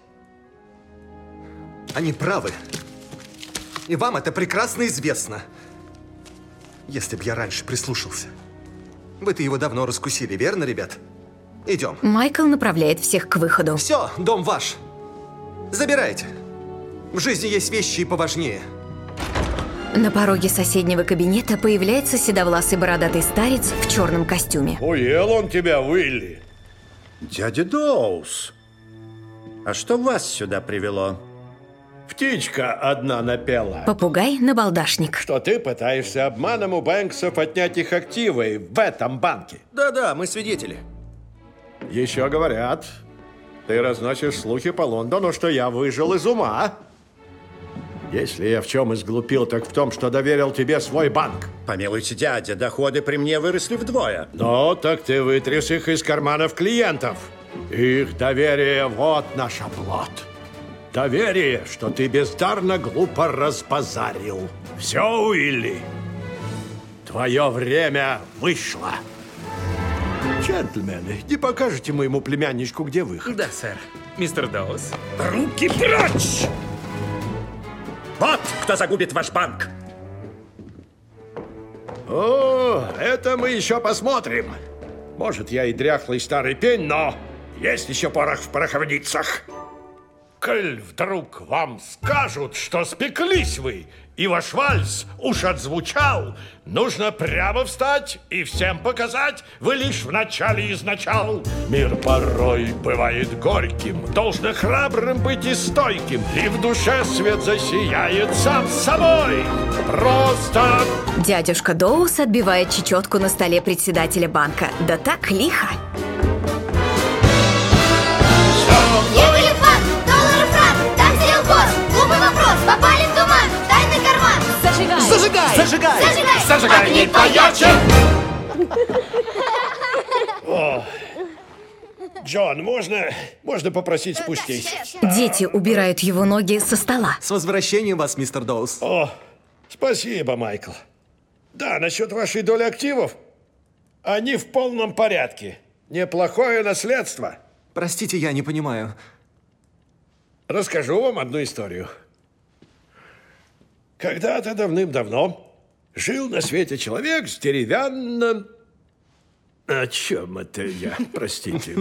Они правы. И вам это прекрасно известно. Если б я раньше прислушался. Вы-то его давно раскусили, верно, ребят? Идем. Майкл направляет всех к выходу. Все, дом ваш. Забирайте. В жизни есть вещи и поважнее. На пороге соседнего кабинета появляется седовласый бородатый старец в черном костюме. Уел он тебя, Уилли. Дядя Доус, а что вас сюда привело? Птичка одна напела. Попугай – набалдашник. Что ты пытаешься обманом у Бэнксов отнять их активы в этом банке. Да-да, мы свидетели. Еще говорят, ты разносишь слухи по Лондону, что я выжил из ума. Если я в чем изглупил, так в том, что доверил тебе свой банк. Помилуйте, дядя, доходы при мне выросли вдвое. Ну, так ты вытряс их из карманов клиентов. Их доверие – вот наш оплот. Доверие, что ты бездарно глупо разбазарил. Все, Уилли, твое время вышло. Джентльмены, не покажете моему племянничку, где выход? Да, сэр. Мистер Доус. Руки прочь! Вот кто загубит ваш банк. О, это мы еще посмотрим. Может, я и дряхлый старый пень, но есть еще порох в пороховницах. Коль вдруг вам скажут, что спеклись вы, и ваш вальс уж отзвучал, нужно прямо встать и всем показать, вы лишь в начале изначал. Мир порой бывает горьким, должно храбрым быть и стойким, и в душе свет засияет сам собой. Просто... Дядюшка Доус отбивает чечетку на столе председателя банка. Да так лихо. Ехали в банк! Доллар и франк! Там сидел босс! Глупый вопрос! Попали в туман! Тайный карман! Зажигай! Зажигай! Зажигай! Зажигай! Зажигай! Огни поярче! О, Джон, можно попросить спустись? Дети убирают его ноги со стола. С возвращением вас, мистер Доус. О, спасибо, Майкл. Да, насчет вашей доли активов. Они в полном порядке. Неплохое наследство. Простите, я не понимаю. Расскажу вам одну историю. Когда-то давным-давно жил на свете человек с деревянным... О чем это я? Простите.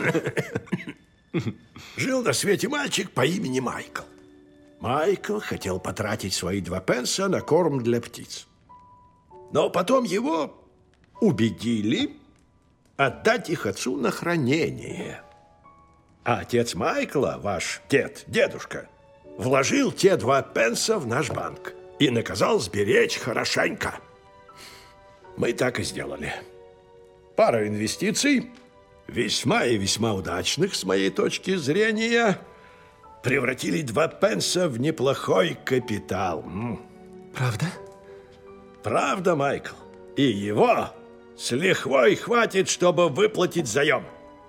Жил на свете мальчик по имени Майкл. Майкл хотел потратить свои 2 пенса на корм для птиц. Но потом его убедили отдать их отцу на хранение. А отец Майкла, ваш дедушка, вложил те 2 пенса в наш банк и наказал сберечь хорошенько. Мы так и сделали. Пара инвестиций, весьма и весьма удачных с моей точки зрения, превратили 2 пенса в неплохой капитал. Правда? Правда, Майкл. И его с лихвой хватит, чтобы выплатить заем.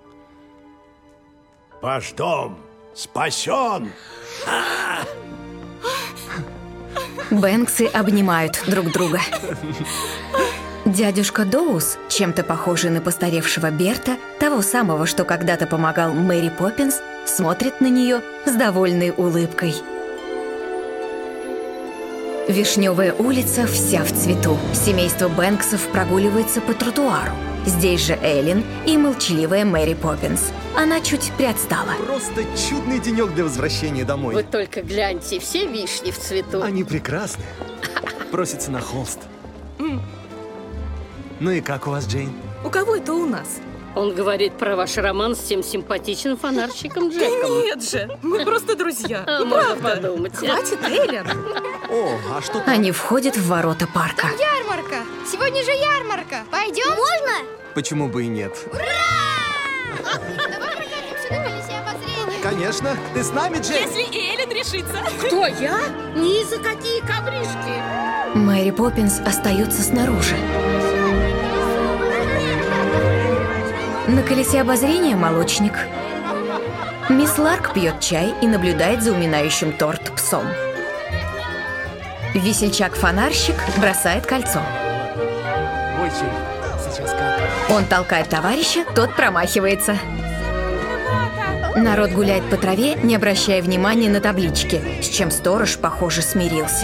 Ваш дом спасен. Бэнксы обнимают друг друга. Дядюшка Доус, чем-то похожий на постаревшего Берта, того самого, что когда-то помогал Мэри Поппинс, смотрит на нее с довольной улыбкой. Вишневая улица вся в цвету. Семейство Бэнксов прогуливается по тротуару. Здесь же Эллен и молчаливая Мэри Поппинс. Она чуть приотстала. Просто чудный денек для возвращения домой. Вы только гляньте, все вишни в цвету. Они прекрасны. Просятся на холст. Ну и как у вас, Джейн? У кого это у нас? Он говорит про ваш роман с тем симпатичным фонарщиком Джеком. Нет же, мы просто друзья. Можно подумать. Хватит, Эллен. О, а что там? Они входят в ворота парка. Там ярмарка! Сегодня же ярмарка! Пойдем? Можно? Почему бы и нет? Ура! Давай прокатимся на колесе обозрения. Конечно. Ты с нами, Джейн? Если Эллен решится. Кто, я? Ни за какие ковришки. Мэри Поппинс остаются снаружи. На колесе обозрения молочник. Мисс Ларк пьет чай и наблюдает за уминающим торт псом. Весельчак-фонарщик бросает кольцо. Ой, Джейн, сейчас как? Он толкает товарища, тот промахивается. Народ гуляет по траве, не обращая внимания на таблички, с чем сторож, похоже, смирился.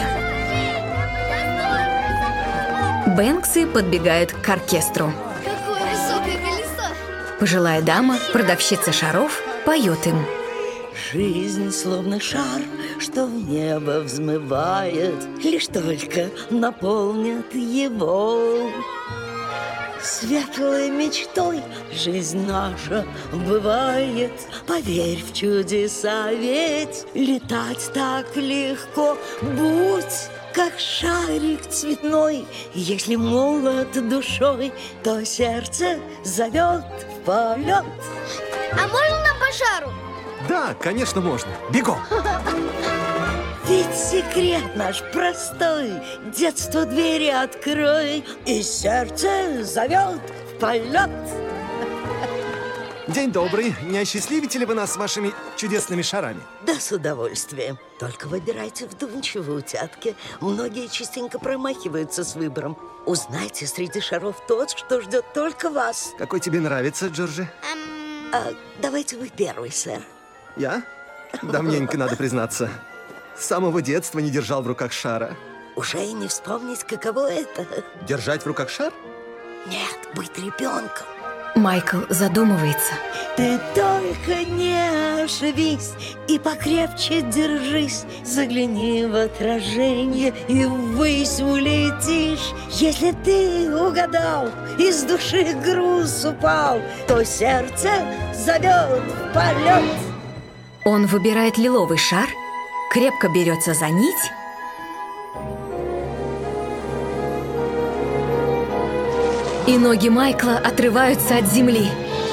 Бэнксы подбегают к оркестру. Какое высокое колесо! Пожилая дама, продавщица шаров, поет им. Жизнь словно шар, что в небо взмывает, лишь только наполнят его. Светлой мечтой жизнь наша бывает. Поверь в чудеса, ведь летать так легко. Будь как шарик цветной, если молод душой, то сердце зовет в полет. А можно нам по шару? Да, конечно, можно. Бегом! Ведь секрет наш простой, детство двери открой, и сердце зовет в полет. День добрый. Не осчастливите ли вы нас вашими чудесными шарами? Да, с удовольствием. Только выбирайте вдумчиво, утятки. Многие частенько промахиваются с выбором. Узнайте среди шаров тот, что ждет только вас. Какой тебе нравится, Джорджи? Давайте вы первый, сэр. Я? Давненько, надо признаться. С самого детства не держал в руках шара. Уже и не вспомнить, каково это. Держать в руках шар? Нет, быть ребенком. Майкл задумывается. Ты только не ошибись и покрепче держись. Загляни в отражение и ввысь улетишь. Если ты угадал, из души груз упал, то сердце зовет в полет. Он выбирает лиловый шар, крепко берется за нить и ноги Майкла отрываются от земли.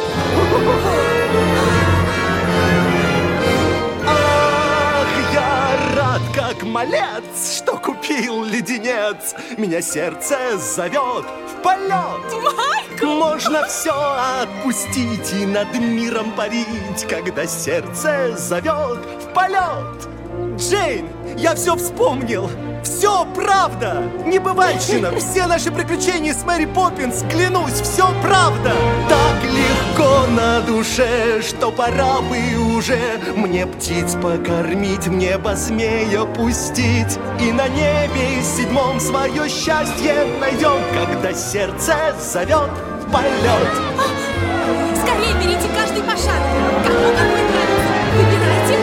Ах, я рад, как малец, что купил леденец. Меня сердце зовет в полет. Майкл! Можно все отпустить и над миром парить, когда сердце зовет в полет. Джейн, я все вспомнил. Все правда! Небывальщина! Все наши приключения с Мэри Поппинс, клянусь, все правда! Так легко на душе, что пора бы уже мне птиц покормить, в небо змея пустить. И на небе 7 свое счастье найдем, когда сердце зовет в полет. Скорее берите каждый по шару. Кому какой нравится? Выбирайте.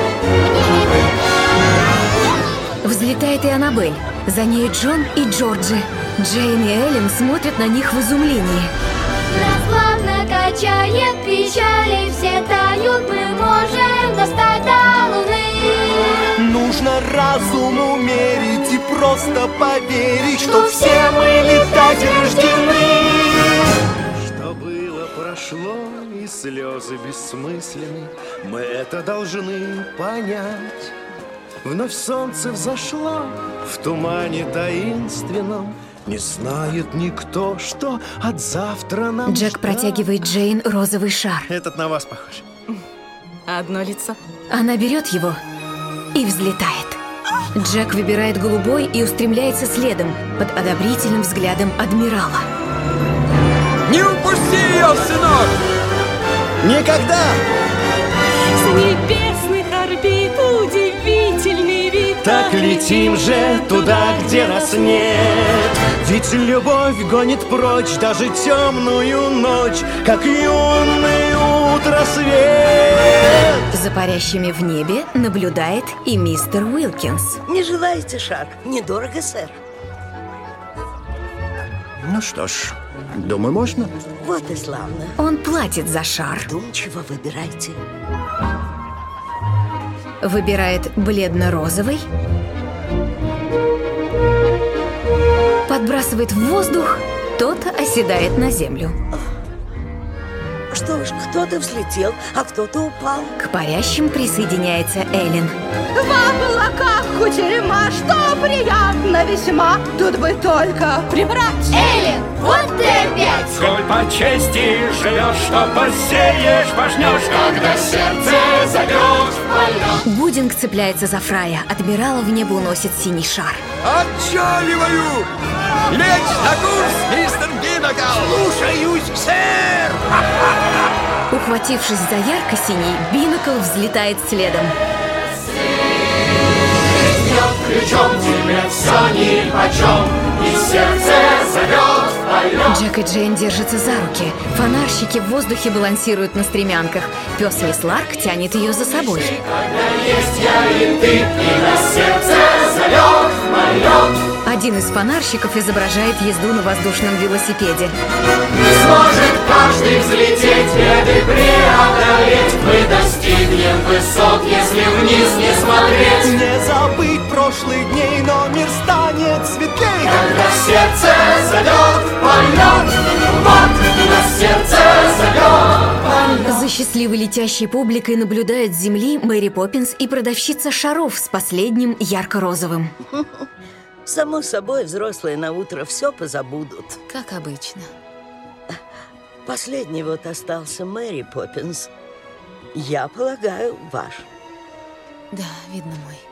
Взлетает и Аннабель. За нею Джон и Джорджи. Джейн и Эллен смотрят на них в изумлении. Нас плавно качает печали, все тают, мы можем достать до луны. Нужно разум умерить и просто поверить, что все мы летать рождены. Что было, прошло, и слезы бессмысленны, мы это должны понять. Вновь солнце взошло в тумане таинственном, не знает никто, что от завтра нам Джек ждать. протягивает Джейн розовый шар. Этот на вас похож. Одно лицо. Она берет его и взлетает. Джек выбирает голубой и устремляется следом под одобрительным взглядом адмирала. Не упусти ее, сынок! Никогда! С небесных орбит удивительный вид. Так летим же туда, где нас нет. Ведь любовь гонит прочь даже темную ночь, как юный утро свет. За парящими в небе наблюдает и мистер Уилкинс. Не желаете шар? Недорого, сэр. Ну что ж, думаю, можно. Вот и славно. Он платит за шар. Вдумчиво выбирайте. Выбирает бледно-розовый, подбрасывает в воздух, тот оседает на землю. Что ж, кто-то взлетел, а кто-то упал. К парящим присоединяется Эллен. В облаках кутерьма, что приятно весьма. Тут бы только прибрать. Эллен, вот ты опять! Сколь по чести живешь, что посеешь, пожнешь, Когда сердце зовет в полет. Будинг цепляется за Фрая. Адмирала в небо уносит синий шар. Отчаливаю! Лечь на курс, мистер Бинокл! Слушаюсь, сэр! Ухватившись за ярко-синий, Бинокл взлетает следом. Ключом тебе все нипочем, и сердце зовет в полет. Джек и Джейн держатся за руки. Фонарщики в воздухе балансируют на стремянках. Пес Мисс Ларк тянет ее за собой. Когда есть я и ты, и на сердце зовет в полет. Один из фонарщиков изображает езду на воздушном велосипеде. Сможет каждый взлететь, беды преодолеть. Мы достигнем высот, если вниз не смотреть. Не забыть прошлых дней, но мир станет светлей. Когда сердце зовет в полет, вот на сердце зовет полет. За счастливой летящей публикой наблюдают с земли Мэри Поппинс и продавщица шаров с последним ярко-розовым. Само собой, взрослые на утро все позабудут. Как обычно. Последний вот остался Мэри Поппинс. Я полагаю, ваш. Да, видно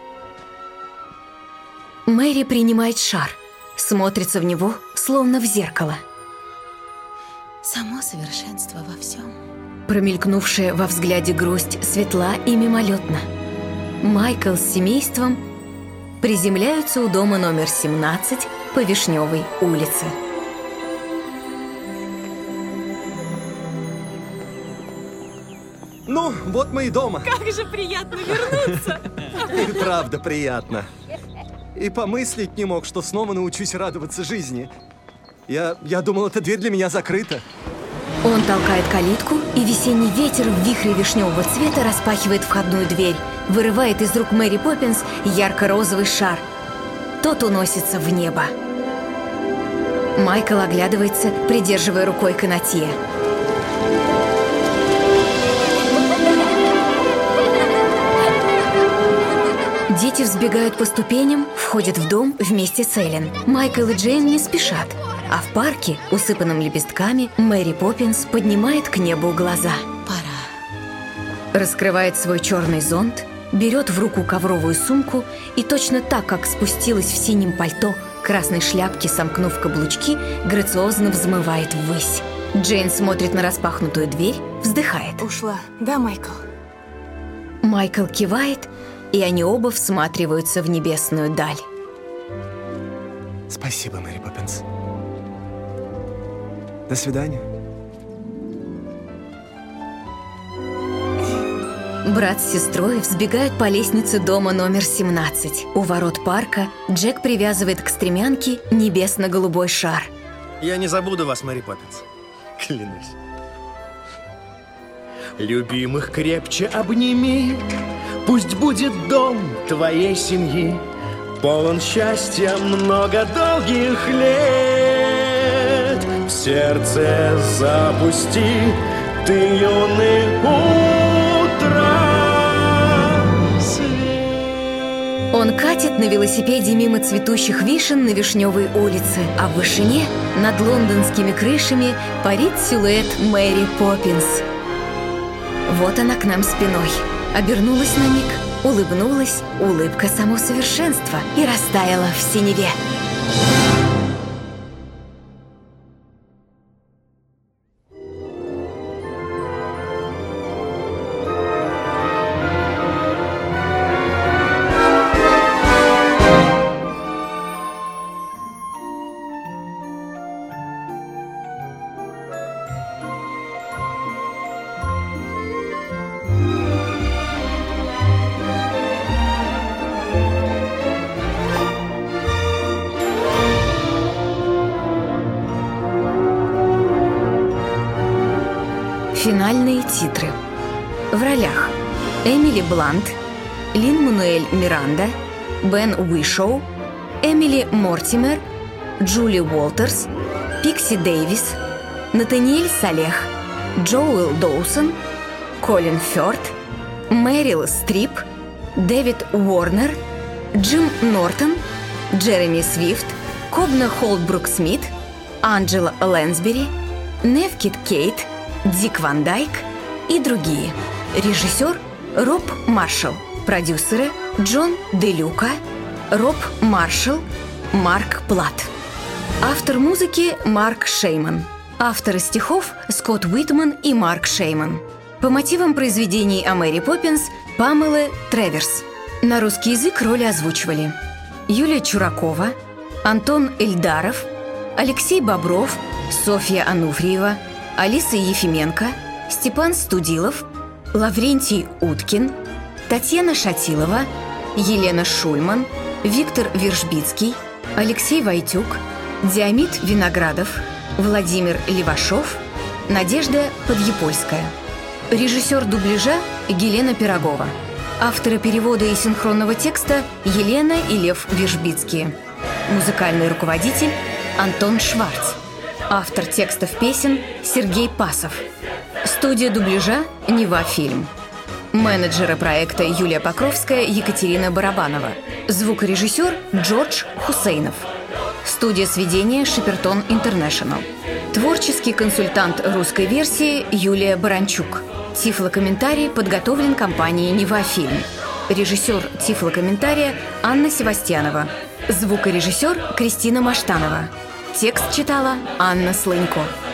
мой. Мэри принимает шар, смотрится в него, словно в зеркало. Само совершенство во всем. Промелькнувшая во взгляде грусть светла и мимолетна. Майкл с семейством приземляются у дома номер 17 по Вишневой улице. Ну, вот мы и дома. Как же приятно вернуться! И правда приятно. И помыслить не мог, что снова научусь радоваться жизни. Я думал, эта дверь для меня закрыта. Он толкает калитку, и весенний ветер в вихре вишневого цвета распахивает входную дверь, вырывает из рук Мэри Поппинс ярко-розовый шар. Тот уносится в небо. Майкл оглядывается, придерживая рукой канатье. Дети взбегают по ступеням, входят в дом вместе с Эллен. Майкл и Джейн не спешат, а в парке, усыпанном лепестками, Мэри Поппинс поднимает к небу глаза. Пора. Раскрывает свой черный зонт, берет в руку ковровую сумку и точно так, как спустилась в синем пальто, красной шляпке, сомкнув каблучки, грациозно взмывает ввысь. Джейн смотрит на распахнутую дверь, вздыхает. Ушла, да, Майкл? Майкл кивает, и они оба всматриваются в небесную даль. Спасибо, Мэри Поппинс. До свидания. Брат с сестрой взбегают по лестнице дома номер 17. У ворот парка Джек привязывает к стремянке небесно-голубой шар. Я не забуду вас, Мэри Поппинс. Клянусь. Любимых крепче обними, пусть будет дом твоей семьи, полон счастья много долгих лет. В сердце запусти ты юный утро. Он катит на велосипеде мимо цветущих вишен на Вишневой улице, а в вышине, над лондонскими крышами, парит силуэт Мэри Поппинс. Вот она к нам спиной. Обернулась на миг, улыбнулась, улыбка само совершенства, и растаяла в синеве. Финальные титры. В ролях Эмили Блант, Лин-Мануэль Миранда, Бен Уишоу, Эмили Мортимер, Джули Уолтерс, Пикси Дэвис, Натаниэль Салех, Джоэл Доусон, Колин Фёрд, Мэрил Стрип, Дэвид Уорнер, Джим Нортон, Джереми Свифт, Кобна Холдбрук-Смит, Анджела Лэнсбери, Нев Кит Кейт, Дик Ван Дайк и другие. Режиссер Роб Маршалл. Продюсеры Джон Де Люка, Роб Маршалл, Марк Плат. Автор музыки Марк Шейман. Авторы стихов Скотт Уитман и Марк Шейман. По мотивам произведений о Мэри Поппинс Памелы Треверс. На русский язык роли озвучивали Юлия Чуракова, Антон Эльдаров, Алексей Бобров, Софья Ануфриева, Алиса Ефименко, Степан Студилов, Лаврентий Уткин, Татьяна Шатилова, Елена Шульман, Виктор Вержбицкий, Алексей Войтюк, Диамид Виноградов, Владимир Левашов, Надежда Подъепольская. Режиссер дубляжа Елена Пирогова. Авторы перевода и синхронного текста Елена и Лев Вержбицкие. Музыкальный руководитель Антон Шварц. Автор текстов песен Сергей Пасов. Студия дубляжа Нева Фильм. Менеджеры проекта Юлия Покровская, Екатерина Барабанова. Звукорежиссер Джордж Хусейнов. Студия сведения Шипертон Интернешнл. Творческий консультант русской версии Юлия Баранчук. Тифлокомментарий подготовлен компанией Нева Фильм. Режиссер тифлокомментария Анна Севастьянова. Звукорежиссер Кристина Маштанова. Текст читала Анна Слынько.